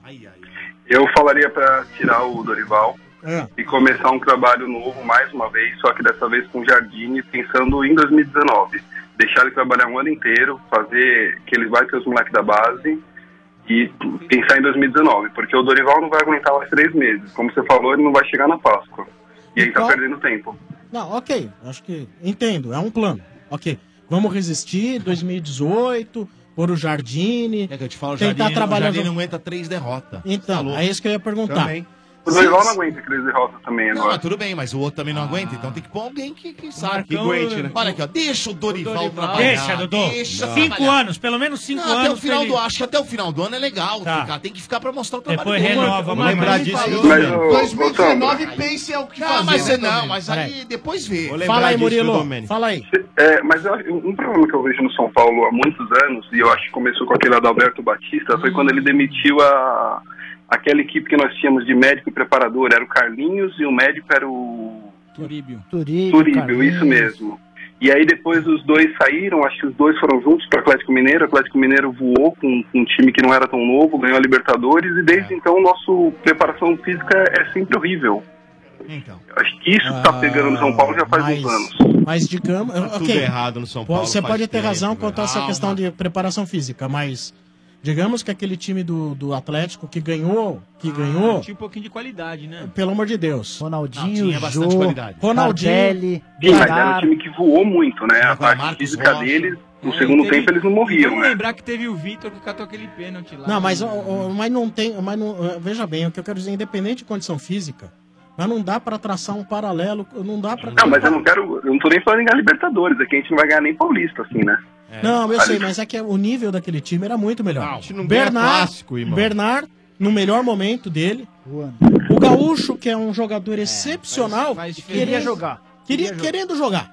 Eu falaria pra tirar o Dorival e começar um trabalho novo mais uma vez, só que dessa vez com o Jardine, pensando em 2019. Deixar ele trabalhar um ano inteiro, fazer que ele vai ter os moleques da base e pensar em 2019, porque o Dorival não vai aguentar mais 3 meses. Como você falou, ele não vai chegar na Páscoa. E aí tá perdendo tempo. Não, ok, acho que entendo, é um plano. Ok, vamos resistir, 2018, pôr o Jardine, É que eu te falo, o tentar Jardine, trabalhar... o Jardine não aguenta 3 derrotas. Então, é isso que eu ia perguntar. Também. O Dorival não aguenta aqueles derrotas também Não, agora. mas tudo bem, mas o outro também não aguenta, então tem que pôr alguém que sabe. Que aguente, né? Olha aqui, ó, deixa o Dorival trabalhar. Deixa, Dodô. Deixa 5 trabalhar. anos, pelo menos 5 Não, anos. até o final pra ele- do, acho que até o final do ano é legal ficar. Tem que ficar pra mostrar o trabalho Depois dele. renova, Vamos mas lembrar ele disso. falou, Mas, né? 2019 pense é o que Não, fazer. mas você né, não, Domênico? mas aí depois vê. Fala aí, Murilo, fala aí. Mas um problema que eu vejo no São Paulo há muitos anos, e eu acho que começou com aquele Adalberto Batista, foi quando ele demitiu aquela equipe que nós tínhamos de médico e preparador. Era o Carlinhos e o médico era o Turíbio. Turíbio, isso mesmo. E aí depois os dois saíram, acho que os dois foram juntos para o Atlético Mineiro. O Atlético Mineiro voou com um time que não era tão novo, ganhou a Libertadores, e desde então nossa preparação física é sempre horrível. Então. Acho que isso tá pegando no São Paulo já faz uns anos. Mas digamos... Tá tudo ok, errado no São Paulo. Você faz pode ter tempo, razão velho. quanto a essa Calma. questão de preparação física, mas digamos que aquele time do Atlético que ganhou, Tinha um pouquinho de qualidade, né? pelo amor de Deus. Ronaldinho, tinha bastante Jô, qualidade. Ronaldinho, Tardelli, Sim, mas era um Gagar. time que voou muito, né? A parte Marcos física Rocha. deles, no segundo tempo eles não morriam, Vamos né? lembrar que teve o Vitor que catou aquele pênalti lá. Não, mas não tem. Veja bem, o que eu quero dizer, independente de condição física, mas não dá pra traçar um paralelo. Não dá pra. Não, mas eu não tô nem falando em ganhar Libertadores, aqui a gente não vai ganhar nem Paulista, assim, né? Não, eu sei, mas é que o nível daquele time era muito melhor. Não, a gente não ganha clássico, irmão. Bernard, no melhor momento dele. O Gaúcho, que é um jogador excepcional, Queria jogar. querendo jogar.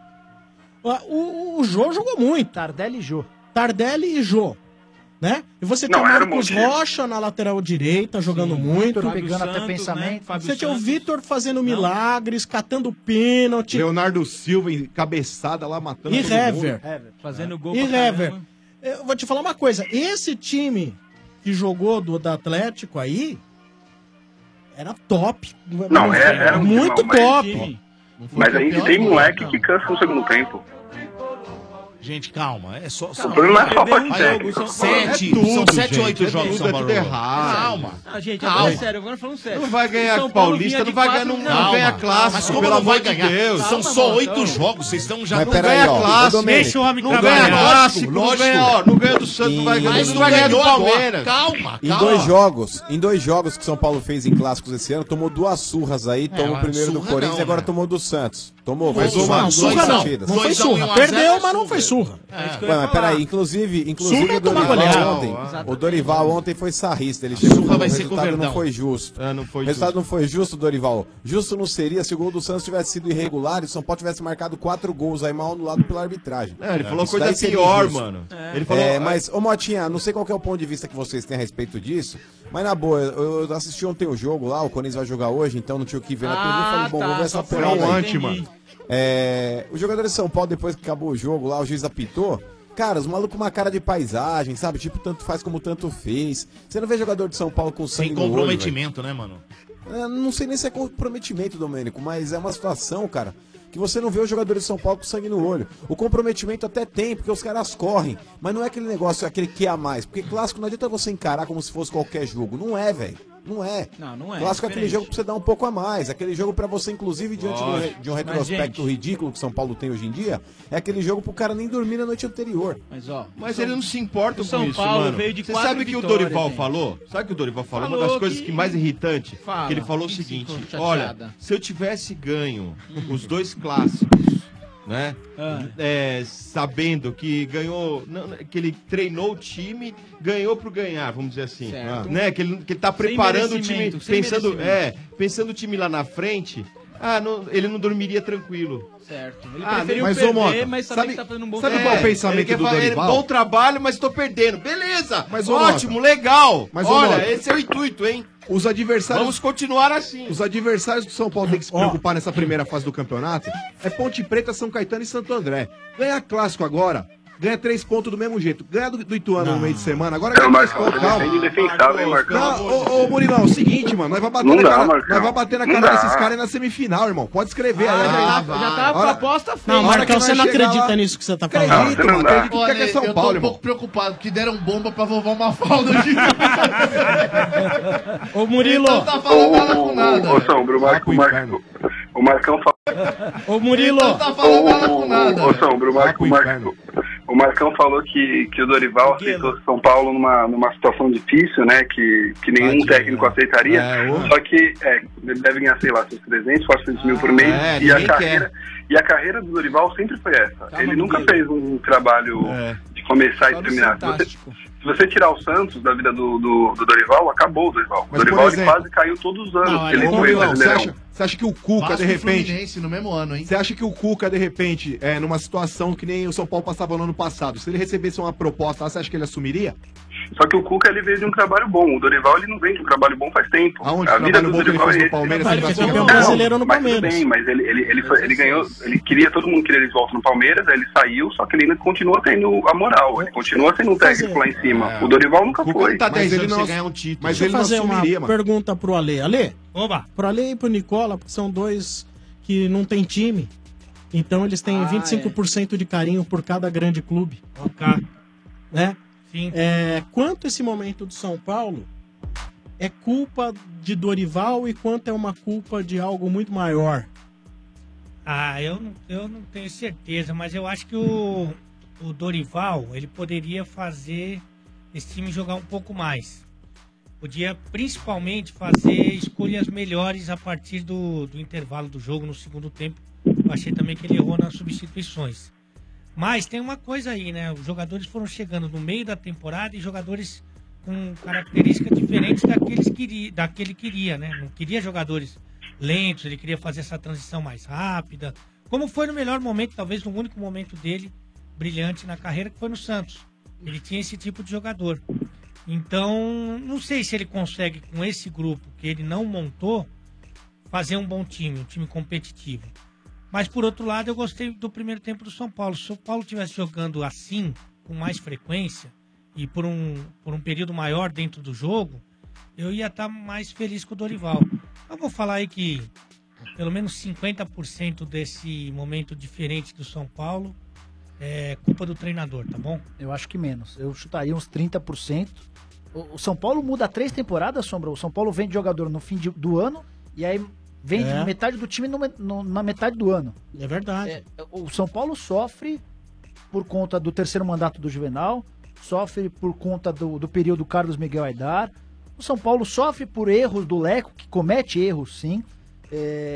O Jô jogou muito. Tardelli e Jô. Tardelli e Jô. Né? E você tem Não, o era um Marcos bom time. Rocha na lateral direita, jogando muito. Vitor pegando Fábio até Santos, pensamento. né? Fábio Você tinha o Santos. Vitor fazendo milagres, catando pênalti. Leonardo Silva em cabeçada lá matando E todo mundo. Hever. Fazendo gol E pra Hever. caramba. Eu vou te falar uma coisa. Esse time que jogou da Atlético aí era top. Não, era um muito timão, mas- top. Mas aí tem moleque que cansa no segundo tempo. Gente, calma. É só. O problema não é só a parte Aí, técnica. são É 7 tudo, ou 8 gente, jogos é São tudo Paulo. errado. Calma. Ah, gente, Calma. agora é sério, agora falando sério. Não vai ganhar São Paulo Paulista, vinha não de vai quatro- ganhar, não Não, ganha Mas clássico, como pelo não amor vai de ganhar? Deus. São Calma, só moço, 8 calma. jogos, vocês estão já Mas não peraí, ganha ó, clássico. ô, Domênico. Deixa o homem Não trabalhar. ganha clássico, não lógico. ganha, ó, não ganha do Santos, não vai ganhar, Mas não não vai ganhar do ganhou agora. Palmeiras. Calma, Em calma. dois jogos que São Paulo fez em clássicos esse ano, tomou 2 surras aí, tomou o primeiro do surra Corinthians não, e agora né? tomou do Santos. Tomou, Não, somar surra não. partidas. Não foi 2 a 1 surra. e 1 a 0 Perdeu, é mas não foi surra. surra. Ué, mas peraí, inclusive Surra o é tomar Dorival goleada. ontem, o Dorival ontem foi sarrista, ele chegou surra vai o ser com o resultado não Verdão. foi justo. Não foi O resultado não foi justo, Dorival. Justo não seria se o gol do Santos tivesse sido irregular e o São Paulo tivesse marcado 4 gols aí mal anulado pela arbitragem. Ele falou Isso coisa daí seria pior, injusto. mano. Ele falou... Mas, ô Motinha, não sei qual que é o ponto de vista que vocês têm a respeito disso, mas na boa, eu assisti ontem o jogo lá, o Corinthians vai jogar hoje, então não tinha o que ver na TV, eu falei, bom, vou ver essa pelada aí. mano. Os jogadores de São Paulo, depois que acabou o jogo lá, o juiz apitou. Cara, os malucos com uma cara de paisagem, sabe? Tipo, tanto faz como tanto fez. Você não vê jogador de São Paulo com sangue Sem no olho, comprometimento, né, mano? não sei nem se é comprometimento, Domênico, mas é uma situação, cara, que você não vê os jogadores de São Paulo com sangue no olho. O comprometimento até tem, porque os caras correm, mas não é aquele negócio, aquele que a mais. Porque clássico não adianta você encarar como se fosse qualquer jogo. Não é, velho. Não é. Não é. Clássico é aquele jogo pra você dar um pouco a mais. Aquele jogo pra você, inclusive, diante de um retrospecto ridículo que São Paulo tem hoje em dia, é aquele jogo pro cara nem dormir na noite anterior. Mas ele não se importa com São isso, Paulo mano. veio de Você 4 sabe o que o vitórias, Dorival gente. falou? Sabe o que o Dorival falou? Uma Falou das coisas que- que mais irritante, Fala, que ele falou o que seguinte, ficou olha, chateada. se eu tivesse ganho os 2 clássicos, né? Sabendo que ganhou, que ele treinou o time, ganhou pro ganhar, vamos dizer assim, Certo. né? Que ele tá Sem preparando o time, merecimento, sem pensando o time lá na frente. Ele não dormiria tranquilo. Certo. Ele Ah, preferiu mas, ô, perder, Mota, mas sabe- sabe que tá fazendo um bom sabe qual é o pensamento ele quer do falar, Dorival? Bom trabalho, mas tô perdendo. Beleza, Mas, ô, ótimo, Mota, legal. mas, ô, Olha, Mota, esse é o intuito, hein? Os adversários. Vamos continuar assim. Os adversários do São Paulo têm que se preocupar nessa primeira fase do campeonato é Ponte Preta, São Caetano e Santo André. Ganhar clássico agora, ganha 3 pontos do mesmo jeito. Ganha do Ituano no meio de semana, agora ganha 3 pontos. Calma. Indefensável, hein, Marcão? Não, ô Murilão, é o seguinte, mano, nós vamos bater Não na dá, cara, Marcão. nós vamos bater na Não cara dá. desses caras aí na semifinal, irmão. Pode escrever aí. já tá a proposta feita. Não, A hora Marcão, que você nós não chegar acredita lá- nisso que você tá falando. Acredito, mano. Acredito que Olha, quer São eu tô Paulo, um irmão. pouco preocupado, que deram bomba pra vovó Mafalda aqui. Ô, Murilo. Então tá falando nada com nada. Ô, Sombra, o Marcão falou. Ô, Murilo. Então tá falando nada com nada. Ô, Sombra, o Marcão falou que o Dorival aceitou São Paulo numa situação difícil, né? Que nenhum técnico aceitaria. Só que ele deve ganhar, sei lá, seus 300, 400 mil por mês. E a carreira do Dorival sempre foi essa. Ele nunca fez um trabalho de começar e terminar. Se você tirar o Santos da vida do Dorival, acabou o Dorival. Mas, o Dorival por ele exemplo- quase caiu todos os anos. Não, que ele ô, foi Murilão, brasileirão. você acha que o Cuca, Vasco de e repente. Fluminense no mesmo ano, hein? Você acha que o Cuca, de repente, numa situação que nem o São Paulo passava no ano passado, se ele recebesse uma proposta lá, você acha que ele assumiria? Só que o Cuca ele veio de um trabalho bom. O Dorival ele não vem de um trabalho bom faz tempo. Aonde? A vida Trabalho do bom que ele Dorival fez é no esse. Palmeiras, Ele ele foi foi campeão brasileiro no mas Palmeiras. tudo bem, mas ele ganhou, ele queria, todo mundo queria ele de volta no Palmeiras, aí ele saiu, só que ele ainda continua tendo a moral, ele continua sendo um técnico lá em cima. O Dorival nunca foi. Tá Mas 10 ele anos não- sem ganhar um título. Mas Deixa eu ele não fazer uma assumiria, mano. pergunta pro Ale. Ale, Oba! pro Ale e pro Nicola, porque são dois que não tem time. Então eles têm 25% de carinho por cada grande clube. Ok. Né? Sim. Quanto esse momento do São Paulo é culpa de Dorival e quanto é uma culpa de algo muito maior? Eu não tenho certeza, mas eu acho que o Dorival, ele poderia fazer esse time jogar um pouco mais. Podia principalmente fazer escolhas melhores a partir do intervalo do jogo no segundo tempo. Eu achei também que ele errou nas substituições. Mas tem uma coisa aí, né? Os jogadores foram chegando no meio da temporada e jogadores com características diferentes daquele queria, né? Não queria jogadores lentos, ele queria fazer essa transição mais rápida. Como foi no melhor momento, talvez no único momento dele brilhante na carreira, que foi no Santos. Ele tinha esse tipo de jogador. Então, não sei se ele consegue, com esse grupo que ele não montou, fazer um bom time, um time competitivo. Mas, por outro lado, eu gostei do primeiro tempo do São Paulo. Se o São Paulo estivesse jogando assim, com mais frequência, e por um período maior dentro do jogo, eu ia estar mais feliz com o Dorival. Eu vou falar aí que pelo menos 50% desse momento diferente do São Paulo é culpa do treinador, tá bom? Eu acho que menos. Eu chutaria uns 30%. O São Paulo muda 3 temporadas, Sombra. O São Paulo vende jogador no fim do ano e aí vende metade do time na metade do ano. É verdade. O São Paulo sofre por conta do terceiro mandato do Juvenal, sofre por conta do período Carlos Miguel Aidar. O São Paulo sofre por erros do Leco, que comete erros, sim.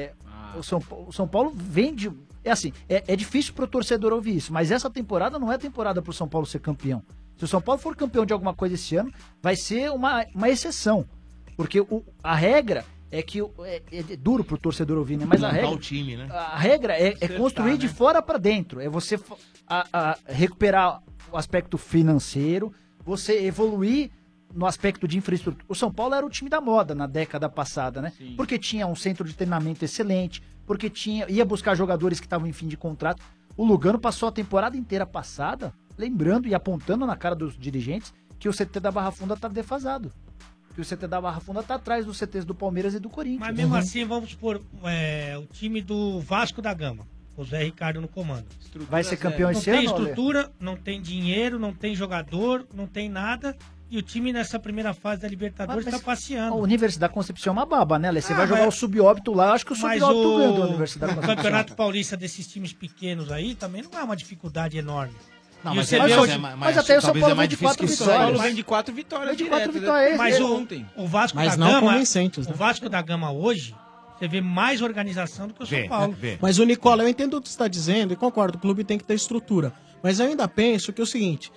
O São Paulo vem de... É assim, é difícil pro torcedor ouvir isso, mas essa temporada não é temporada pro São Paulo ser campeão. Se o São Paulo for campeão de alguma coisa esse ano, vai ser uma exceção. Porque a regra é que... É duro pro torcedor ouvir, né? Mas a regra... o time, né? A regra é construir de fora para dentro. É você recuperar o aspecto financeiro, você evoluir no aspecto de infraestrutura. O São Paulo era o time da moda na década passada, né? Sim. Porque tinha um centro de treinamento excelente, porque ia buscar jogadores que estavam em fim de contrato. O Lugano passou a temporada inteira passada lembrando e apontando na cara dos dirigentes que o CT da Barra Funda tá defasado. Que o CT da Barra Funda tá atrás dos CTs do Palmeiras e do Corinthians. Mas mesmo assim, vamos supor, o time do Vasco da Gama, o Zé Ricardo no comando. Vai ser campeão esse ano? Não tem estrutura, não tem dinheiro, não tem jogador, não tem nada. E o time nessa primeira fase da Libertadores está passeando. A Universidade da Concepción é uma baba, né, Lê? Você vai jogar o Subóbito lá, eu acho que o Subóbito ganhou da Universidade da Concepción. O Campeonato Paulista desses times pequenos aí também não é uma dificuldade enorme. Não, mas até o São Paulo vem de 4 vitórias. O São Paulo vem de 4 vitórias. Vem de 4 vitórias. Mas o Vasco da Gama, o Vasco da Gama hoje, você vê mais organização do que o São Paulo. Mas o Nicola, eu entendo o que você está dizendo e concordo, o clube tem que ter estrutura. Mas eu ainda penso que é o seguinte,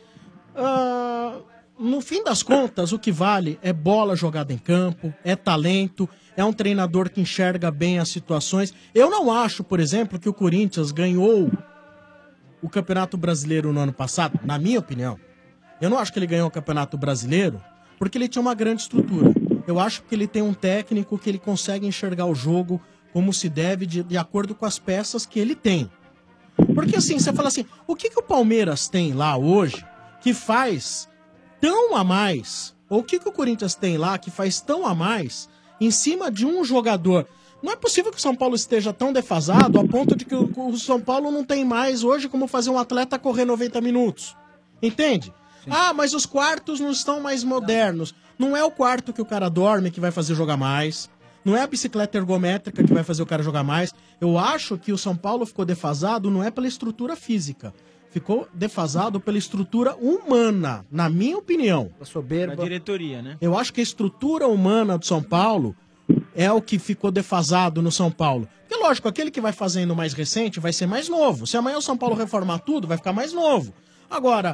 no fim das contas, o que vale é bola jogada em campo, é talento, é um treinador que enxerga bem as situações. Eu não acho, por exemplo, que o Corinthians ganhou o Campeonato Brasileiro no ano passado, na minha opinião. Eu não acho que ele ganhou o Campeonato Brasileiro porque ele tinha uma grande estrutura. Eu acho que ele tem um técnico que ele consegue enxergar o jogo como se deve, de acordo com as peças que ele tem. Porque assim, você fala assim, o que o Palmeiras tem lá hoje que faz tão a mais, ou o que o Corinthians tem lá que faz tão a mais em cima de um jogador? Não é possível que o São Paulo esteja tão defasado a ponto de que o São Paulo não tem mais hoje como fazer um atleta correr 90 minutos. Entende? Sim. Ah, mas os quartos não estão mais modernos. Não é o quarto que o cara dorme que vai fazer jogar mais. Não é a bicicleta ergométrica que vai fazer o cara jogar mais. Eu acho que o São Paulo ficou defasado não é pela estrutura física. Ficou defasado pela estrutura humana, na minha opinião. A soberba. Da diretoria, né? Eu acho que a estrutura humana do São Paulo é o que ficou defasado no São Paulo. Porque, lógico, aquele que vai fazendo mais recente vai ser mais novo. Se amanhã o São Paulo reformar tudo, vai ficar mais novo. Agora,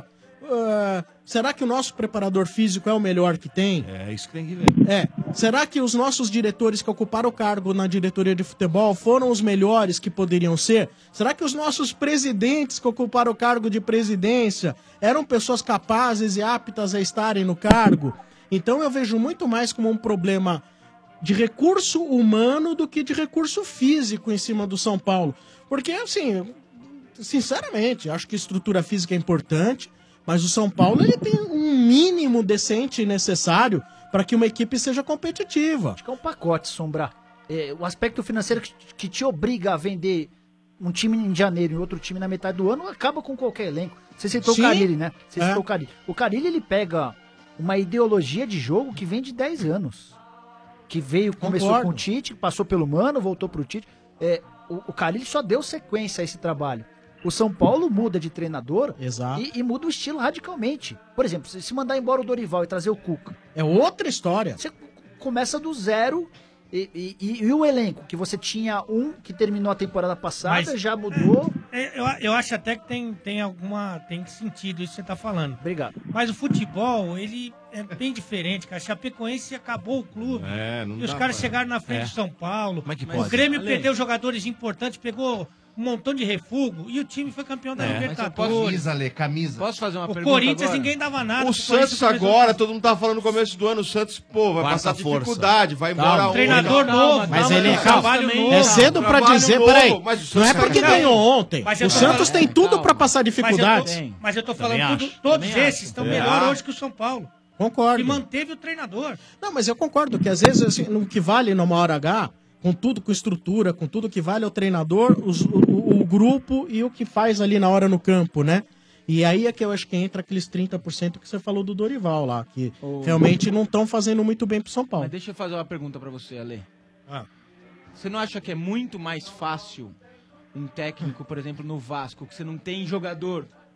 será que o nosso preparador físico é o melhor que tem? É isso que tem que ver. Será que os nossos diretores que ocuparam o cargo na diretoria de futebol foram os melhores que poderiam ser? Será que os nossos presidentes que ocuparam o cargo de presidência eram pessoas capazes e aptas a estarem no cargo? Então eu vejo muito mais como um problema de recurso humano do que de recurso físico em cima do São Paulo. Porque, assim, sinceramente, acho que estrutura física é importante, mas o São Paulo ele tem um mínimo decente e necessário para que uma equipe seja competitiva. Acho que é um pacote, Sombra. O aspecto financeiro que te obriga a vender um time em janeiro e outro time na metade do ano acaba com qualquer elenco. Você citou o Carille, né? Você citou o Carille. O Carille, ele pega uma ideologia de jogo que vem de 10 anos. Que começou com o Tite, passou pelo Mano, voltou pro Tite. O Carille só deu sequência a esse trabalho. O São Paulo muda de treinador e muda o estilo radicalmente. Por exemplo, se mandar embora o Dorival e trazer o Cuca. É outra história. Você começa do zero e o elenco, que você tinha um que terminou a temporada passada, já mudou. Eu acho até que tem sentido isso que você tá falando. Obrigado. Mas o futebol, ele é bem diferente, cara. Chapecoense acabou o clube. E os caras chegaram na frente do São Paulo. Como é que pode? O Grêmio perdeu jogadores importantes, pegou um montão de refúgio e o time foi campeão da Libertadores. Camisa. Posso fazer uma o pergunta Corinthians agora? Ninguém dava nada. O Santos agora, todo mundo tava falando no começo do ano, o Santos, vai passar dificuldade, vai embora treinador novo. Mas ele é cedo pra dizer, peraí, não é porque ganhou ontem. O Santos tem tudo pra passar dificuldade. Mas eu tô falando, todos esses estão melhor hoje que o São Paulo. Concordo. E manteve o treinador. Não, mas eu concordo que às vezes, assim, no que vale numa hora H, com tudo, com estrutura, com tudo que vale é o treinador, o grupo e o que faz ali na hora no campo, né? E aí é que eu acho que entra aqueles 30% que você falou do Dorival lá, que realmente não estão fazendo muito bem pro São Paulo. Mas deixa eu fazer uma pergunta pra você, Ale. Você não acha que é muito mais fácil um técnico, por exemplo, no Vasco, que você não tem jogador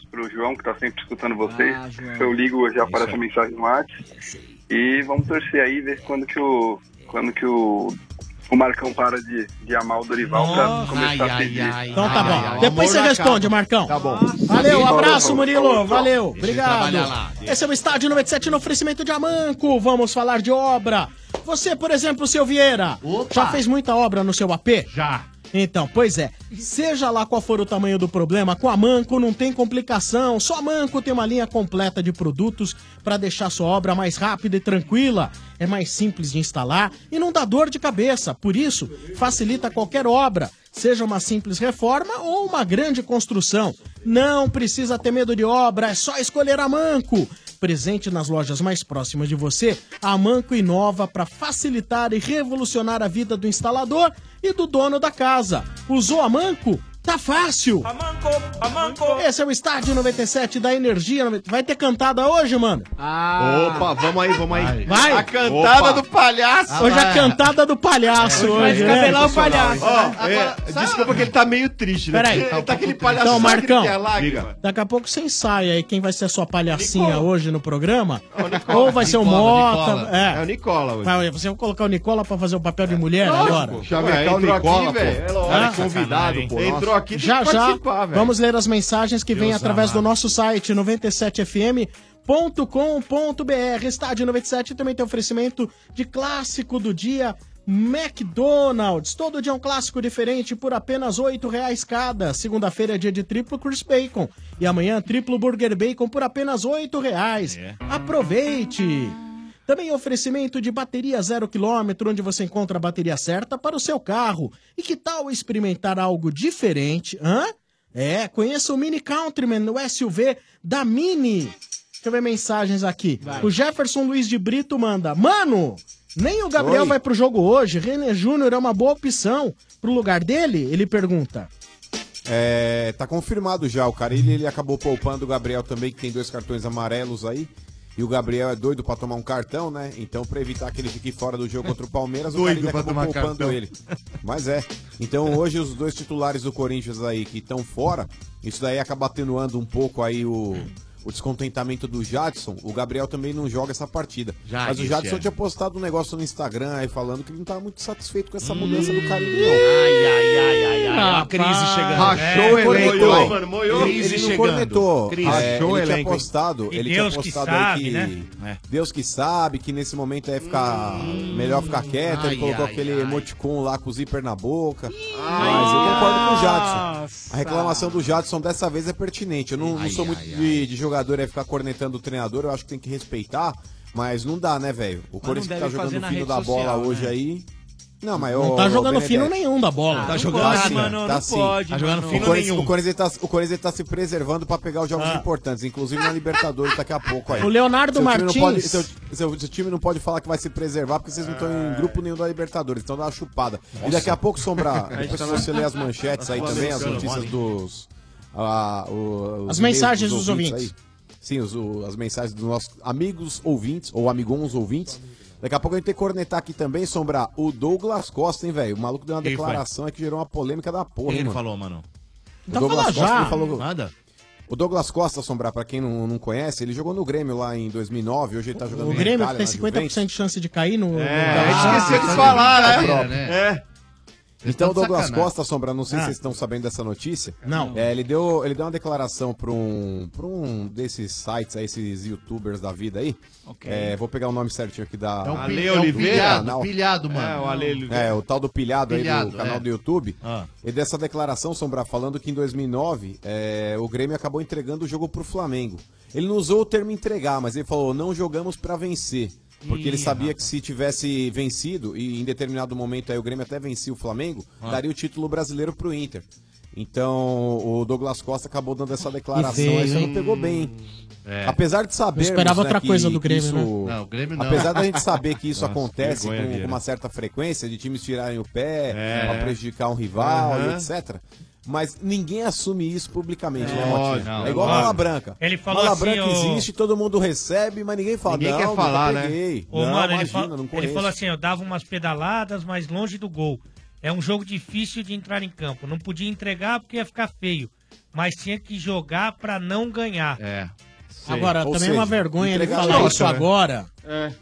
abraço pro João, que tá sempre escutando vocês. Eu ligo, já aparece a mensagem no WhatsApp. E vamos torcer aí, ver quando que o Marcão para de amar o Dorival pra começar a pedir. Então tá bom. Depois você responde, Marcão. Tá bom. Valeu, abraço, Falou, Murilo. falou, Valeu, Deixa obrigado. ele trabalhar lá. Esse é o Estádio 97 no oferecimento de Amanco. Vamos falar de obra. Você, por exemplo, seu Vieira, já fez muita obra no seu AP? Já. Então, pois é, seja lá qual for o tamanho do problema, com a Manco não tem complicação. Só a Manco tem uma linha completa de produtos para deixar sua obra mais rápida e tranquila. É mais simples de instalar e não dá dor de cabeça. Por isso, facilita qualquer obra, seja uma simples reforma ou uma grande construção. Não precisa ter medo de obra, é só escolher a Manco. Presente nas lojas mais próximas de você, a Amanco inova para facilitar e revolucionar a vida do instalador e do dono da casa. Usou a Amanco? Tá fácil! Amanco! Esse é o Estádio 97 da Energia. Vai ter cantada hoje, mano? Opa, vamos aí. Vai! A cantada do palhaço. Hoje a cantada do palhaço. Vai hoje, descabelar né? o palhaço. Desculpa que ele tá meio triste, né? Peraí. Ele tá aquele palhaço. Então, sabe aquele Marcão, que é lágrima? daqui a pouco você ensaia aí quem vai ser a sua palhacinha Nicola. hoje no programa. Nicola. Ou vai ser o Mota. Nicola. É o Nicola hoje. Você vai colocar o Nicola pra fazer o papel de mulher Lógico. agora? Chavecar o Nicola, velho. É lógico. Ah, Convidado, pô. Entrou aqui, tem Já, que já. participar, velho. Vamos ler as mensagens que vêm Deus através do amado. nosso site 97fm.com.br. Estádio 97 também tem oferecimento de clássico do dia McDonald's. Todo dia um clássico diferente por apenas R$ 8,00 cada. Segunda-feira é dia de triplo Cris Bacon. E amanhã triplo Burger Bacon por apenas R$ 8,00. Aproveite! Também oferecimento de bateria 0 km, onde você encontra a bateria certa para o seu carro. E que tal experimentar algo diferente? Conheça o Mini Countryman, o SUV da Mini. Deixa eu ver mensagens aqui. Vai. O Jefferson Luiz de Brito manda: Mano, nem o Gabriel Oi. vai pro jogo hoje. René Júnior é uma boa opção. Pro lugar dele? Ele pergunta. Tá confirmado já. O Carille, ele acabou poupando o Gabriel também, que tem 2 cartões amarelos aí. E o Gabriel é doido pra tomar um cartão, né? Então, pra evitar que ele fique fora do jogo contra o Palmeiras, o Doido Carille pra acabou tomar poupando cartão. ele. Mas é. Então, hoje, os 2 titulares do Corinthians aí que estão fora, isso daí acaba atenuando um pouco aí o descontentamento do Jadson. O Gabriel também não joga essa partida. Mas o Jadson tinha postado um negócio no Instagram aí falando que ele não tá muito satisfeito com essa mudança do Carille, não. A crise chegando. Rachou o elenco, mano, moiou. Ele não cornetou. Rachou o Ele tinha elenco, hein? postado, E ele Deus tinha que postado sabe, aí que né? Deus que sabe que nesse momento é ficar melhor ficar quieto. Ele colocou aquele emoticon lá com o zíper na boca. Mas eu concordo com o Jadson. A reclamação do Jadson dessa vez é pertinente. Eu não sou muito de jogador ficar cornetando o treinador. Eu acho que tem que respeitar. Mas não dá, né, velho? O Corinthians que tá jogando o fino da bola hoje aí. Não, mas Não tá jogando fino nenhum da bola. Tá Não jogando pode, assim, mano, tá não sim. pode, Tá jogando mano. fino nenhum. O Corinthians tá se preservando pra pegar os jogos importantes, inclusive na Libertadores daqui a pouco aí. O Leonardo Seu time não Martins- pode- seu time não pode falar que vai se preservar porque vocês não estão em grupo nenhum da Libertadores, então dá uma chupada. E daqui a pouco, Sombra, depois se você ler as manchetes aí também, as notícias dos... As os mensagens e-mails dos ouvintes. aí. Sim, as mensagens dos nossos amigos ouvintes, ou amigons ouvintes. Daqui a pouco a gente tem que cornetar aqui também, Sombra, o Douglas Costa, hein, velho? O maluco deu uma Quem foi? declaração aí que gerou uma polêmica da porra, O que hein, ele mano? falou, mano? O Douglas Costa ele falou... Nada. O Douglas Costa, Sombra, pra quem não conhece, ele jogou no Grêmio lá em 2009, hoje ele tá jogando O na Grêmio Itália, tem na 50% Juventus. de chance de cair no... esqueceu de falar, né? Então o Estão de Douglas sacanagem. Costa, Sombra, não sei se Ah. vocês estão sabendo dessa notícia. Não. Ele deu uma declaração pra um desses sites aí, esses youtubers da vida aí. Vou pegar o nome certinho aqui da... É um Ale pi- é um Oliveira, pilhado, canal. pilhado, mano. É, o Ale Oliveira. É, o tal do pilhado aí Pilhado, do canal é. do YouTube. Ah. Ele deu essa declaração, Sombra, falando que em 2009 o Grêmio acabou entregando o jogo pro Flamengo. Ele não usou o termo entregar, mas ele falou, não jogamos pra vencer. Porque ele sabia que se tivesse vencido, e em determinado momento aí o Grêmio até vencia o Flamengo, daria o título brasileiro pro Inter. Então o Douglas Costa acabou dando essa declaração, veio, aí você hein? não pegou bem, hein? É. Apesar de saber. Eu esperava outra coisa do Grêmio, né? Não, o Grêmio não. Apesar da gente saber que isso Nossa, acontece vergonha, com Vieira. uma certa frequência, de times tirarem o pé É. pra prejudicar um rival Aham. e etc. Mas ninguém assume isso publicamente, né, Não, Motinha? não, É igual não. Mala Branca. Ele falou Mala assim, Branca ô- existe, todo mundo recebe, mas ninguém fala. Ninguém não, quer nunca falar, né? peguei. Ô, Não, mano, imagina, não ele conheço. falou assim, eu dava umas pedaladas, mas longe do gol. É um jogo difícil de entrar em campo. Não podia entregar porque ia ficar feio. Mas tinha que jogar pra não ganhar. É. Agora, Ou também é uma seja, vergonha ele entregar falar a isso nota, né? agora. É.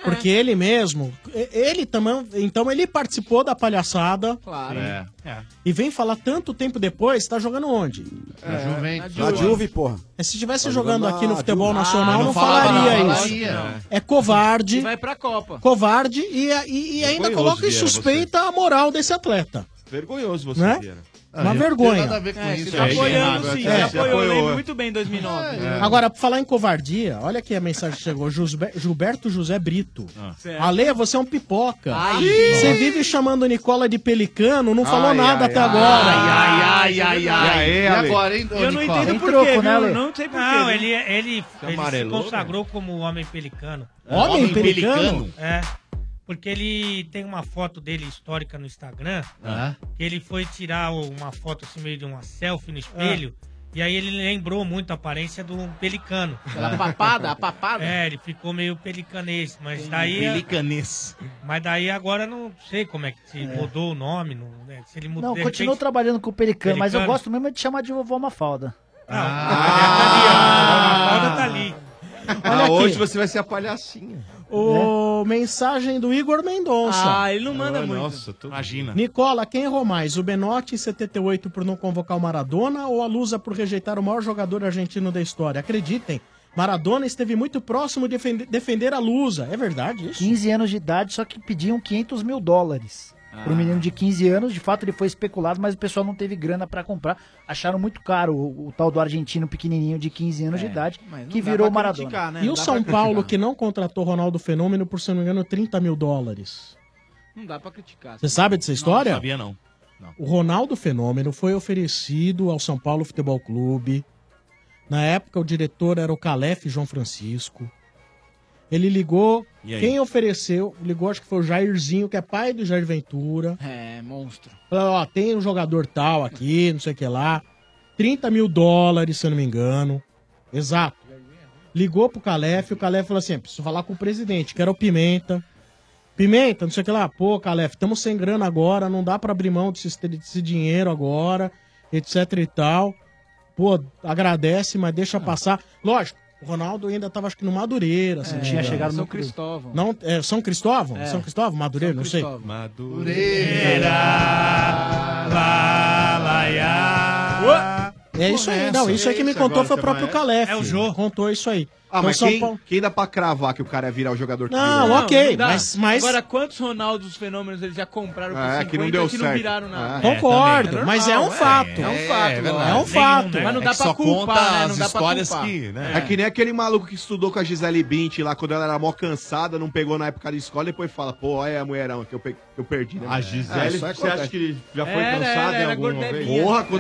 Porque ele mesmo, ele também, então ele participou da palhaçada. Claro. E vem falar tanto tempo depois, tá jogando onde? Na Juve, porra. Se estivesse Tá jogando jogando aqui no na futebol Juve. nacional, não não falava, falaria não, isso. falaria. É covarde. E vai pra Copa. Covarde e ainda Vergonhoso, coloca em Vieira, suspeita a moral desse atleta. Vergonhoso você, Né? Vieira. Uma vergonha. Nada a ver com isso. Você tá apoiando, sim. Você apoiou, eu lembro muito bem em 2009. Agora, pra falar em covardia, olha aqui a mensagem que chegou. Gilberto José Brito. Certo. Ale, você é um pipoca. Ai, Você vive chamando Nicola de pelicano, não falou nada até agora. E agora, hein, Eu não Nicola? entendo Tem por troco, quê, né, viu? Ale? Não sei por quê. Não, viu? ele se amarelou, consagrou como homem pelicano. Homem pelicano? É. Porque ele tem uma foto dele histórica no Instagram. Que ele foi tirar uma foto assim, meio de uma selfie no espelho. E aí ele lembrou muito a aparência do pelicano. Aquela papada, a papada. É, ele ficou meio pelicanês. Mas daí. Pelicanês. Mas daí agora não sei como é que se mudou o nome. Né? Se ele mudou. Não, de continuo repente- trabalhando com o Pelicano, mas eu Pelicano. gosto mesmo de chamar de vovó Mafalda. A Mafalda tá ali. Olha aqui. Hoje você vai ser a palhacinha. Mensagem do Igor Mendonça. Ah, ele não manda muito. Nossa, Imagina. Nicola, quem errou mais? O Benotti em 78 por não convocar o Maradona ou a Lusa por rejeitar o maior jogador argentino da história? Acreditem, Maradona esteve muito próximo de defender a Lusa. É verdade isso? 15 anos de idade, só que pediam $500 mil. Para um menino de 15 anos, de fato ele foi especulado, mas o pessoal não teve grana para comprar. Acharam muito caro o tal do argentino pequenininho de 15 anos de idade, mas não que dá virou pra Maradona. criticar, né? E Não o dá São pra Paulo, criticar. que não contratou Ronaldo Fenômeno por, se não me engano, $30 mil. Não dá pra criticar. Você sabe dessa história? Não sabia, não. O Ronaldo Fenômeno foi oferecido ao São Paulo Futebol Clube. Na época, o diretor era o Calef João Francisco. Ele ligou. E aí? Quem ofereceu? Ligou, acho que foi o Jairzinho, que é pai do Jair Ventura. É, monstro. Falou, ó, tem um jogador tal aqui, não sei o que lá. $30 mil, se eu não me engano. Exato. Ligou pro Calef, o Calef falou assim: preciso falar com o presidente, que era o Pimenta. Pimenta, não sei o que lá. Pô, Calef, estamos sem grana agora, não dá pra abrir mão desse dinheiro agora, etc e tal. Pô, agradece, mas deixa passar. Lógico, o Ronaldo ainda tava, acho que no Madureira. Assim, tinha chegado São no clube. Cristóvão. Não, São Cristóvão? É. São Cristóvão? Madureira? São Não sei. Cristóvão. Madureira. É isso aí. Não, isso aí que me Esse contou agora foi o você próprio vai- Calef. É o Jô. Contou isso aí. Ah, Então, mas São quem, Paulo- quem dá pra cravar que o cara ia virar o jogador que Não, virou? ok, não dá. mas- Agora, quantos Ronaldos fenômenos eles já compraram por É, 50 que não deu que certo. não viraram nada? Concordo, também. mas é um fato. É um fato, É um fato. Mas não dá É que pra só culpar, conta né? as Não dá pra histórias culpar. que, né? É que nem aquele maluco que estudou com a Gisele Bündchen lá quando ela era mó cansada, não pegou na época da escola e depois fala, pô, olha a mulherão que eu perdi, né? A Gisele, isso aí você acha acontece. que ele já foi Era, cansado era em alguma gordelinha. vez? Porra, quando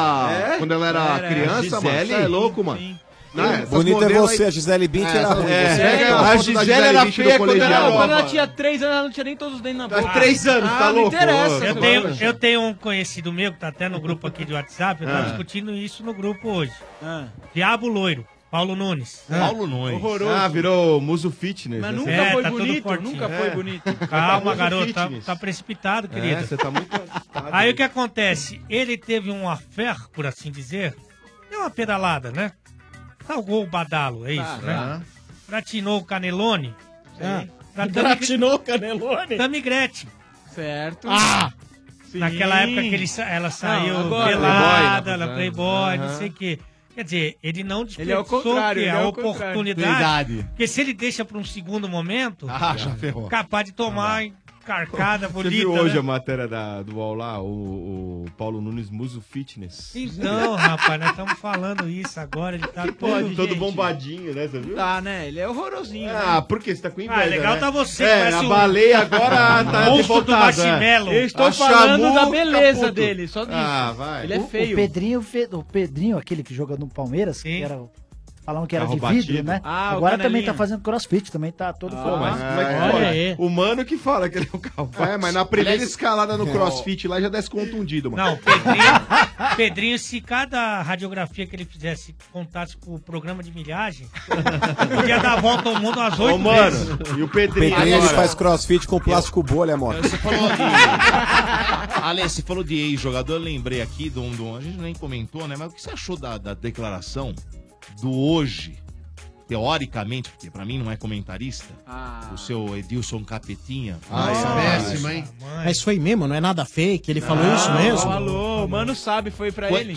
ela era criança, mano, Gisele? você é louco, mano. Não, essas Bonito é modelos você, aí- a Gisele Bündchen era ruim. é, Você pega é a a foto da Gisele era Bündchen feia do quando era colegial. nova. Quando ela tinha 3 anos, ela não tinha nem todos os dentes na boca. 3 anos, tá não louco? interessa. Eu tenho um conhecido meu que tá até no grupo aqui de WhatsApp, eu tava discutindo isso no grupo hoje. Diabo Loiro, Paulo Nunes. Paulo Nunes. Horroroso. Ah, virou Muso Fitness. Mas né? nunca É, foi tá todo bonito, fortinho. nunca foi bonito. Calma, Famoso garoto, fitness. tá precipitado, querido. É, você tá muito assustado. Aí o que acontece? Ele teve um affair, por assim dizer, deu uma pedalada, né? Salgou o badalo, é isso, né? Gratinou o Canelone. Pra Gratinou o Canelone? Tamigrete. Certo. Ah! Naquela época que ela saiu agora- pelada, Playboy, ela né? Playboy, não sei o quê. Quer dizer, ele não Ele é o desperdiçou contrário, que ele a é o oportunidade. Verdade. Porque se ele deixa para um segundo momento, Ah, já ferrou. capaz de tomar encarcada Você bonita. viu hoje né? a matéria do UOL lá, o Paulo Nunes Muso Fitness? Então, rapaz, nós estamos falando isso agora. Ele tá pode, Todo gente. bombadinho, né? Você viu? Tá, né? Ele é horrorosinho. Ah, né? por quê? Você tá com inveja, legal né? tá você, É, parece a um baleia agora tá de monstro do voltada. marshmallow. Eu estou A falando da chamuca, beleza puto. dele, só disso. Ah, vai. Ele é O feio. Pedrinho, aquele que joga no Palmeiras, que era. Falando que era Carro de vidro, batido. né? Ah, o Agora também Canelinha. tá fazendo crossfit, também tá todo Pô, formado. mas como é que olha pode? aí. O mano que fala que ele é um carro. É, mas na primeira escalada no CrossFit lá já desce contundido, mano. Não, Pedrinho, se cada radiografia que ele fizesse contasse com o programa de milhagem, podia dar a volta ao mundo às 8 Ô, mano, vezes. e o Pedrinho? Pedrinho, ele agora? faz crossfit com plástico bolha, moto. Você falou de. Ale, você falou de ex-jogador, eu lembrei aqui a gente nem comentou, né? Mas o que você achou da declaração do hoje teoricamente, porque pra mim não é comentarista, o seu Edilson Capetinha. péssimo, hein? Mas foi mesmo, não é nada fake? Ele falou isso mesmo? Falou, o mano sabe, foi pra ele. Que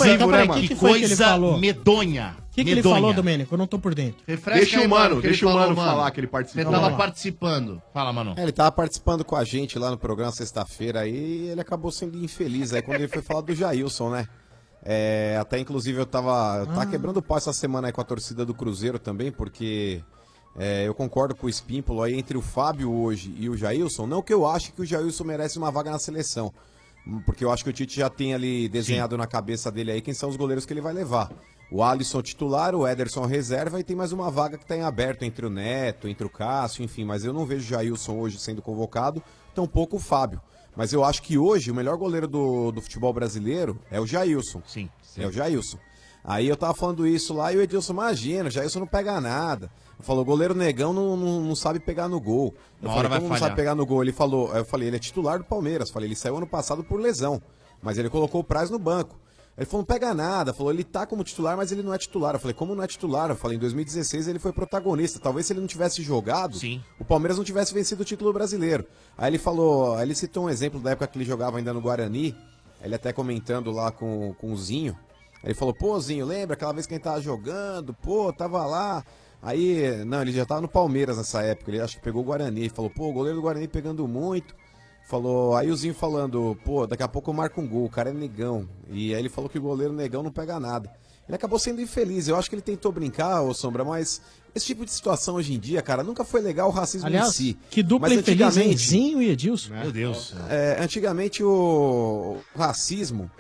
coisa medonha. O que ele falou, Domênico? Eu não tô por dentro. Deixa o mano falar que ele participou. Ele tava participando. Fala, mano. Ele tava participando com a gente lá no programa sexta-feira aí, e ele acabou sendo infeliz aí quando ele foi falar do Jailson, né? Até inclusive eu tava quebrando pau essa semana aí com a torcida do Cruzeiro também, porque eu concordo com o Espímpolo aí entre o Fábio hoje e o Jailson. Não que eu ache que o Jailson merece uma vaga na seleção, porque eu acho que o Tite já tem ali desenhado na cabeça dele aí quem são os goleiros que ele vai levar. O Alisson titular, o Ederson reserva e tem mais uma vaga que tá em aberto entre o Neto, entre o Cássio, enfim, mas eu não vejo o Jailson hoje sendo convocado, tampouco o Fábio. Mas eu acho que hoje o melhor goleiro do futebol brasileiro é o Jailson. Sim. É o Jailson. Aí eu tava falando isso lá e o Edilson, imagina, o Jailson não pega nada. Falou, o goleiro negão não sabe pegar no gol. Eu falei, como não sabe pegar no gol? Ele falou, eu falei, ele é titular do Palmeiras. Falei, ele saiu ano passado por lesão, mas ele colocou o Praz no banco. Ele falou, não pega nada. Falou, ele tá como titular, mas ele não é titular. Eu falei, como não é titular? Eu falei, em 2016 ele foi protagonista. Talvez se ele não tivesse jogado, o Palmeiras não tivesse vencido o título brasileiro. Aí ele falou, aí ele citou um exemplo da época que ele jogava ainda no Guarani. Ele até comentando lá com o Zinho. Aí ele falou, pô, Zinho, lembra aquela vez que a gente tava jogando? Pô, tava lá. Aí, não, ele já tava no Palmeiras nessa época. Ele acho que pegou o Guarani. Ele falou, pô, o goleiro do Guarani pegando muito. Falou, aí o Zinho falando, pô, daqui a pouco eu marco um gol, o cara é negão. E aí ele falou que o goleiro negão não pega nada. Ele acabou sendo infeliz, eu acho que ele tentou brincar, ô Sombra, mas esse tipo de situação hoje em dia, cara, nunca foi legal o racismo em si. Que dupla mas infeliz, hein? Zinho e Edilson. Meu Deus. Antigamente o racismo,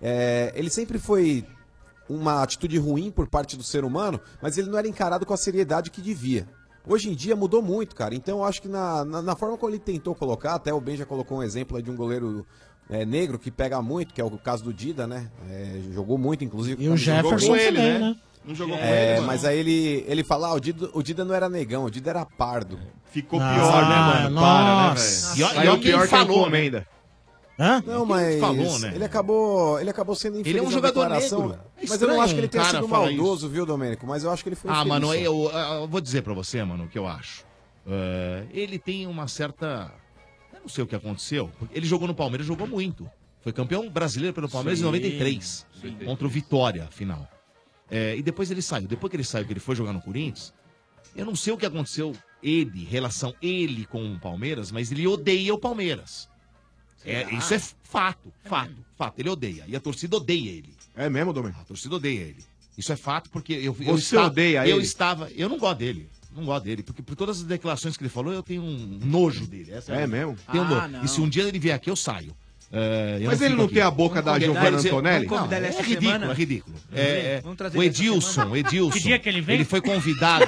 ele sempre foi uma atitude ruim por parte do ser humano, mas ele não era encarado com a seriedade que devia. Hoje em dia mudou muito, cara. Então eu acho que na forma como ele tentou colocar, até o Ben já colocou um exemplo aí de um goleiro negro que pega muito, que é o caso do Dida, né? Jogou muito, inclusive. E o Jefferson também, né? Não jogou com ele, mano. Mas aí ele fala, o Dida não era negão, o Dida era pardo. Ficou pior, né, mano? Nossa. Para, né, velho? Saiu pior que a encomenda. Hã? Não, mas falou, né? ele acabou sendo infeliz. Ele é um na jogador declaração, negro. Mas eu não acho que ele tenha Estranho sido um cara falar maldoso, viu, Domênico? Mas eu acho que ele foi infeliz. Mano, só. eu vou dizer pra você, mano, o que eu acho. Ele tem uma certa... Eu não sei o que aconteceu. Ele jogou no Palmeiras, jogou muito. Foi campeão brasileiro pelo Palmeiras em 93. Contra o Vitória, final. E depois ele saiu. Depois que ele saiu, que ele foi jogar no Corinthians, eu não sei o que aconteceu, relação ele com o Palmeiras, mas ele odeia o Palmeiras. Isso é fato. Ele odeia. E a torcida odeia ele. É mesmo, Domênico? A torcida odeia ele. Isso é fato porque Você odeia ele? Eu não gosto dele. Não gosto dele, porque por todas as declarações que ele falou, eu tenho um nojo dele. Mesmo? Tenho nojo. E se um dia ele vier aqui, eu saio. Mas ele não tem a boca da Giovanna Antonelli? Não, é ridículo. O Edilson. Que dia que ele vem? Ele foi convidado.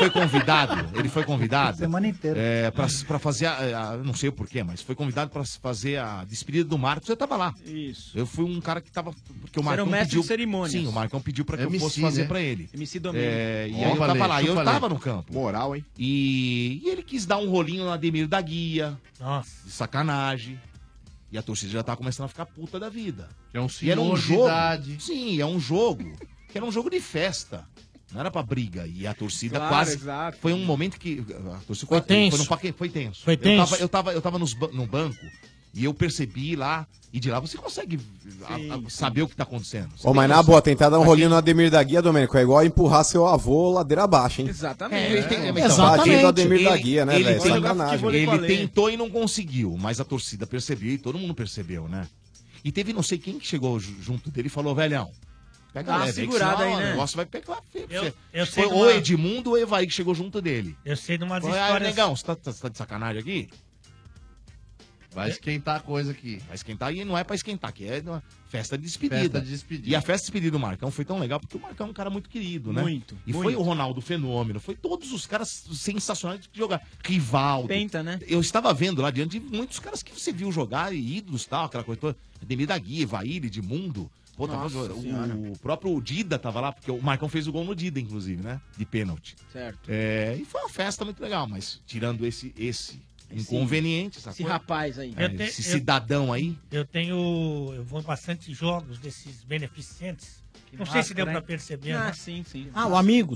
Semana inteira. Pra fazer não sei o porquê, mas foi convidado pra fazer a despedida do Marcos. Eu tava lá. Isso. Eu fui um cara que tava. Porque o Você era Marcão o mestre pediu. de cerimônias. Sim, o Marcão pediu pra que MC, eu fosse fazer né? pra ele. MC Domênico. E aí eu tava lá. E eu tava no campo. Moral, hein? E ele quis dar um rolinho no Ademir da Guia. Nossa. De sacanagem. E a torcida já tá começando a ficar puta da vida. É um E era um senhor de jogo. idade. Sim, é um jogo. Que era um jogo de festa. Não era pra briga. E a torcida Claro, quase. exato. Foi um momento que. A torcida Foi tenso. Foi tenso. Foi tenso. Eu tava no banco. E eu percebi lá. E de lá você consegue saber o que tá acontecendo. Você Mas na boa, tentar dar um rolinho no Ademir da Guia, Domênico, é igual empurrar seu avô ladeira abaixo, hein? Exatamente. Tadinho do Ademir da Guia, né, velho? Sacanagem. Ele tentou e não conseguiu, mas a torcida percebeu e todo mundo percebeu, né? E teve não sei quem que chegou junto dele e falou, velhão, pega Dá uma leve, segurada senão aí, o né? negócio vai pegar. Eu sei Foi de o uma- Edmundo ou o Evaí que chegou junto dele. Eu sei de umas Falou, histórias. negão, você tá de sacanagem aqui? Vai esquentar a coisa aqui. Vai esquentar e não é pra esquentar, que é uma festa de despedida. Festa de despedida. E a festa de despedida do Marcão foi tão legal porque o Marcão é um cara muito querido, né? Muito, E foi muito. o Ronaldo Fenômeno, foi todos os caras sensacionais que jogaram. Rivaldo. Penta, né? Eu estava vendo lá diante de muitos caras que você viu jogar, e ídolos e tal, aquela coisa toda. Ademir da Guia, Evaí, Edmundo. Pô, Nossa Senhora. o próprio Dida tava lá, porque o Marcão fez o gol no Dida, inclusive, né? De pênalti. Certo. E foi uma festa muito legal, mas tirando esse inconveniente, Esse rapaz aí. esse cidadão aí. Eu vou em bastante jogos desses beneficentes. Não sei se deu pra perceber, né? Sim. O Amigos.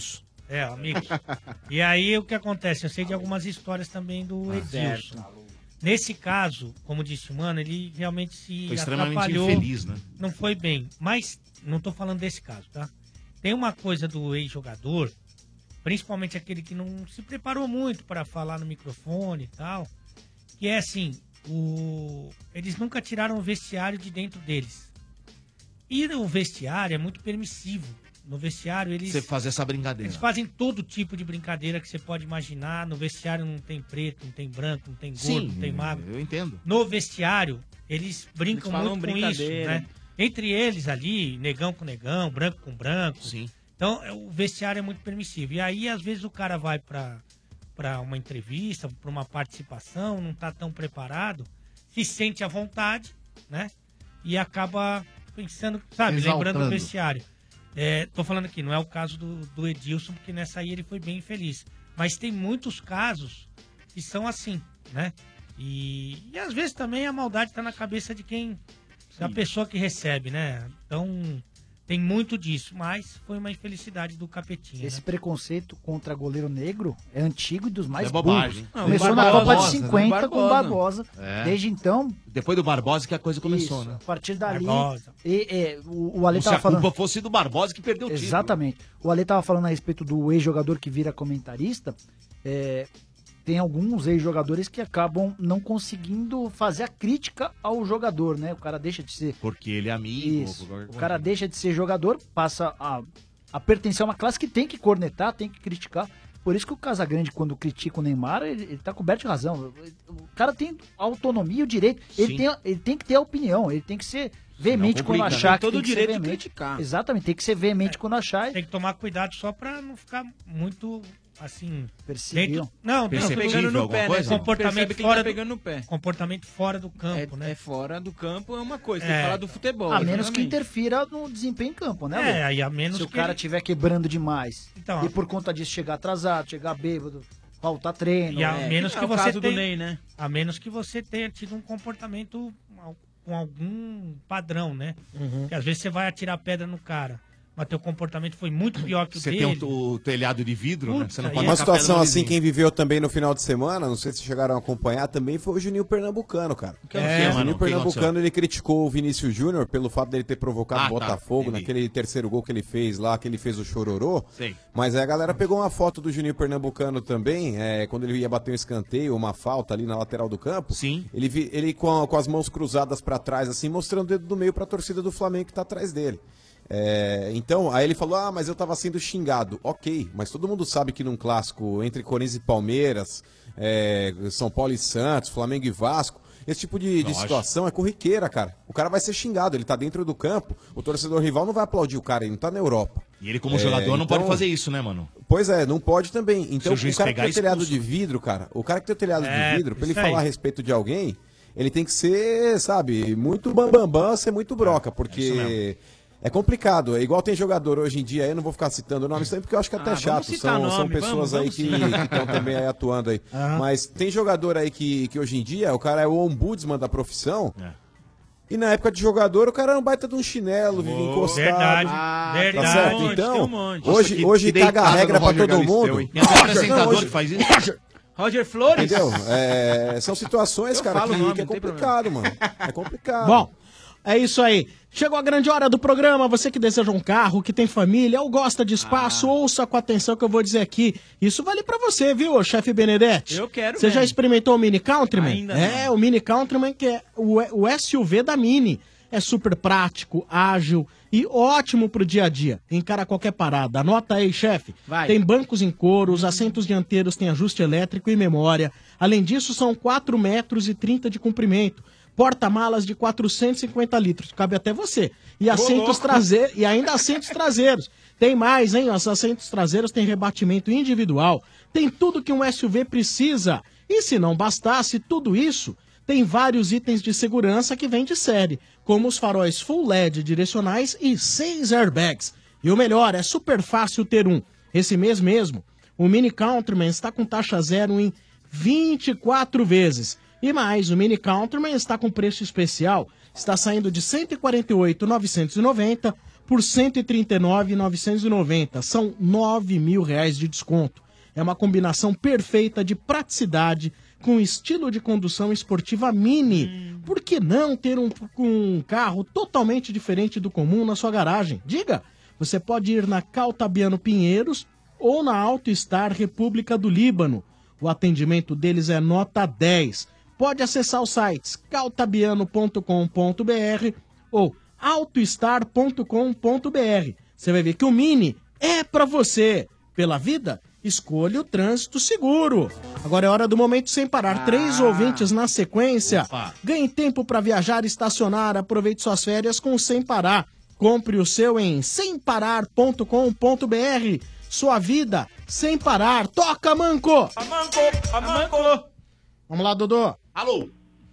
Amigos. E aí o que acontece? Eu sei de algumas histórias também do Edilson. Nesse caso, como disse o Mano, ele realmente se Foi extremamente atrapalhou. infeliz, né? Não foi bem. Mas não tô falando desse caso, tá? Tem uma coisa do ex-jogador, principalmente aquele que não se preparou muito para falar no microfone e tal, que é assim, eles nunca tiraram o vestiário de dentro deles. E o vestiário é muito permissivo. No vestiário eles... Você fazer essa brincadeira. Eles fazem todo tipo de brincadeira que você pode imaginar. No vestiário não tem preto, não tem branco, não tem gordo, não tem magro. Eu entendo. No vestiário, eles brincam Eles falam muito com isso, brincadeira. né? Entre eles ali, negão com negão, branco com branco. Sim. Então, o vestiário é muito permissivo. E aí, às vezes, o cara vai pra uma entrevista, pra uma participação, não tá tão preparado, se sente à vontade, né? E acaba pensando, sabe, lembrando do vestiário. Tô falando aqui, não é o caso do Edilson, porque nessa aí ele foi bem infeliz. Mas tem muitos casos que são assim, né? E às vezes também a maldade tá na cabeça de da pessoa que recebe, né? Então tem muito disso, mas foi uma infelicidade do Capetinha. Esse preconceito contra goleiro negro é antigo e dos mais É bobagem. burros. Começou na Copa de 50 com o Barbosa. É. Desde então... Depois do Barbosa que a coisa começou, Isso, né? a partir dali... Barbosa. O Ale Como se tava a falando... culpa fosse do Barbosa que perdeu o título. Exatamente. O Ale tava falando a respeito do ex-jogador que vira comentarista. Tem alguns ex-jogadores que acabam não conseguindo fazer a crítica ao jogador, né? O cara deixa de ser... Porque ele é amigo. Isso. O cara deixa de ser jogador, passa a pertencer a uma classe que tem que cornetar, tem que criticar. Por isso que o Casagrande, quando critica o Neymar, ele tá coberto de razão. O cara tem autonomia e o direito. Ele tem que ter a opinião, ele tem que ser veemente quando achar que todo tem que direito ser de veemente. criticar. Exatamente, tem que ser veemente quando achar. Tem que tomar cuidado só pra não ficar muito, assim... Perseguido. Pegando no pé, né? Comportamento Percebe que fora tá pegando no pé. Comportamento fora do campo, né? Fora do campo é uma coisa, tem que falar do futebol. A menos que exatamente. interfira no desempenho em campo, né, Lu? Aí a menos Se o que cara ele- estiver quebrando demais Então, e por conta disso chegar atrasado, chegar bêbado, faltar treino... E a menos que o você caso do tenha, Ney, né? A menos que você tenha tido um comportamento com algum padrão, né? Porque às vezes você vai atirar pedra no cara, mas teu comportamento foi muito pior que o Você dele. tem o telhado de vidro, né? Você não pode Uma tacar pedra situação no assim, vizinho. quem viveu também no final de semana, não sei se chegaram a acompanhar, também foi o Juninho Pernambucano, cara. que aconteceu, O mano? Juninho O que Pernambucano, aconteceu? ele criticou o Vinícius Júnior pelo fato dele ter provocado o Tá, Botafogo entendi. naquele terceiro gol que ele fez lá, que ele fez o chororô. Sei. Mas aí a galera pegou uma foto do Juninho Pernambucano também, quando ele ia bater um escanteio, uma falta ali na lateral do campo. Sim. Ele com as mãos cruzadas pra trás, assim, mostrando o dedo do meio pra torcida do Flamengo que tá atrás dele. Então, aí ele falou, mas eu tava sendo xingado. Ok, mas todo mundo sabe que num clássico entre Corinthians e Palmeiras, São Paulo e Santos, Flamengo e Vasco, esse tipo de situação é corriqueira, cara. O cara vai ser xingado, ele tá dentro do campo, o torcedor rival não vai aplaudir o cara, ele não tá na Europa. E ele, como jogador, não pode fazer isso, né, mano? Pois é, não pode também. Então, Se o juiz o cara que pegar, tem telhado expulso. de vidro, cara, o cara que tem o telhado de vidro, pra ele isso aí. falar a respeito de alguém, ele tem que ser, sabe, muito bambambam, ser muito broca, porque é complicado. É igual tem jogador hoje em dia, eu não vou ficar citando nomes também, porque eu acho que é até Vamos chato. citar São nome, pessoas aí vamos que sim. estão também aí atuando aí. Mas tem jogador aí que hoje em dia, o cara é o ombudsman da profissão. E na época de jogador, o cara era um baita de um chinelo, vive encostado. Verdade, Tá verdade. certo? Tem um Então, monte. hoje que caga a deitado regra no pra Roger todo Galisteu, mundo. hein? Tem até apresentador que faz isso. Roger Flores? Entendeu? São situações, Eu cara, falo o que nome, é não tem complicado, mano. É complicado. Bom, é isso aí. Chegou a grande hora do programa. Você que deseja um carro, que tem família ou gosta de espaço, ouça com atenção que eu vou dizer aqui. Isso vale pra você, viu, chefe Benedetti? Eu quero Você já mesmo. experimentou o Mini Countryman? Ainda não. O Mini Countryman, que é o SUV da Mini. É super prático, ágil e ótimo pro dia a dia. Encara qualquer parada. Anota aí, chefe. Vai. Tem bancos em couro, os assentos dianteiros têm ajuste elétrico e memória. Além disso, são 4,30 metros de comprimento. Porta-malas de 450 litros. Cabe até você. E assentos traseiros. E ainda assentos traseiros. Tem mais, hein? Os assentos traseiros têm rebatimento individual. Tem tudo que um SUV precisa. E se não bastasse tudo isso, tem vários itens de segurança que vêm de série, como os faróis Full LED direcionais e 6 airbags. E o melhor, é super fácil ter um. Esse mês mesmo, o Mini Countryman está com taxa zero em 24 vezes. E mais, o Mini Countryman está com preço especial. Está saindo de R$ 148.990 por R$ 139.990. São R$ 9.000 de desconto. É uma combinação perfeita de praticidade com estilo de condução esportiva Mini. Por que não ter um carro totalmente diferente do comum na sua garagem? Diga! Você pode ir na Caltabiano Pinheiros ou na AutoStar República do Líbano. O atendimento deles é nota 10. Pode acessar os sites caltabiano.com.br ou autostar.com.br. Você vai ver que o Mini é pra você. Pela vida, escolha o trânsito seguro. Agora é hora do Momento Sem Parar. 3 ouvintes na sequência. Ganhe tempo para viajar e estacionar. Aproveite suas férias com o Sem Parar. Compre o seu em semparar.com.br. Sua vida sem parar. Toca, Manco! Manco! Vamos lá, Dodô. Alô?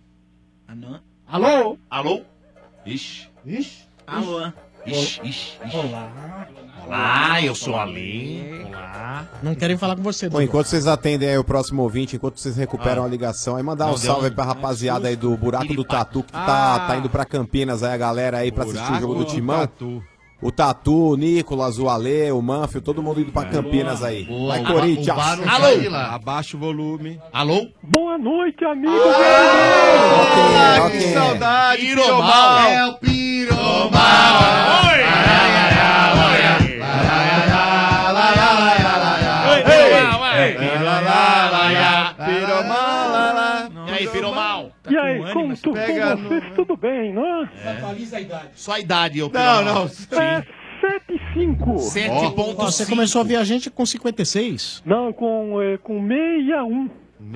Alô? Alô? Ixi. Alô? Ixi. Olá. Olá, eu sou a Lê. Olá. Não querem falar com você, Bom, enquanto vocês atendem aí o próximo ouvinte, enquanto vocês recuperam a ligação, aí mandar um salve aí pra rapaziada aí do Buraco do Tatu, que tá indo pra Campinas aí, a galera aí pra assistir o jogo do Timão. O Tatu, o Nicolas, o Alê, o Manfio, todo mundo indo pra Campinas aí. Vai, Corinthians. Alô? Abaixa o volume. Alô? Boa noite, amigo. Que saudade, Piromal. É o Piromal. E aí, Piromal? E aí, como tu vocês? Tudo bem, não? Atualiza a idade. Só a idade, eu Não. É 7,5. 7,5. Você começou a ver a gente com 56? Não, com 61.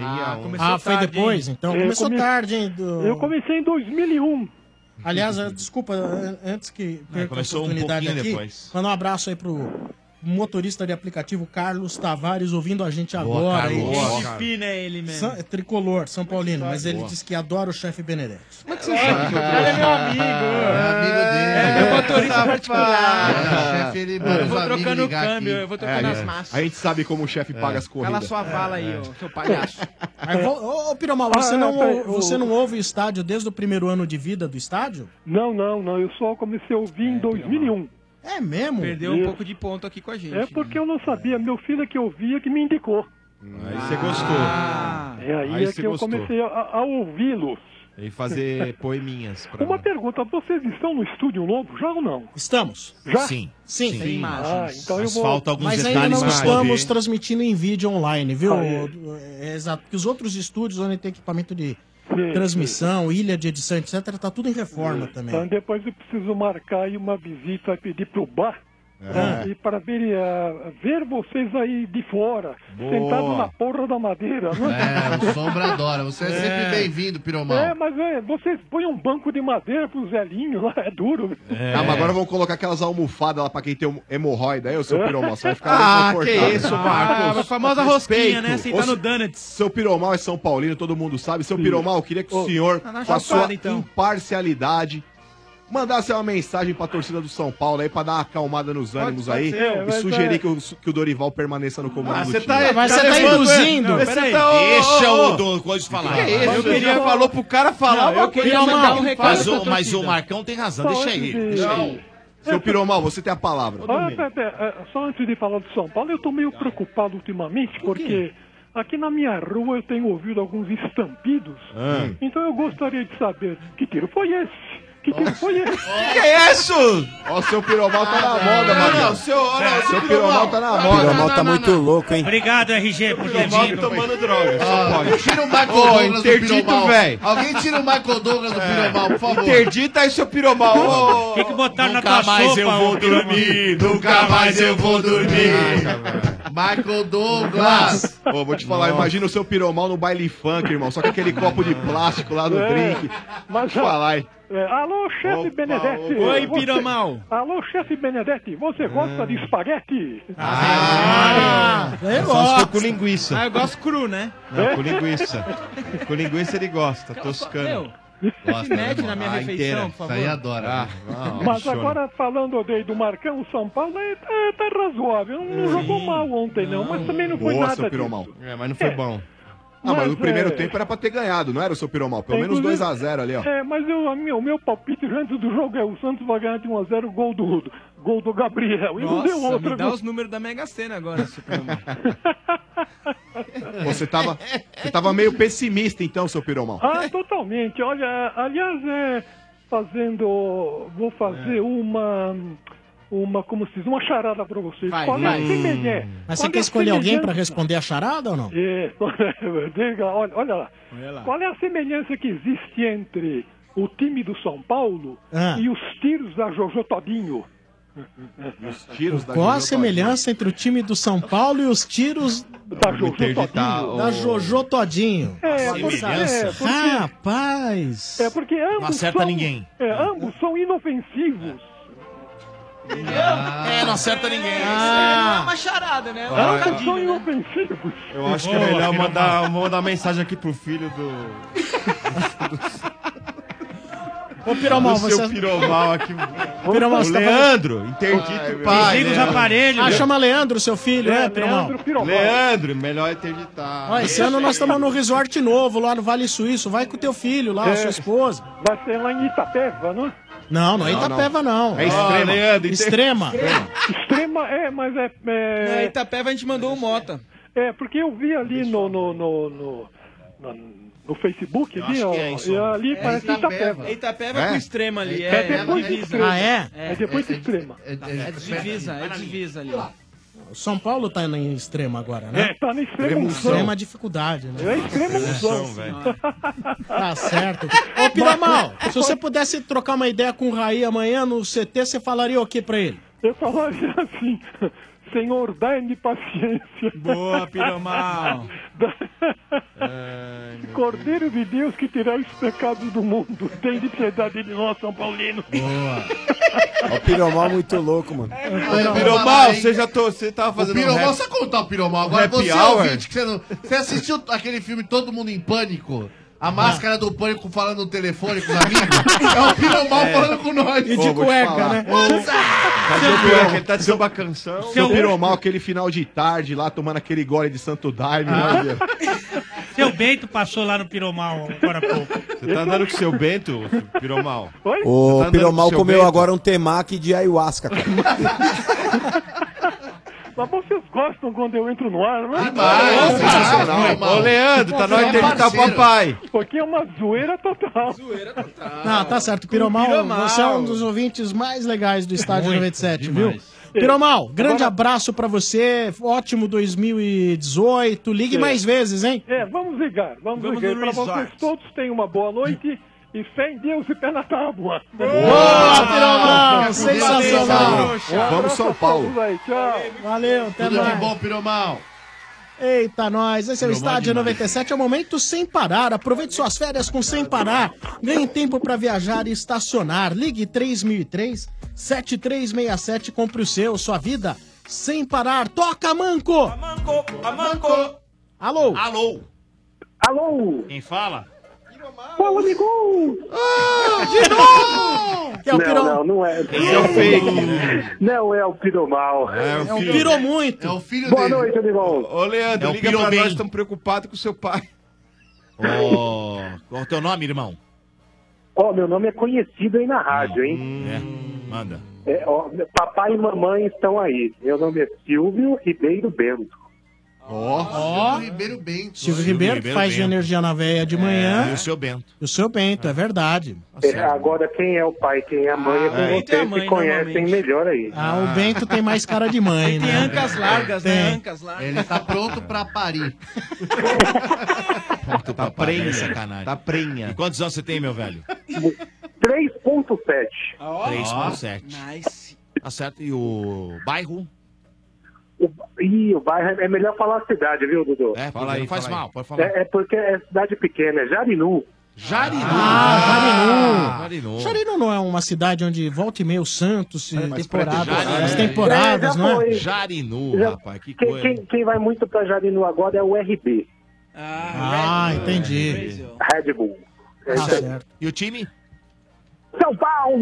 Foi depois, então. Começou tarde, hein? Eu comecei em 2001. Aliás, desculpa, antes que perca a começou oportunidade um pouquinho aqui, depois. mandar um abraço aí pro motorista de aplicativo Carlos Tavares, ouvindo a gente Boa, agora. Carlos. Gente fina é ele mesmo. É tricolor, São Paulino, mas ele disse que adora o chefe Benedetti. Como é que você sabe? O cara é meu amigo. É amigo dele. É meu motorista particular. Chefe, ele Eu vou trocando o câmbio, eu vou trocando as massas. A gente sabe como o chefe paga as corridas. Cala sua vala aí, ô, seu palhaço. Ô, Piromal, você não ouve o estádio desde o primeiro ano de vida do estádio? Não. Eu só comecei a ouvir em 2001. É mesmo? Perdeu um pouco de ponto aqui com a gente. É porque eu não sabia. Meu filho é que ouvia que me indicou. Aí você gostou. Aí é que eu comecei a ouvi-los. E fazer poeminhas. Pra... Uma pergunta, vocês estão no estúdio novo já ou não? Estamos. Já? Sim. Tem imagens. Então Mas eu vou... falta alguns Mas ainda detalhes não pra estamos poder- transmitindo em vídeo online, viu? É exato, porque os outros estúdios onde tem equipamento de transmissão, ilha de edição, etc, tá tudo em reforma também. Então depois eu preciso marcar aí uma visita e pedir pro bar. E para ver vocês aí de fora, sentado na porra da madeira, né? O Sombra adora. Você é sempre bem-vindo, Piromal. Mas vocês põem um banco de madeira pros velhinhos lá, é duro. Ah, mas agora vamos colocar aquelas almofadas lá pra quem tem hemorroida aí, o seu Piromal. Você vai ficar bem que confortável. isso, Marcos. A famosa rosquinha, né? Sentar no donuts. Seu Piromal é São Paulino, todo mundo sabe. Seu Piromal, eu queria que o senhor, Tá na com a chapada, sua então. imparcialidade, mandasse uma mensagem pra torcida do São Paulo aí, pra dar uma acalmada nos ânimos aí e sugerir que o Dorival permaneça no comando do time. Mas você tá induzindo. Peraí, deixa o Coisa falar. Que é isso? Eu queria falou pro cara falar. Eu queria mandar um recado pra Mas o torcida. Marcão tem razão, deixa ele. Seu Piromal, você tem a palavra. Só antes de falar do São Paulo, eu tô meio preocupado ultimamente, porque aqui na minha rua eu tenho ouvido alguns estampidos. Então eu gostaria de saber, que tiro foi esse? Que tiro foi esse? Que é isso? Ó, o seu Piromal tá na moda, mano. Seu Piromal tá na O moda. Piromal tá muito louco, hein? Obrigado, RG, por ter Piromal vindo. tomando droga. Tira o Michael Douglas do interdito, Piromal. velho. Alguém tira o Michael Douglas do Piromal, por favor. Interdita aí, seu Piromal. O que botaram na Nunca tua mais sopa, eu vou ô, Piromal? dormir, nunca mais eu vou dormir. Michael Douglas. Ô, vou te falar, imagina o seu Piromal no baile funk, irmão. Só com aquele copo de plástico lá no drink. Mas, Vou te falar, hein? alô, chefe Benedetti. Oi, Você- Piromal. Alô, chefe Benedetti, você gosta de espaguete? Eu Só se for gosto. com linguiça. Ah, eu gosto cru, né? Não, com linguiça. Com linguiça ele gosta, toscano. Se mete na minha refeição, por Isso aí favor. adora. Mas agora, falando do Marcão, São Paulo tá razoável. Não jogou mal ontem, não, mas também não foi Boa, nada seu Piromal. disso. É, mas não foi bom. Ah, mas no Mas, primeiro tempo era pra ter ganhado, não era o seu Piromal? Pelo menos Inclusive- 2x0 ali, ó. Mas o meu palpite antes do jogo é o Santos vai ganhar de 1x0 gol do Gol do Gabriel. E não deu Nossa, outra. me dá viu? os números da Mega Sena agora, seu Piromão. Você tava meio pessimista então, seu Piromão. Ah, totalmente. Olha, aliás, vou fazer uma, como se diz, uma charada pra vocês. Vai, Qual é a vai. semelhança? Mas você Qual é quer a escolher alguém semelhança? pra responder a charada ou não? É, diga, olha lá. Qual é a semelhança que existe entre o time do São Paulo e os tiros da Jojo Todinho? Os tiros da Qual a Jojo semelhança entre o time do São Paulo e os tiros da Jojo Todinho? Da Jojo Todinho? Porque, Rapaz! É porque ambos Não acerta são, ninguém. Ambos são inofensivos. Não acerta ninguém. É uma charada, né? Ambos são inofensivos. Eu acho que é melhor mandar mensagem aqui pro filho do... Ô, Piromal, do seu você... Piromal aqui. Piromal, O você tá Leandro, interdita o pai. Desliga os né? aparelhos. Ah, chama Leandro, seu filho, Piromal? Leandro, melhor interditar. Ó, esse ano nós estamos no resort novo, lá no Vale Suíço. Vai com o teu filho lá, sua esposa. Vai ser lá em Itapeva, não é? Não é Itapeva, não. É Extrema. Leandro, Extrema. Extrema, mas Na Itapeva a gente mandou o Mota. É, porque eu vi ali no Facebook, ali, ó, e ali parece Itapeva. É Itapeva com Extrema ali. É depois de divisa. Extrema. Ah, é? É depois de Extrema. É divisa ali. O São Paulo tá em Extrema agora, né? Tá na Extrema Unção. Extrema dificuldade, né? É Extrema Unção. Tá certo. Ô, Piromal, se você pudesse trocar uma ideia com o Raí amanhã no CT, você falaria o que pra ele? Eu falaria assim, Senhor, dá-me paciência. Boa, Piromal. Cordeiro de Deus que tirar os pecados do mundo. Tem de piedade de nós, São Paulino. Ó, o Piromal muito louco, mano. Piromal, você tava fazendo O Piromal, rap- só contar o Piromal. Agora Happy você hour? ouvinte, que você não... Você assistiu aquele filme Todo Mundo em Pânico? A máscara do Pânico falando no telefone com os amigos? É o Piromal falando com nós. E de cueca, né? Cadê o Piromal? Ele tá de samba canção. Seu Piromal, aquele final de tarde lá, tomando aquele gole de Santo Daime. né? Seu Bento passou lá no Piromal agora há pouco. Você tá andando com o seu Bento, Piromal? Oi? O Você tá Piromal andando com o seu comeu Bento? agora um temaki de ayahuasca, cara. Mas vocês gostam quando eu entro no ar, não é? Ô, Leandro, tá na hora de interditar o papai. Porque é uma zoeira total. Não, tá certo. Piromal, você é um dos ouvintes mais legais do Estádio 97, viu? Piromal, grande abraço pra você. Ótimo 2018. Ligue mais vezes, hein? Vamos ligar. Vamos Vamos ligar. no Para resort. vocês todos tenham uma boa noite e fé em Deus e pé na tábua. Boa, Piromal! Sensacional! Vamos, São Paulo. Tchau. Valeu, até Tudo de mais. bom, Piromal. Eita, nós. Esse é o Estádio 97, é o momento sem parar. Aproveite suas férias com Sem Parar. Ganhe tempo para viajar e estacionar. Ligue 3003-7367 e compre o seu. Sua vida sem parar. Toca, Manco! Manco. Alô? Alô. Alô? Quem fala? Fala, amigo! De novo! Que é o Pirão. Não é. Esse é o fake, né? Não é o Piromal. É o Pirou muito. É o filho Boa dele. noite, amigão. Ô, Leandro, É o liga pra Pirobem. nós, estamos preocupados com o seu pai. Qual é o teu nome, irmão? Ó, meu nome é conhecido aí na rádio, hein? Manda. Papai e mamãe estão aí. Meu nome é Silvio Ribeiro Bento. Ó, Ribeiro Bento. Silvio Ribeiro, que faz de energia na veia de manhã. E o seu Bento. E o seu Bento, é verdade. Agora, quem é o pai, quem é a mãe, é com tem a vocês mãe, que conhecem normalmente. melhor aí. Ah, o Bento tem mais cara de mãe, Tem né? ancas largas, Tem. né? Ancas largas. Ele tá pronto pra parir. Tá prenha, sacanagem. Tá prenha. E quantos anos você tem, meu velho? 3.7. 3.7. Nice. Tá certo. E o bairro? O bairro é melhor falar a cidade, viu, Dudu? Fala aí, não faz fala aí. mal, pode falar. É porque é cidade pequena, é Jarinu. Jarinu. Jarinu. Jarinu não é uma cidade onde volta e meia o Santos, temporada, Jarinu. as temporadas, já não é? foi. Jarinu, Já- rapaz, que coisa. Quem vai muito pra Jarinu agora é o RB, Ah, entendi. Red Bull. É Tá isso aí. certo. E o time? São São Paulo!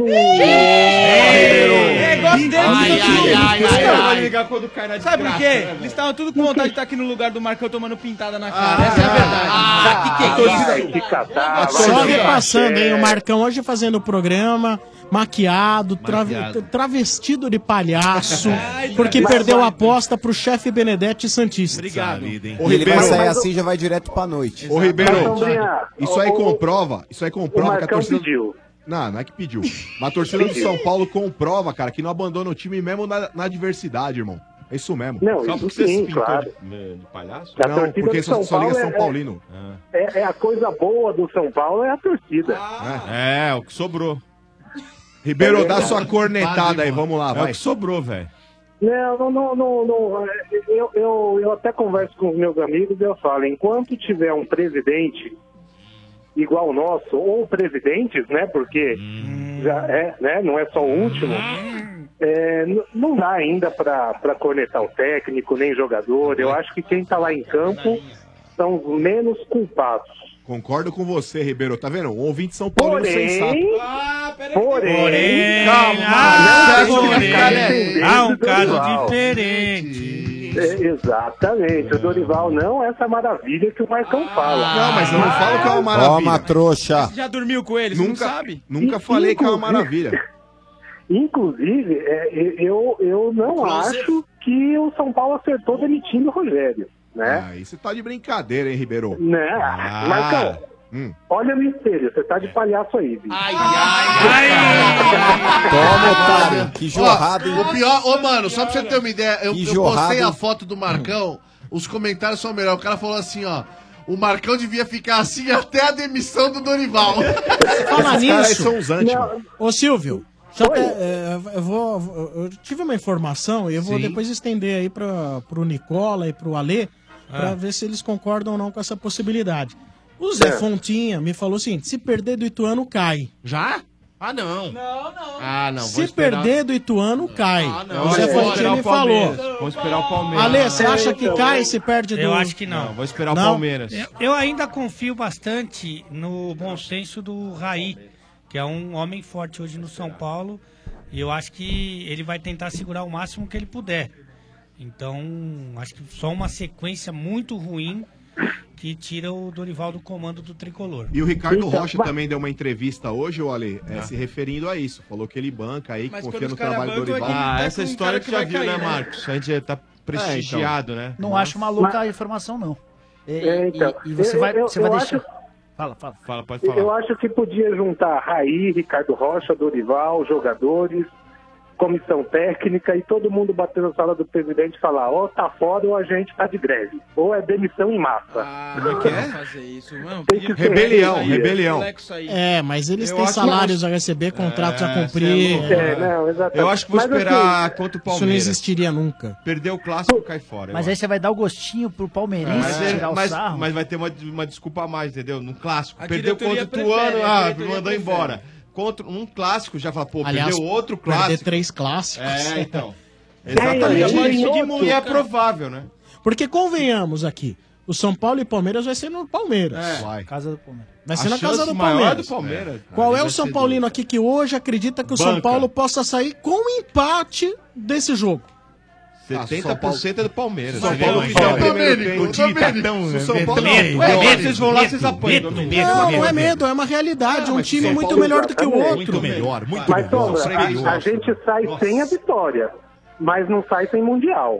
Gosto dele. ligar quando cai na Sabe por quê? Eles estavam tudo com vontade de estar aqui no lugar do Marcão tomando pintada na cara. Essa é a verdade. Que catar, Só repassando, hein? O Marcão hoje fazendo o programa, maquiado, travestido de palhaço, porque perdeu a aposta pro chefe Benedetti Santista. Obrigado. Ele vai sair assim e já vai direto pra noite. Ô, Ribeiro, isso aí comprova que a torcida... pediu. Não é que pediu. Mas a torcida do São Paulo comprova, cara, que não abandona o time mesmo na adversidade, irmão. É isso mesmo. Não, só isso porque você sim, se pintou claro. de palhaço? A Não, torcida porque do São só liga Paulo São Paulino. É a coisa boa do São Paulo, é a torcida. O que sobrou. Ribeiro, dá sua cornetada aí, vamos lá, É vai. o que sobrou, velho. Não. Eu até converso com os meus amigos e eu falo, enquanto tiver um presidente igual o nosso, ou presidentes, né, porque já é, né, não é só o último, não dá ainda para cornetar o técnico, nem jogador. Eu acho que quem tá lá em campo são os menos culpados. Concordo com você, Ribeiro. Tá vendo? Um ouvinte São Paulino sensato. Porém, há um caso diferente. Exatamente, o Dorival não é essa maravilha que o Marcão fala. Não, mas eu não falo que é uma maravilha. Toma, trouxa. Você já dormiu com ele, você não sabe? Nunca falei que é uma maravilha. Inclusive, eu não acho que o São Paulo acertou demitindo o Rogério, né? Aí você tá de brincadeira, hein, Ribeiro? Né? Marcão, olha no espelho, você tá de palhaço aí, bicho. Toma, otário. Que jorrada, hein? O pior, mano, só pra você ter uma ideia, eu jorrada, postei a hein? foto do Marcão, os comentários são melhores. O cara falou assim, ó. O Marcão devia ficar assim até a demissão do Dorival. Fala nisso. São os ântimos. Ô, Silvio, eu tive uma informação e eu vou depois estender aí pro Nicola e pro Alê pra ver se eles concordam ou não com essa possibilidade. O Zé Fontinha me falou o seguinte: se perder do Ituano, cai. Já? Ah, não. Não. Se perder do Ituano, cai. Não, o Zé Fontinha me falou. Vamos esperar o Palmeiras. Alê, você acha que cai se perde do... Eu acho que não. Vou esperar o Palmeiras. Eu ainda confio bastante no bom senso do Raí, que é um homem forte hoje no São Paulo, e eu acho que ele vai tentar segurar o máximo que ele puder. Então, acho que só uma sequência muito ruim que tira o Dorival do comando do Tricolor. E o Ricardo Rocha também deu uma entrevista hoje, olha, se referindo a isso. Falou que ele banca aí, que confia no trabalho do Dorival. Essa história que já viu, né, Marcos? A gente tá prestigiado, né? Não acho maluca a informação, não. Então, E você vai deixar... acho... Fala, pode falar. Eu acho que podia juntar Raí, Ricardo Rocha, Dorival, jogadores, comissão técnica e todo mundo bater na sala do presidente e falar: ou tá fora ou a gente tá de greve. Ou é demissão em massa. Não quer fazer isso, mano. Rebelião. Mas eles têm salários a receber, contratos a cumprir. Não, exatamente. Eu acho que vou esperar contra o Isso Palmeiras. não existiria nunca. Perder o clássico, cai fora. Mas aí você vai dar o gostinho pro palmeirense tirar o sarro. Mas vai ter uma desculpa a mais, entendeu? No clássico. A Perdeu contra o Ituano, mandou embora. Contra um clássico, já fala, Aliás, perdeu outro clássico. Perder 3 clássicos. Então. Exatamente. E é provável, né? Porque convenhamos aqui, o São Paulo e Palmeiras vai ser no Palmeiras. Casa do Palmeiras. Vai ser na casa do maior Palmeiras. do Palmeiras. Qual é o São Paulino aqui que hoje acredita que o São Paulo possa sair com empate desse jogo? 70% é do Palmeiras. São Paulo o time tá tão... Vocês vão lá, vocês apanham. Não é medo, é uma realidade. Um time muito melhor do que o outro. Muito melhor, muito Mas, melhor. Sombra, a gente sai sem a vitória, mas não sai sem mundial.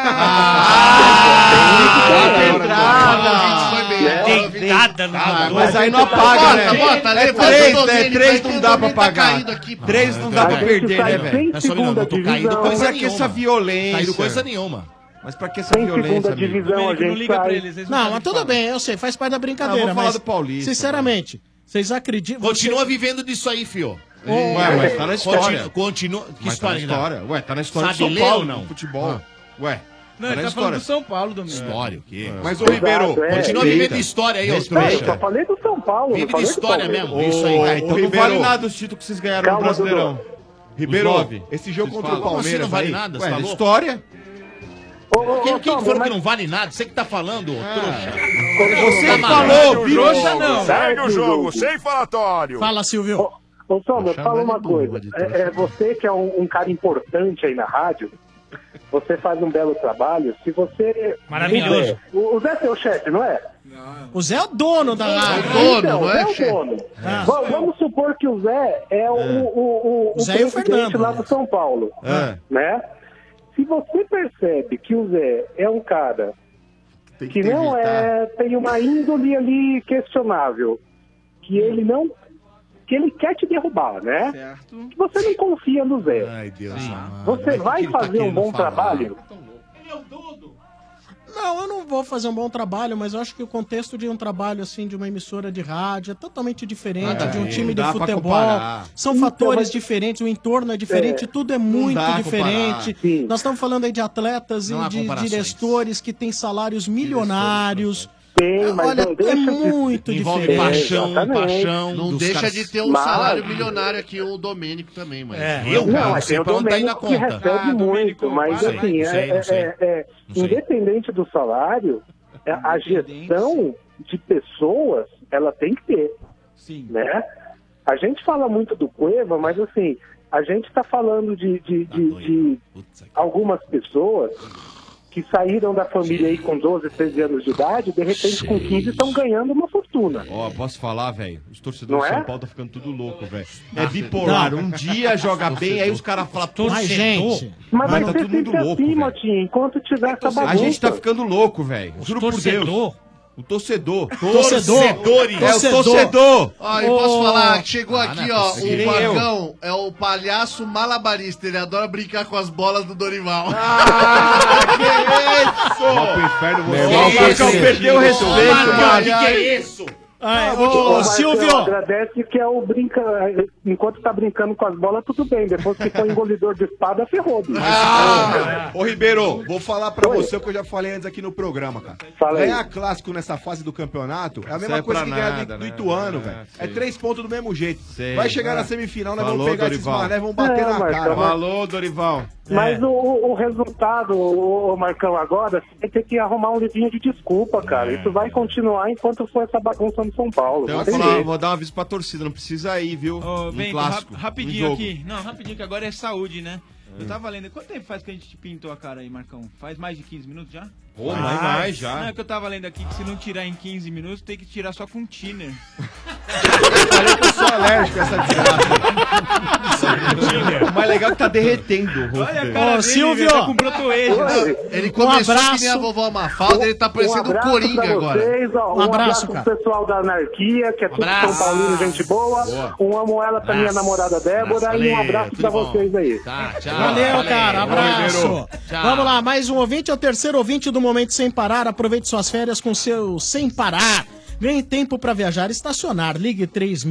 Mas aí não apaga, né? É 3 não dá pra pagar. 3 não dá pra perder, né, velho? Não tô caindo Coisa que essa violência. Caindo coisa nenhuma. Mas pra que essa violência, segunda divisão, a gente não liga sai. pra eles. Não, mas tudo bem, eu sei, faz parte da brincadeira. Vamos falar Mas, do Paulista. sinceramente, vocês acreditam... Continua vivendo disso aí, fio. Ué, mas tá na história. Continua. Que Mas tá na história? história. Ué, tá na história Sabe do São ler Paulo, ou não? Futebol. Ué. Não, ele tá falando do São Paulo, Domingo. História, o quê? Mas o Ribeiro, Continua vivendo história aí, ô Eu trouxa. só falei do São Paulo. Vive não de falei do história Palmeiras. mesmo. Isso aí. Então não vale nada os títulos que vocês ganharam no Calma, Brasileirão. Ribeiro, Os 9. esse jogo Vocês contra o falam. Como assim Palmeiras não vale aí, nada? Você Ué, tá louco? história. Quem Sombra, falou que mas- não vale nada? Você que tá falando, ô trouxa. Você Tá falou, Segue o viu? jogo, segue o jogo, sem falatório. Fala, Silvio. Ô, Sombra, fala uma coisa. Você que é um cara importante aí na rádio, você faz um belo trabalho. Se você... Maravilhoso. O Zé é seu chefe, não é? O Zé é o dono da rádio. Então, o Zé é o dono. Vamos supor que o Zé é o Zé e o presidente Fernando, lá do São Paulo. Né? Se você percebe que o Zé é um cara que não tem uma índole ali questionável, que ele não... que ele quer te derrubar, né? Certo. Que você não confia no Zé. Ai, Deus. Você vai fazer um bom trabalho? Não, eu não vou fazer um bom trabalho, mas eu acho que o contexto de um trabalho assim, de uma emissora de rádio, é totalmente diferente de um time de futebol. São fatores diferentes, o entorno é diferente, tudo é muito diferente. Nós estamos falando aí de atletas e de diretores que têm salários milionários. Olha, é muito Envolve diferente. paixão. Não deixa de ter um salário milionário aqui, o Domênico também, mas... Tem o Domênico que recebe muito, mas assim, independente do salário, a gestão de pessoas, ela tem que ter. Sim. Né? A gente fala muito do Cueva, mas assim, a gente está falando de algumas pessoas que saíram da família aí com 12, 13 anos de idade, de repente com 15 estão ganhando uma fortuna. Posso falar, velho? Os torcedores Não de é? São Paulo estão ficando tudo louco, velho. É bipolar. Um dia joga bem, aí os caras falam, gente. Mas vai tá ser todo mundo sempre louco, assim, velho. Motinho, enquanto tiver essa bagunça. A gente tá ficando louco, velho. Juro por Deus. O torcedor. Torcedores. É o torcedor. Ó, e posso falar, chegou aqui, ó, o Marcão é o palhaço malabarista, ele adora brincar com as bolas do Dorival. Que isso? Vá pro inferno, você. Marcão perdeu o respeito, mano. Que é isso? Ô, Silvio! Agradece que é o enquanto tá brincando com as bolas, tudo bem. Depois que for engolidor de espada, ferrou. Bicho. Ô, Ribeiro, vou falar pra você o que eu já falei antes aqui no programa, cara. Ganhar clássico nessa fase do campeonato é a mesma coisa que ganhar do Ituano, velho. É 3 pontos do mesmo jeito. Vai chegar na semifinal, nós vamos pegar esses mané, vamos bater na cara. Falou, Dorival. Mas o resultado, o Marcão, agora, você vai ter que arrumar um livrinho de desculpa, cara. Isso vai continuar enquanto for essa bagunça no São Paulo. Então, vou dar um aviso pra torcida, não precisa ir, viu? Bem, clássico. Rapidinho aqui. Não, rapidinho, que agora é saúde, né? Eu tava lendo. Quanto tempo faz que a gente te pintou a cara aí, Marcão? Faz mais de 15 minutos já? Pô, mais já. Não, é que eu tava lendo aqui que se não tirar em 15 minutos, tem que tirar só com thinner. Eu falei que eu sou alérgico a essa desgraça. O mais legal é que tá derretendo o rosto. Olha a cara dele, Silvio! tá com brotoejo. Ele começou que nem a vovó Mafalda, ele tá parecendo o Coringa agora. Um abraço pro pessoal da Anarquia, que é tudo São Paulino, gente boa. Um amo ela pra minha namorada Débora e um abraço pra vocês aí. Tá, tchau. Valeu, cara. Abraço. Vamos lá, mais um ouvinte, é o terceiro ouvinte do Momento Sem Parar. Aproveite suas férias com seu Sem Parar. Ganhe tempo para viajar e estacionar. Ligue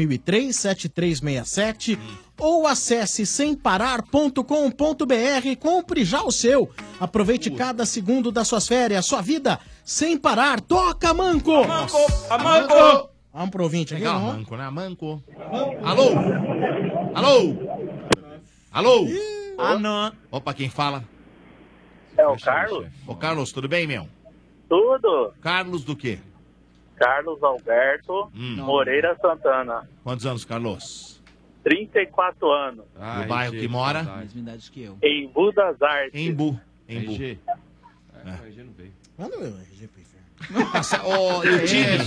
3003-7367 ou acesse semparar.com.br e compre já o seu. Aproveite cada segundo das suas férias. Sua vida sem parar. Toca, Manco! Manco! Vamos pro ouvinte aqui, Legal, não? Manco, né? Manco. Alô? Alô? Alô? Não. Opa, quem fala? É o Carlos? Ô, Carlos, tudo bem, meu? Tudo. Carlos do quê? Carlos Alberto Moreira Santana. Quantos anos, Carlos? 34 anos. Do bairro que mora? Mesma idade que eu. Em Budas Artes. Embu. RG. Manda o meu RG pro inferno. Nossa, ô, e o time?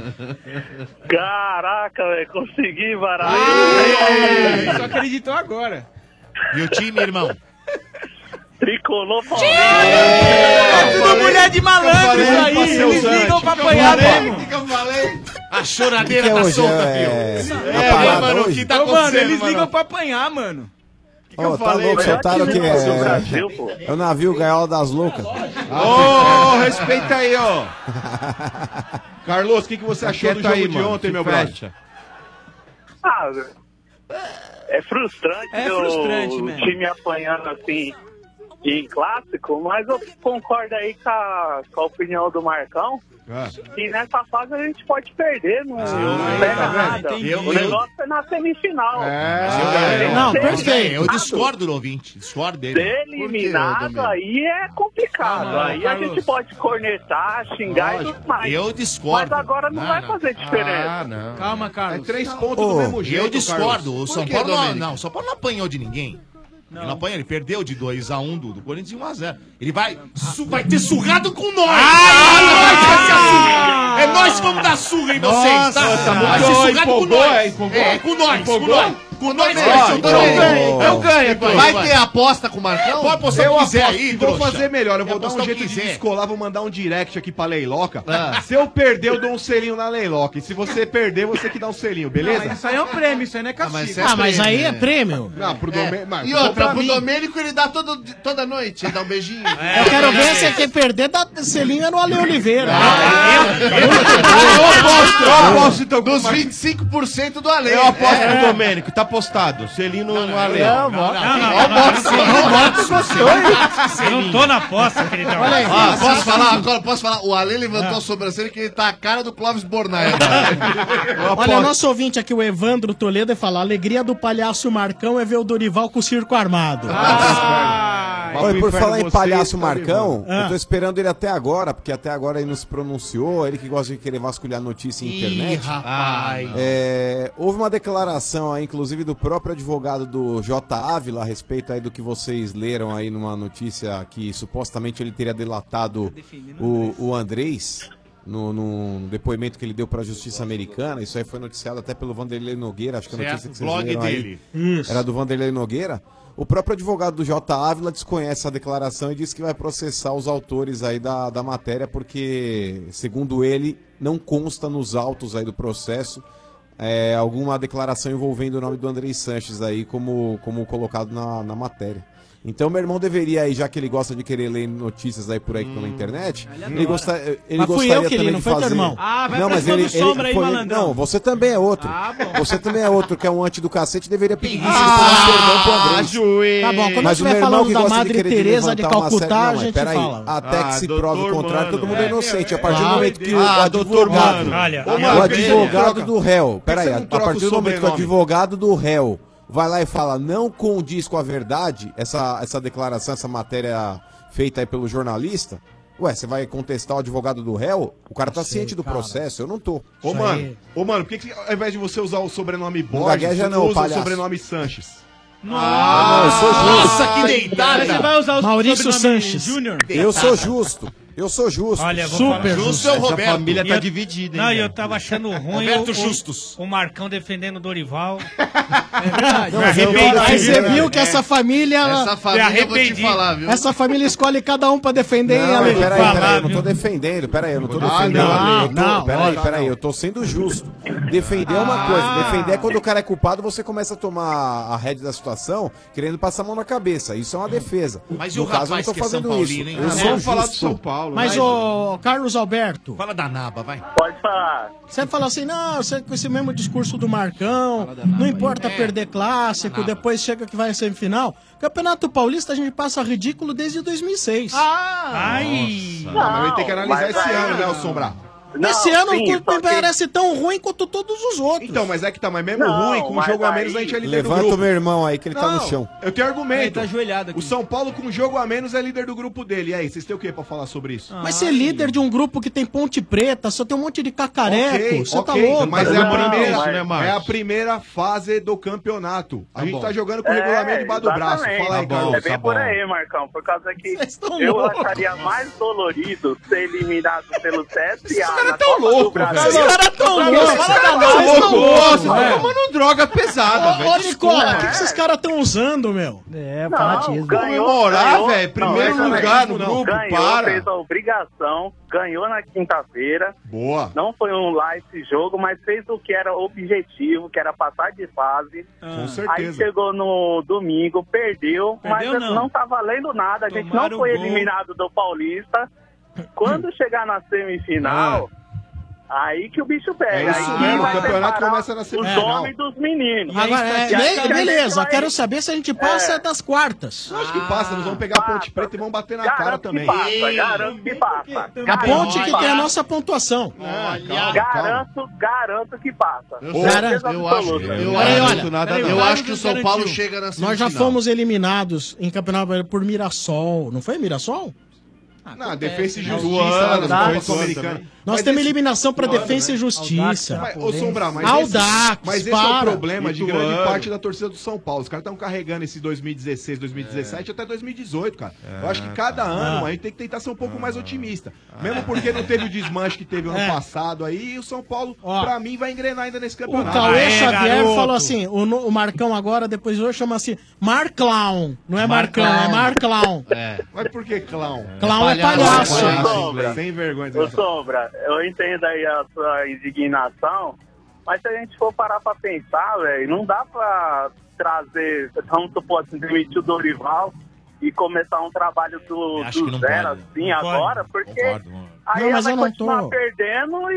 Caraca, velho, consegui varar. Só acreditou agora. E o time, irmão? Tricolor Palmeiras. É tudo mulher de malandro isso aí. Eles ligam pra apanhar mesmo. O que eu falei? A choradeira Que tá hoje solta, é- viu? é parada mano, o hoje? que tá Ô, mano, acontecendo, eles mano? ligam pra apanhar, mano. Ô, tá louco, soltaram o que é o navio Gaiola das Loucas. Ô, respeita aí, ó. Carlos, o que você achou do jogo de ontem, meu brother? Ah, é frustrante, É frustrante, o mesmo. time apanhando assim em clássico, mas eu concordo aí com a opinião do Marcão. E nessa fase a gente pode perder, não pega nada. O negócio é na semifinal. Não, perfeito. Eu discordo do ouvinte, discordo dele. Ser eliminado aí é complicado. Aí a gente pode cornetar, xingar e tudo mais. Eu discordo. Mas agora não vai fazer diferença. Não. Calma, Carlos. É 3 pontos do mesmo jeito. Eu discordo. Carlos. O São Paulo não, o São Paulo não apanhou de ninguém. Ele não apanhou, ele perdeu de 2-1 do Corinthians e 1-0. Ele vai ter surrado com nós! É nós que vamos dar surra em vocês, tá? Vai ser surrado com nós! É, com nós! Com nós, eu ganho. Vai ter aposta com o Marcão? Pode apostar o que quiser aí, vou fazer melhor. Eu vou dar um jeito de descolar, vou mandar um direct aqui pra Leiloca. Se eu perder, eu dou um selinho na Leiloca. E se você perder, você que dá um selinho, beleza? Mas isso aí é um prêmio, isso aí não é castigo. Mas aí é prêmio. Não, pro Domênico. E outra, pro Domênico ele dá toda noite, ele dá um beijinho. Eu quero ver se quem perder dá selinho é no Ale Oliveira. Eu aposto então. Dos 25% do Ale. Eu aposto pro Domênico, tá apostado. Selinho no Ale. Eu não tô na aposta, querido. Olha aí. Posso falar? O Ale levantou a sobrancelha que ele tá a cara do Clóvis Bornai. Olha, o nosso ouvinte aqui, o Evandro Toledo, ele fala: a alegria do palhaço Marcão é ver o Dorival com o circo armado. Oi, por falar em palhaço Marcão, eu tô esperando ele até agora, porque até agora ele não se pronunciou, ele que gosta de querer vasculhar notícia em internet. Rapaz. Houve uma declaração aí, inclusive, do próprio advogado do J. Ávila, a respeito aí do que vocês leram aí numa notícia que supostamente ele teria delatado o Andrés no depoimento que ele deu para a Justiça Americana. Isso aí foi noticiado até pelo Vanderlei Nogueira, acho que a notícia que vocês leram aí era do Vanderlei Nogueira. O próprio advogado do J. Ávila desconhece a declaração e diz que vai processar os autores aí da matéria, porque, segundo ele, não consta nos autos aí do processo alguma declaração envolvendo o nome do Andrés Sanches aí como colocado na matéria. Então meu irmão deveria aí, já que ele gosta de querer ler notícias aí por aí pela internet, ele gostaria também de fazer... Não, mas ele sombra aí, malandrão. Não, você também é outro. Você também é outro que é um anti do cacete, deveria pedir perdão pro Andrés. Tá bom, quando mas estiver falando da Madre Teresa de Calcutá, a gente fala. Até que se prove o contrário, todo mundo é inocente. A partir do momento que o advogado do réu, a partir do momento que o advogado do réu vai lá e fala, não condiz com a verdade, essa declaração, essa matéria feita aí pelo jornalista, você vai contestar o advogado do réu? O cara tá ciente do processo, eu não tô. Ô, mano, por que ao invés de você usar o sobrenome Borges, você não usa o sobrenome Sanches? Eu sou justo. Nossa, que deitada! Você vai usar o Maurício Sanches Júnior? Eu sou justo. Eu sou justo. Olha, super justo. Essa Roberto. família tá dividida, hein? Não, eu tava achando ruim Roberto Justus. O Marcão defendendo o Dorival. Mas você viu que essa família... Essa família eu vou te falar, viu? Essa família escolhe cada um pra defender, hein, Ale? Peraí, eu não tô defendendo. Peraí, eu não tô defendendo. Peraí, eu tô sendo justo. Defender é uma coisa. Defender é quando o cara é culpado, você começa a tomar a rédea da situação, querendo passar a mão na cabeça. Isso é uma defesa. Mas no caso, eu não tô fazendo isso. Eu Vamos falar do São Paulo. Mas, ô, Carlos Alberto... Fala da Naba, vai. Pode falar. Você fala assim, não, você com esse mesmo discurso do Marcão, não importa perder clássico, depois chega que vai a semifinal. Campeonato Paulista a gente passa ridículo desde 2006. Ai! Não, mas ele tem que analisar esse ano, né, o Sombra? Esse ano o clube parece tão ruim quanto todos os outros. Então, mas mas mesmo ruim, com um jogo a menos a gente é líder do grupo. Levanta o meu irmão aí, que ele tá no chão. Eu tenho argumento. Ele tá ajoelhado aqui. O São Paulo com um jogo a menos é líder do grupo dele. E aí, vocês têm o que pra falar sobre isso? Mas ser líder de um grupo que tem Ponte Preta, só tem um monte de cacareco, você tá louco. Mas é a primeira fase do campeonato. A gente tá jogando com o regulamento debaixo do braço. Fala aí, Carlos. É bem por aí, Marcão. Por causa que eu acharia mais dolorido ser eliminado pelo CSA. Esses caras tão loucos. Os caras tão loucos. Vocês estão tomando droga pesada, velho. Ô, Nicola, o que esses caras estão usando, meu? Fanatismo. Comemorar, velho. Primeiro lugar no grupo, fez a obrigação, ganhou na quinta-feira. Boa. Não foi um light jogo, mas fez o que era objetivo, que era passar de fase. Com certeza. Aí chegou no domingo, perdeu, mas não tá valendo nada. A gente não foi eliminado do Paulista. Quando chegar na semifinal... Aí que o bicho pega. É isso aí mesmo, vai o campeonato separar começa na os semifinal. homens dos meninos. Agora, E aí, beleza, vai- quero saber se a gente passa das quartas. Acho que passa, nós vamos pegar a Ponte Preta e vamos bater na cara também. Garanto que passa. A Ponte que tem a nossa pontuação. Garanto que passa. Eu acho que o São Paulo chega na semifinal. Nós já fomos eliminados em Campeonato Brasileiro por Mirassol. Não foi Mirassol? Não, Defensa e Justiça, lá no Sul-Americano. Nós temos eliminação para Defensa e Justiça. Ô, Sombra, mas esse é o problema de grande parte da torcida do São Paulo. Os caras estão carregando esse 2016, 2017 até 2018, cara. Eu acho que cada ano a gente tem que tentar ser um pouco mais otimista. Mesmo porque não teve o desmanche que teve ano passado aí, e o São Paulo, pra mim, vai engrenar ainda nesse O campeonato. Cauê Xavier falou assim, o Marcão agora, depois hoje, chama assim, Marclown. Não é Marcão, é Marclown. Mas por que clown? Clown é palhaço. Sem vergonha. Ô, Sombra, eu entendo aí a sua indignação, mas se a gente for parar pra pensar, velho, não dá pra trazer, vamos supor assim, demitir o Dorival e começar um trabalho do zero, assim, agora, porque aí Não, mas vai eu não continuar tô- perdendo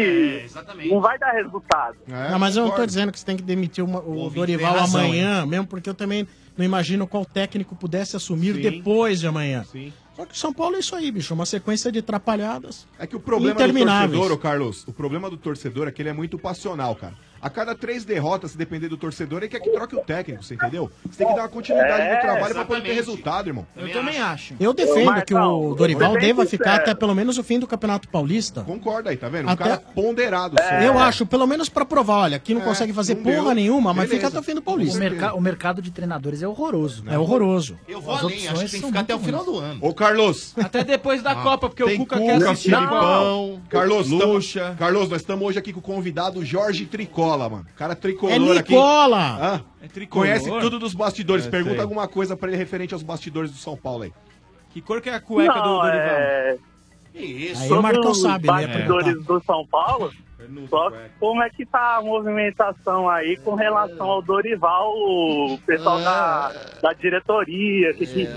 e não vai dar resultado. Não, mas eu não tô dizendo que você tem que demitir o Dorival tem razão, amanhã, mesmo porque eu também não imagino qual técnico pudesse assumir depois de amanhã. Só que São Paulo é isso aí, bicho, uma sequência de atrapalhadas. É que o problema do intermináveis. torcedor, ô Carlos, o problema do torcedor é que ele é muito passional, cara. A cada 3 derrotas, se depender do torcedor, ele quer que troque o técnico, você entendeu? Você tem que dar uma continuidade no trabalho pra poder ter resultado, irmão. Eu também acho. Eu defendo que o Dorival bem deva sincero. ficar até pelo menos o fim do Campeonato Paulista. Concorda aí, tá vendo? Um Até- cara ponderado. Eu acho, pelo menos pra provar, olha, que não consegue fazer não porra deu. nenhuma, mas Beleza. fica até o fim do Paulista. O mercado de treinadores é horroroso. É horroroso. Eu vou além, acho que tem que ficar até o final do ano. Ô, Carlos. Até depois da Copa, porque o Cuca quer Cuca, assistir. Filipão, Carlos, Lucha. Carlos, nós estamos hoje aqui com o convidado Jorge Tricola, mano. Cara tricolor É aqui. Nicola! Hã? É tricolor? Conhece tudo dos bastidores. É, Pergunta sei. alguma coisa pra ele referente aos bastidores do São Paulo aí. Que cor que é a cueca do Dorival? Isso. Aí o Marcão Sobre sabe, os ele ia bastidores do São Paulo, só que como é que tá a movimentação aí com relação ao Dorival, o pessoal da diretoria,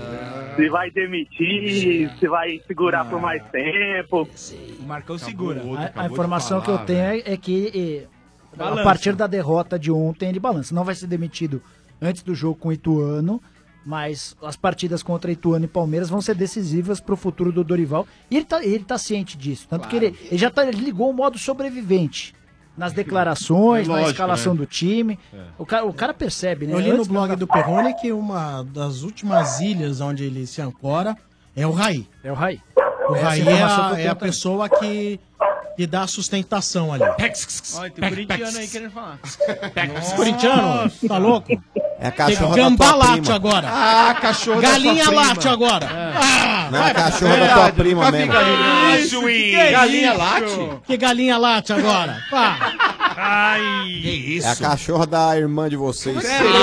se vai demitir, se vai segurar por mais tempo. O Marcão segura. A informação que eu tenho é que a Balança. partir da derrota de ontem ele balança. Não vai ser demitido antes do jogo com o Ituano, mas as partidas contra Ituano e Palmeiras vão ser decisivas pro futuro do Dorival. E ele tá ciente disso. Tanto que ele já ele ligou o modo sobrevivente nas declarações, É na lógico, escalação né? do time. O cara percebe, né? Eu li no Antes blog do Perrone que uma das últimas ilhas onde ele se ancora é o Raí. É o Raí. O Essa Raí informação que eu é tenho a também. pessoa que dá a sustentação ali. Olha, tem corintiano aí querendo falar. Corintiano? Tá louco? É a Tem cachorra gambá da tua late prima. agora. Ah, cachorro da Galinha sua prima. late agora. Não, é a cachorra da tua prima mesmo. Isso, que galinha late? Que galinha late agora? Pá. Ai. É a cachorra da irmã de vocês.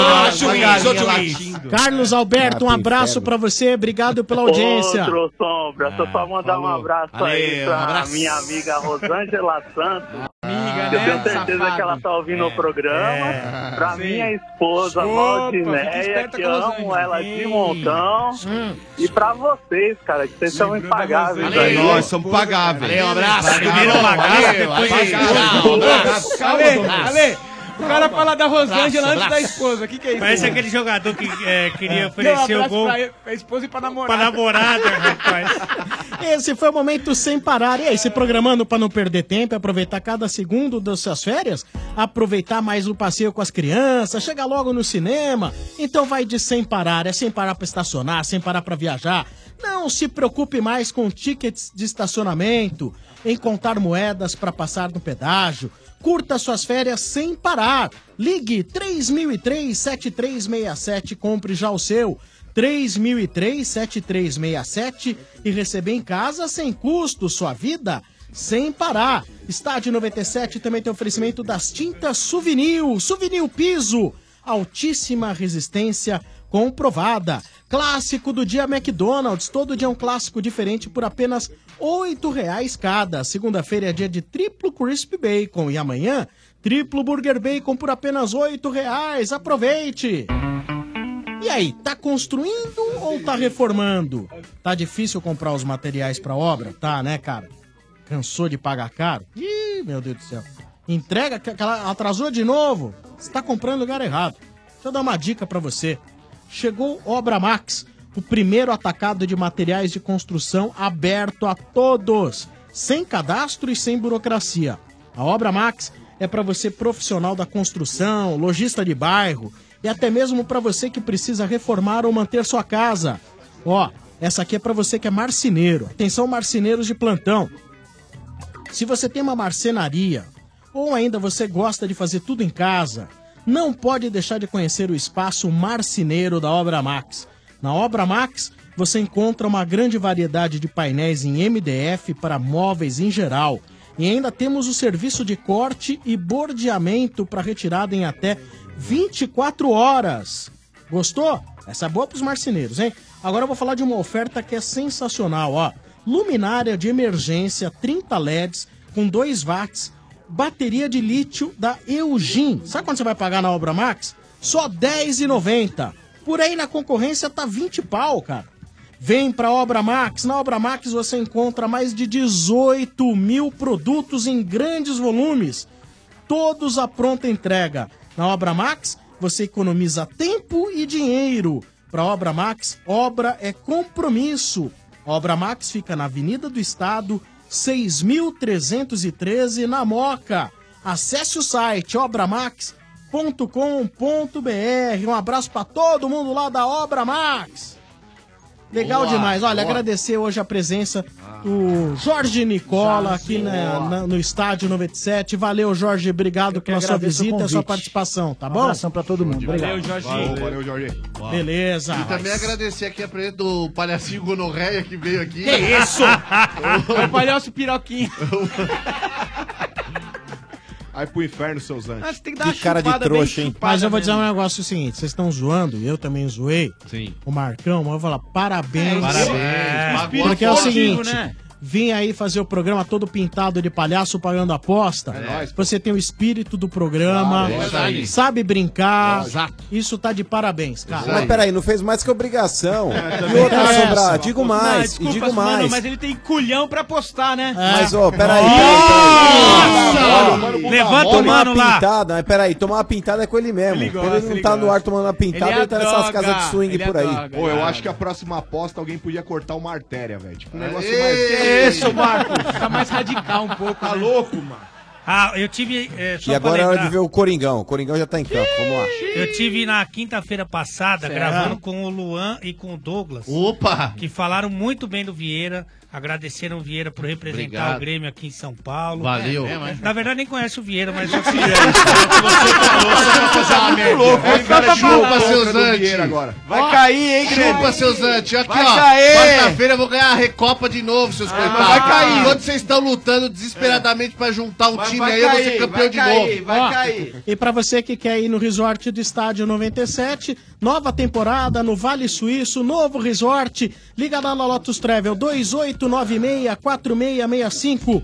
Carlos Alberto, um abraço pra você. Obrigado pela audiência. Outro, Sombra, só mandar um abraço aí pra minha amiga Rosângela Santos. Eu tenho certeza que ela tá ouvindo o programa. Pra minha esposa, Valdinéia, que amo ela de montão. E pra vocês, cara, que vocês são impagáveis aí. Nós somos pagáveis. Um abraço. Primeiro pagar, depois Ale, o cara fala da Rosângela antes da esposa. O que é isso? Parece aquele jogador que queria oferecer o gol pra esposa e pra namorada. pra namorada, rapaz. Esse foi o momento sem parar. E aí, se programando para não perder tempo, aproveitar cada segundo das suas férias, aproveitar mais o passeio com as crianças, chega logo no cinema. Então vai de sem parar. É sem parar para estacionar, sem parar para viajar. Não se preocupe mais com tickets de estacionamento, em contar moedas para passar no pedágio. Curta suas férias sem parar. Ligue 3003-7367, compre já o seu. 3003-7367 e receber em casa sem custo sua vida sem parar. Estádio 97 também tem oferecimento das tintas Souvenir. Souvenir Piso, altíssima resistência comprovada. Clássico do dia McDonald's. Todo dia é um clássico diferente por apenas R$8 cada. Segunda-feira é dia de triplo Crispy Bacon e amanhã triplo Burger Bacon por apenas R$8. Aproveite! E aí, tá construindo ou tá reformando? Tá difícil comprar os materiais pra obra? Tá, né, cara? Cansou de pagar caro? Ih, Ih, meu Deus do céu. Entrega, que ela atrasou de novo. Você tá comprando no lugar errado. Deixa eu dar uma dica pra você. Chegou Obra Max, o primeiro atacado de materiais de construção aberto a todos, sem cadastro e sem burocracia. A Obra Max é para você profissional da construção, lojista de bairro e até mesmo para você que precisa reformar ou manter sua casa. Ó, essa aqui é para você que é marceneiro. Atenção, marceneiros de plantão. Se você tem uma marcenaria ou ainda você gosta de fazer tudo em casa, não pode deixar de conhecer o espaço marceneiro da Obra Max. Na Obra Max, você encontra uma grande variedade de painéis em MDF para móveis em geral. E ainda temos o serviço de corte e bordeamento para retirada em até 24 horas. Gostou? Essa é boa para os marceneiros, hein? Agora eu vou falar de uma oferta que é sensacional, ó. Luminária de emergência 30 LEDs com 2 watts, bateria de lítio da Eugin. Sabe quanto você vai pagar na Obra Max? Só R$10,90. Por aí na concorrência tá 20 pau, cara. Vem pra Obra Max. Na Obra Max você encontra mais de 18 mil produtos em grandes volumes, todos à pronta entrega. Na Obra Max você economiza tempo e dinheiro. Pra Obra Max, obra é compromisso. A Obra Max fica na Avenida do Estado, 6.313, na Moca. Acesse o site obramax.com.br. Um abraço pra todo mundo lá da Obra Max. Legal Boa, demais. Olha, boa. agradecer hoje a presença do Jorge Nicola aqui no Estádio 97. Valeu, Jorge. Obrigado pela sua visita e a sua participação, tá bom? Um abração pra todo mundo. Obrigado. Valeu, Jorginho. Valeu, Jorge. Beleza. E também agradecer aqui a presença do palhacinho Gonorreia que veio aqui. Que isso? É o palhaço Piroquinha. Aí pro inferno, seus anjos. Ah, você tem que dar Que uma cara de chupada trouxa, bem hein? chupada Mas eu vou dizer um mesmo. negócio o seguinte, vocês estão zoando, eu também zoei. Sim. O Marcão, mas eu vou falar parabéns. Parabéns. Porque é o esportivo, seguinte, né? vim aí fazer o programa todo pintado de palhaço pagando aposta. Você tem o espírito do programa, É isso aí. sabe brincar. Exato. Isso tá de parabéns, cara. Mas peraí, não fez mais que obrigação. também E outra, é Sombra, essa. digo Não, mais, desculpa, e digo mais. Mano, mas ele tem culhão pra postar, né? Mas, ó, peraí. Levanta o mano lá. Pintada, mas peraí, tomar uma pintada é com ele mesmo. Quando ele não tá no ar tomando uma pintada, ele tá nessas casas de swing por aí. Pô, eu acho que a próxima aposta alguém podia cortar uma artéria, velho. Tipo, um negócio Ei, mais... Que isso, Marcos? Tá mais radical um pouco. Tá né? louco, mano? Ah, eu tive. Só E agora é pra hora lembrar, de ver o Coringão. O Coringão já tá em campo, vamos lá. eu tive na quinta-feira passada Certo. gravando com o Luan e com o Douglas. Opa! Que falaram muito bem do Vieira, agradeceram o Vieira por representar Obrigado. o Grêmio aqui em São Paulo. Valeu. Na verdade, nem conhece o Vieira, mas Chupa, seu Zante. Agora. Vai cair, hein, Grêmio? Chupa, seu Zante. Aqui, Vai ó. cair. Quarta-feira eu vou ganhar a Recopa de novo, seus coitados. vai cair. Enquanto vocês estão lutando desesperadamente pra juntar um time aí, eu vou ser campeão de novo. Vai Ó, cair. E pra você que quer ir no resort do Estádio 97, nova temporada no Vale Suíço, novo resort. Liga lá na Lotus Travel 2896-4665.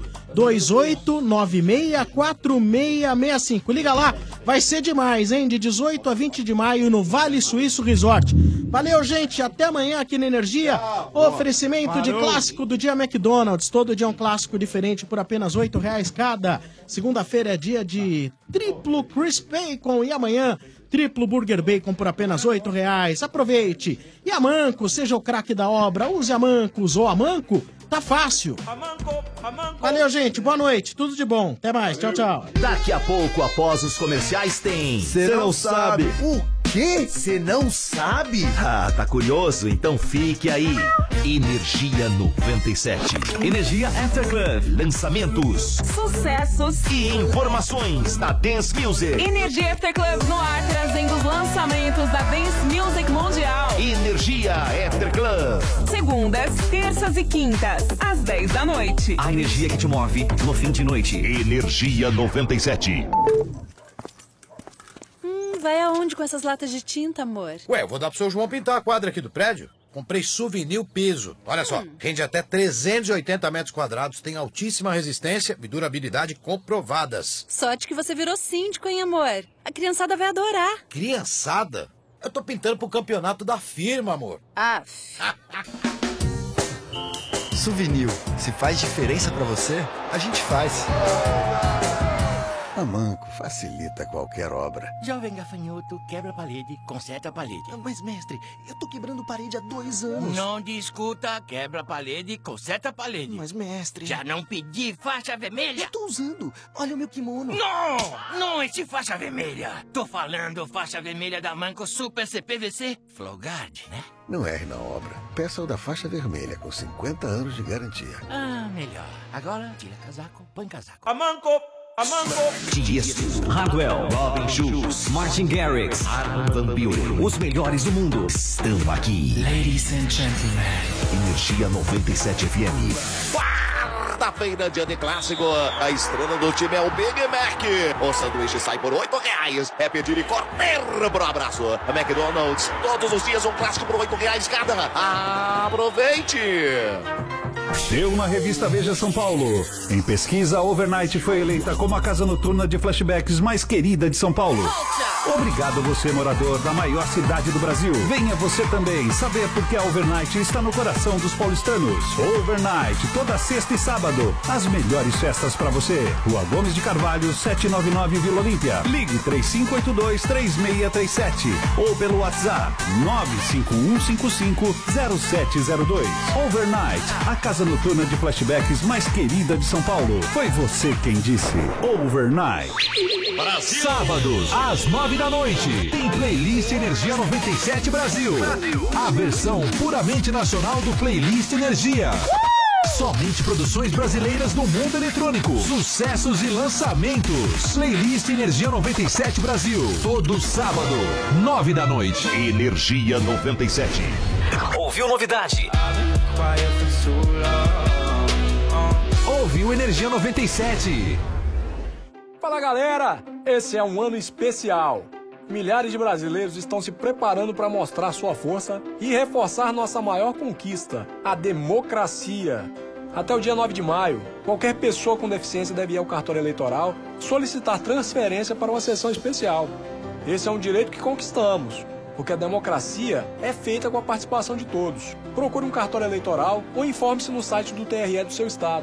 2896-4665. Liga lá, vai ser demais, hein? De 18 a 20 de maio no Vale Suíço Resort. Valeu, gente. Até amanhã aqui na Energia. Oferecimento de clássico do dia McDonald's. Todo dia um clássico diferente por apenas R$8 cada. Segunda-feira é dia de triplo Crisp Bacon. E amanhã, triplo Burger Bacon por apenas R$8. Aproveite. E a Manco, seja o craque da obra. Use a Manco. Usou a Manco? Tá fácil. Valeu, gente. Boa noite. Tudo de bom. Até mais. Tchau, tchau. Daqui a pouco, após os comerciais, tem. Cê não sabe. O quê? Você não sabe? Ah, tá curioso? Então fique aí. Energia 97. Energia After Club. Lançamentos Sucessos e informações da Dance Music. Energia After Club no ar, trazendo os lançamentos da Dance Music Mundial. Energia After Club. Segundas, terças e quintas, às 10 da noite. A energia que te move no fim de noite. Energia 97. Vai aonde com essas latas de tinta, amor? Ué, eu vou dar pro seu João pintar a quadra aqui do prédio. Comprei Souvenir Piso. Olha só, rende até 380 metros quadrados, tem altíssima resistência e durabilidade comprovadas. Sorte que você virou síndico, hein, amor? A criançada vai adorar. Criançada? Eu tô pintando pro campeonato da firma, amor. Ah, Souvenir, se faz diferença pra você, a gente faz. A Manco facilita qualquer obra. Jovem gafanhoto, quebra a parede, conserta a parede. Mas, mestre, eu tô quebrando parede há 2 anos. Não discuta, quebra a parede, conserta a parede. Mas, mestre... Já não pedi faixa vermelha? Eu tô usando. Olha o meu kimono. Não esse faixa vermelha. Tô falando faixa vermelha da Manco Super CPVC Flowguard, né? Não erre na obra. Peça o da faixa vermelha, com 50 anos de garantia. Ah, melhor. Agora, tira casaco, põe casaco. A Manco! Tiesto, Hardwell, Robin Schulz, Martin Garrix, Armin van Buuren. Os melhores do mundo estão aqui. Ladies and gentlemen. Energia 97 FM. Quarta-feira, dia de clássico. A estrela do time é o Big Mac. O sanduíche sai por R$8. É pedir e correr pro abraço. A McDonald's, todos os dias um clássico por R$8 cada. Aproveite! Deu na revista Veja São Paulo. Em pesquisa, a Overnight foi eleita como a casa noturna de flashbacks mais querida de São Paulo. Obrigado você, morador da maior cidade do Brasil. Venha você também saber por que a Overnight está no coração dos paulistanos. Overnight, toda sexta e sábado. As melhores festas pra você. Rua Gomes de Carvalho, 799 Vila Olímpia. Ligue 3582-3637 ou pelo WhatsApp 951550702. Overnight, a casa noturna de flashbacks mais querida de São Paulo. Foi você quem disse. Overnight. Brasil. Sábados, às 9 da noite, tem Playlist Energia 97 Brasil. A versão puramente nacional do Playlist Energia. Somente produções brasileiras do mundo eletrônico. Sucessos e lançamentos. Playlist Energia 97 Brasil. Todo sábado, 9 da noite. Energia 97. Ouviu novidade? Ouviu Energia 97. Fala galera, esse é um ano especial. Milhares de brasileiros estão se preparando para mostrar sua força e reforçar nossa maior conquista, a democracia. Até o dia 9 de maio, qualquer pessoa com deficiência deve ir ao cartório eleitoral solicitar transferência para uma sessão especial. Esse é um direito que conquistamos, porque a democracia é feita com a participação de todos. Procure um cartório eleitoral ou informe-se no site do TRE do seu estado.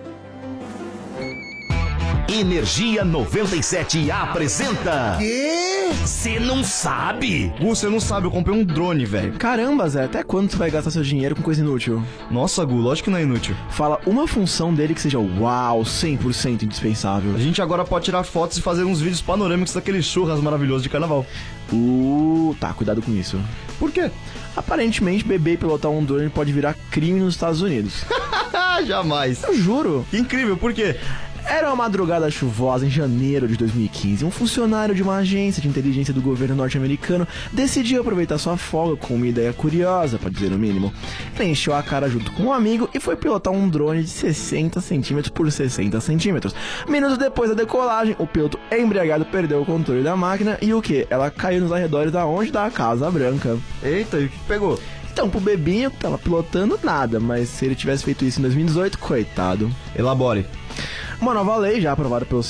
Energia 97 apresenta... Quê? Você não sabe? Gu, você não sabe, eu comprei um drone, velho. Caramba, Zé, até quando você vai gastar seu dinheiro com coisa inútil? Nossa, Gu, lógico que não é inútil. Fala uma função dele que seja uau, 100% indispensável. A gente agora pode tirar fotos e fazer uns vídeos panorâmicos daqueles churras maravilhosos de carnaval. Tá, cuidado com isso. Por quê? Aparentemente, beber e pilotar um drone pode virar crime nos Estados Unidos. Jamais. Eu juro. Que incrível, por quê? Era uma madrugada chuvosa em janeiro de 2015. Um funcionário de uma agência de inteligência do governo norte-americano decidiu aproveitar sua folga com uma ideia curiosa, para dizer o mínimo. Ele encheu a cara junto com um amigo e foi pilotar um drone de 60 centímetros por 60 centímetros. Minutos depois da decolagem, o piloto embriagado perdeu o controle da máquina e o quê? Ela caiu nos arredores da onde? Da Casa Branca. Eita, e o que pegou? Então, pro bebinho que tava pilotando, nada, mas se ele tivesse feito isso em 2018, coitado. Elabore. Uma nova lei, já aprovada pelo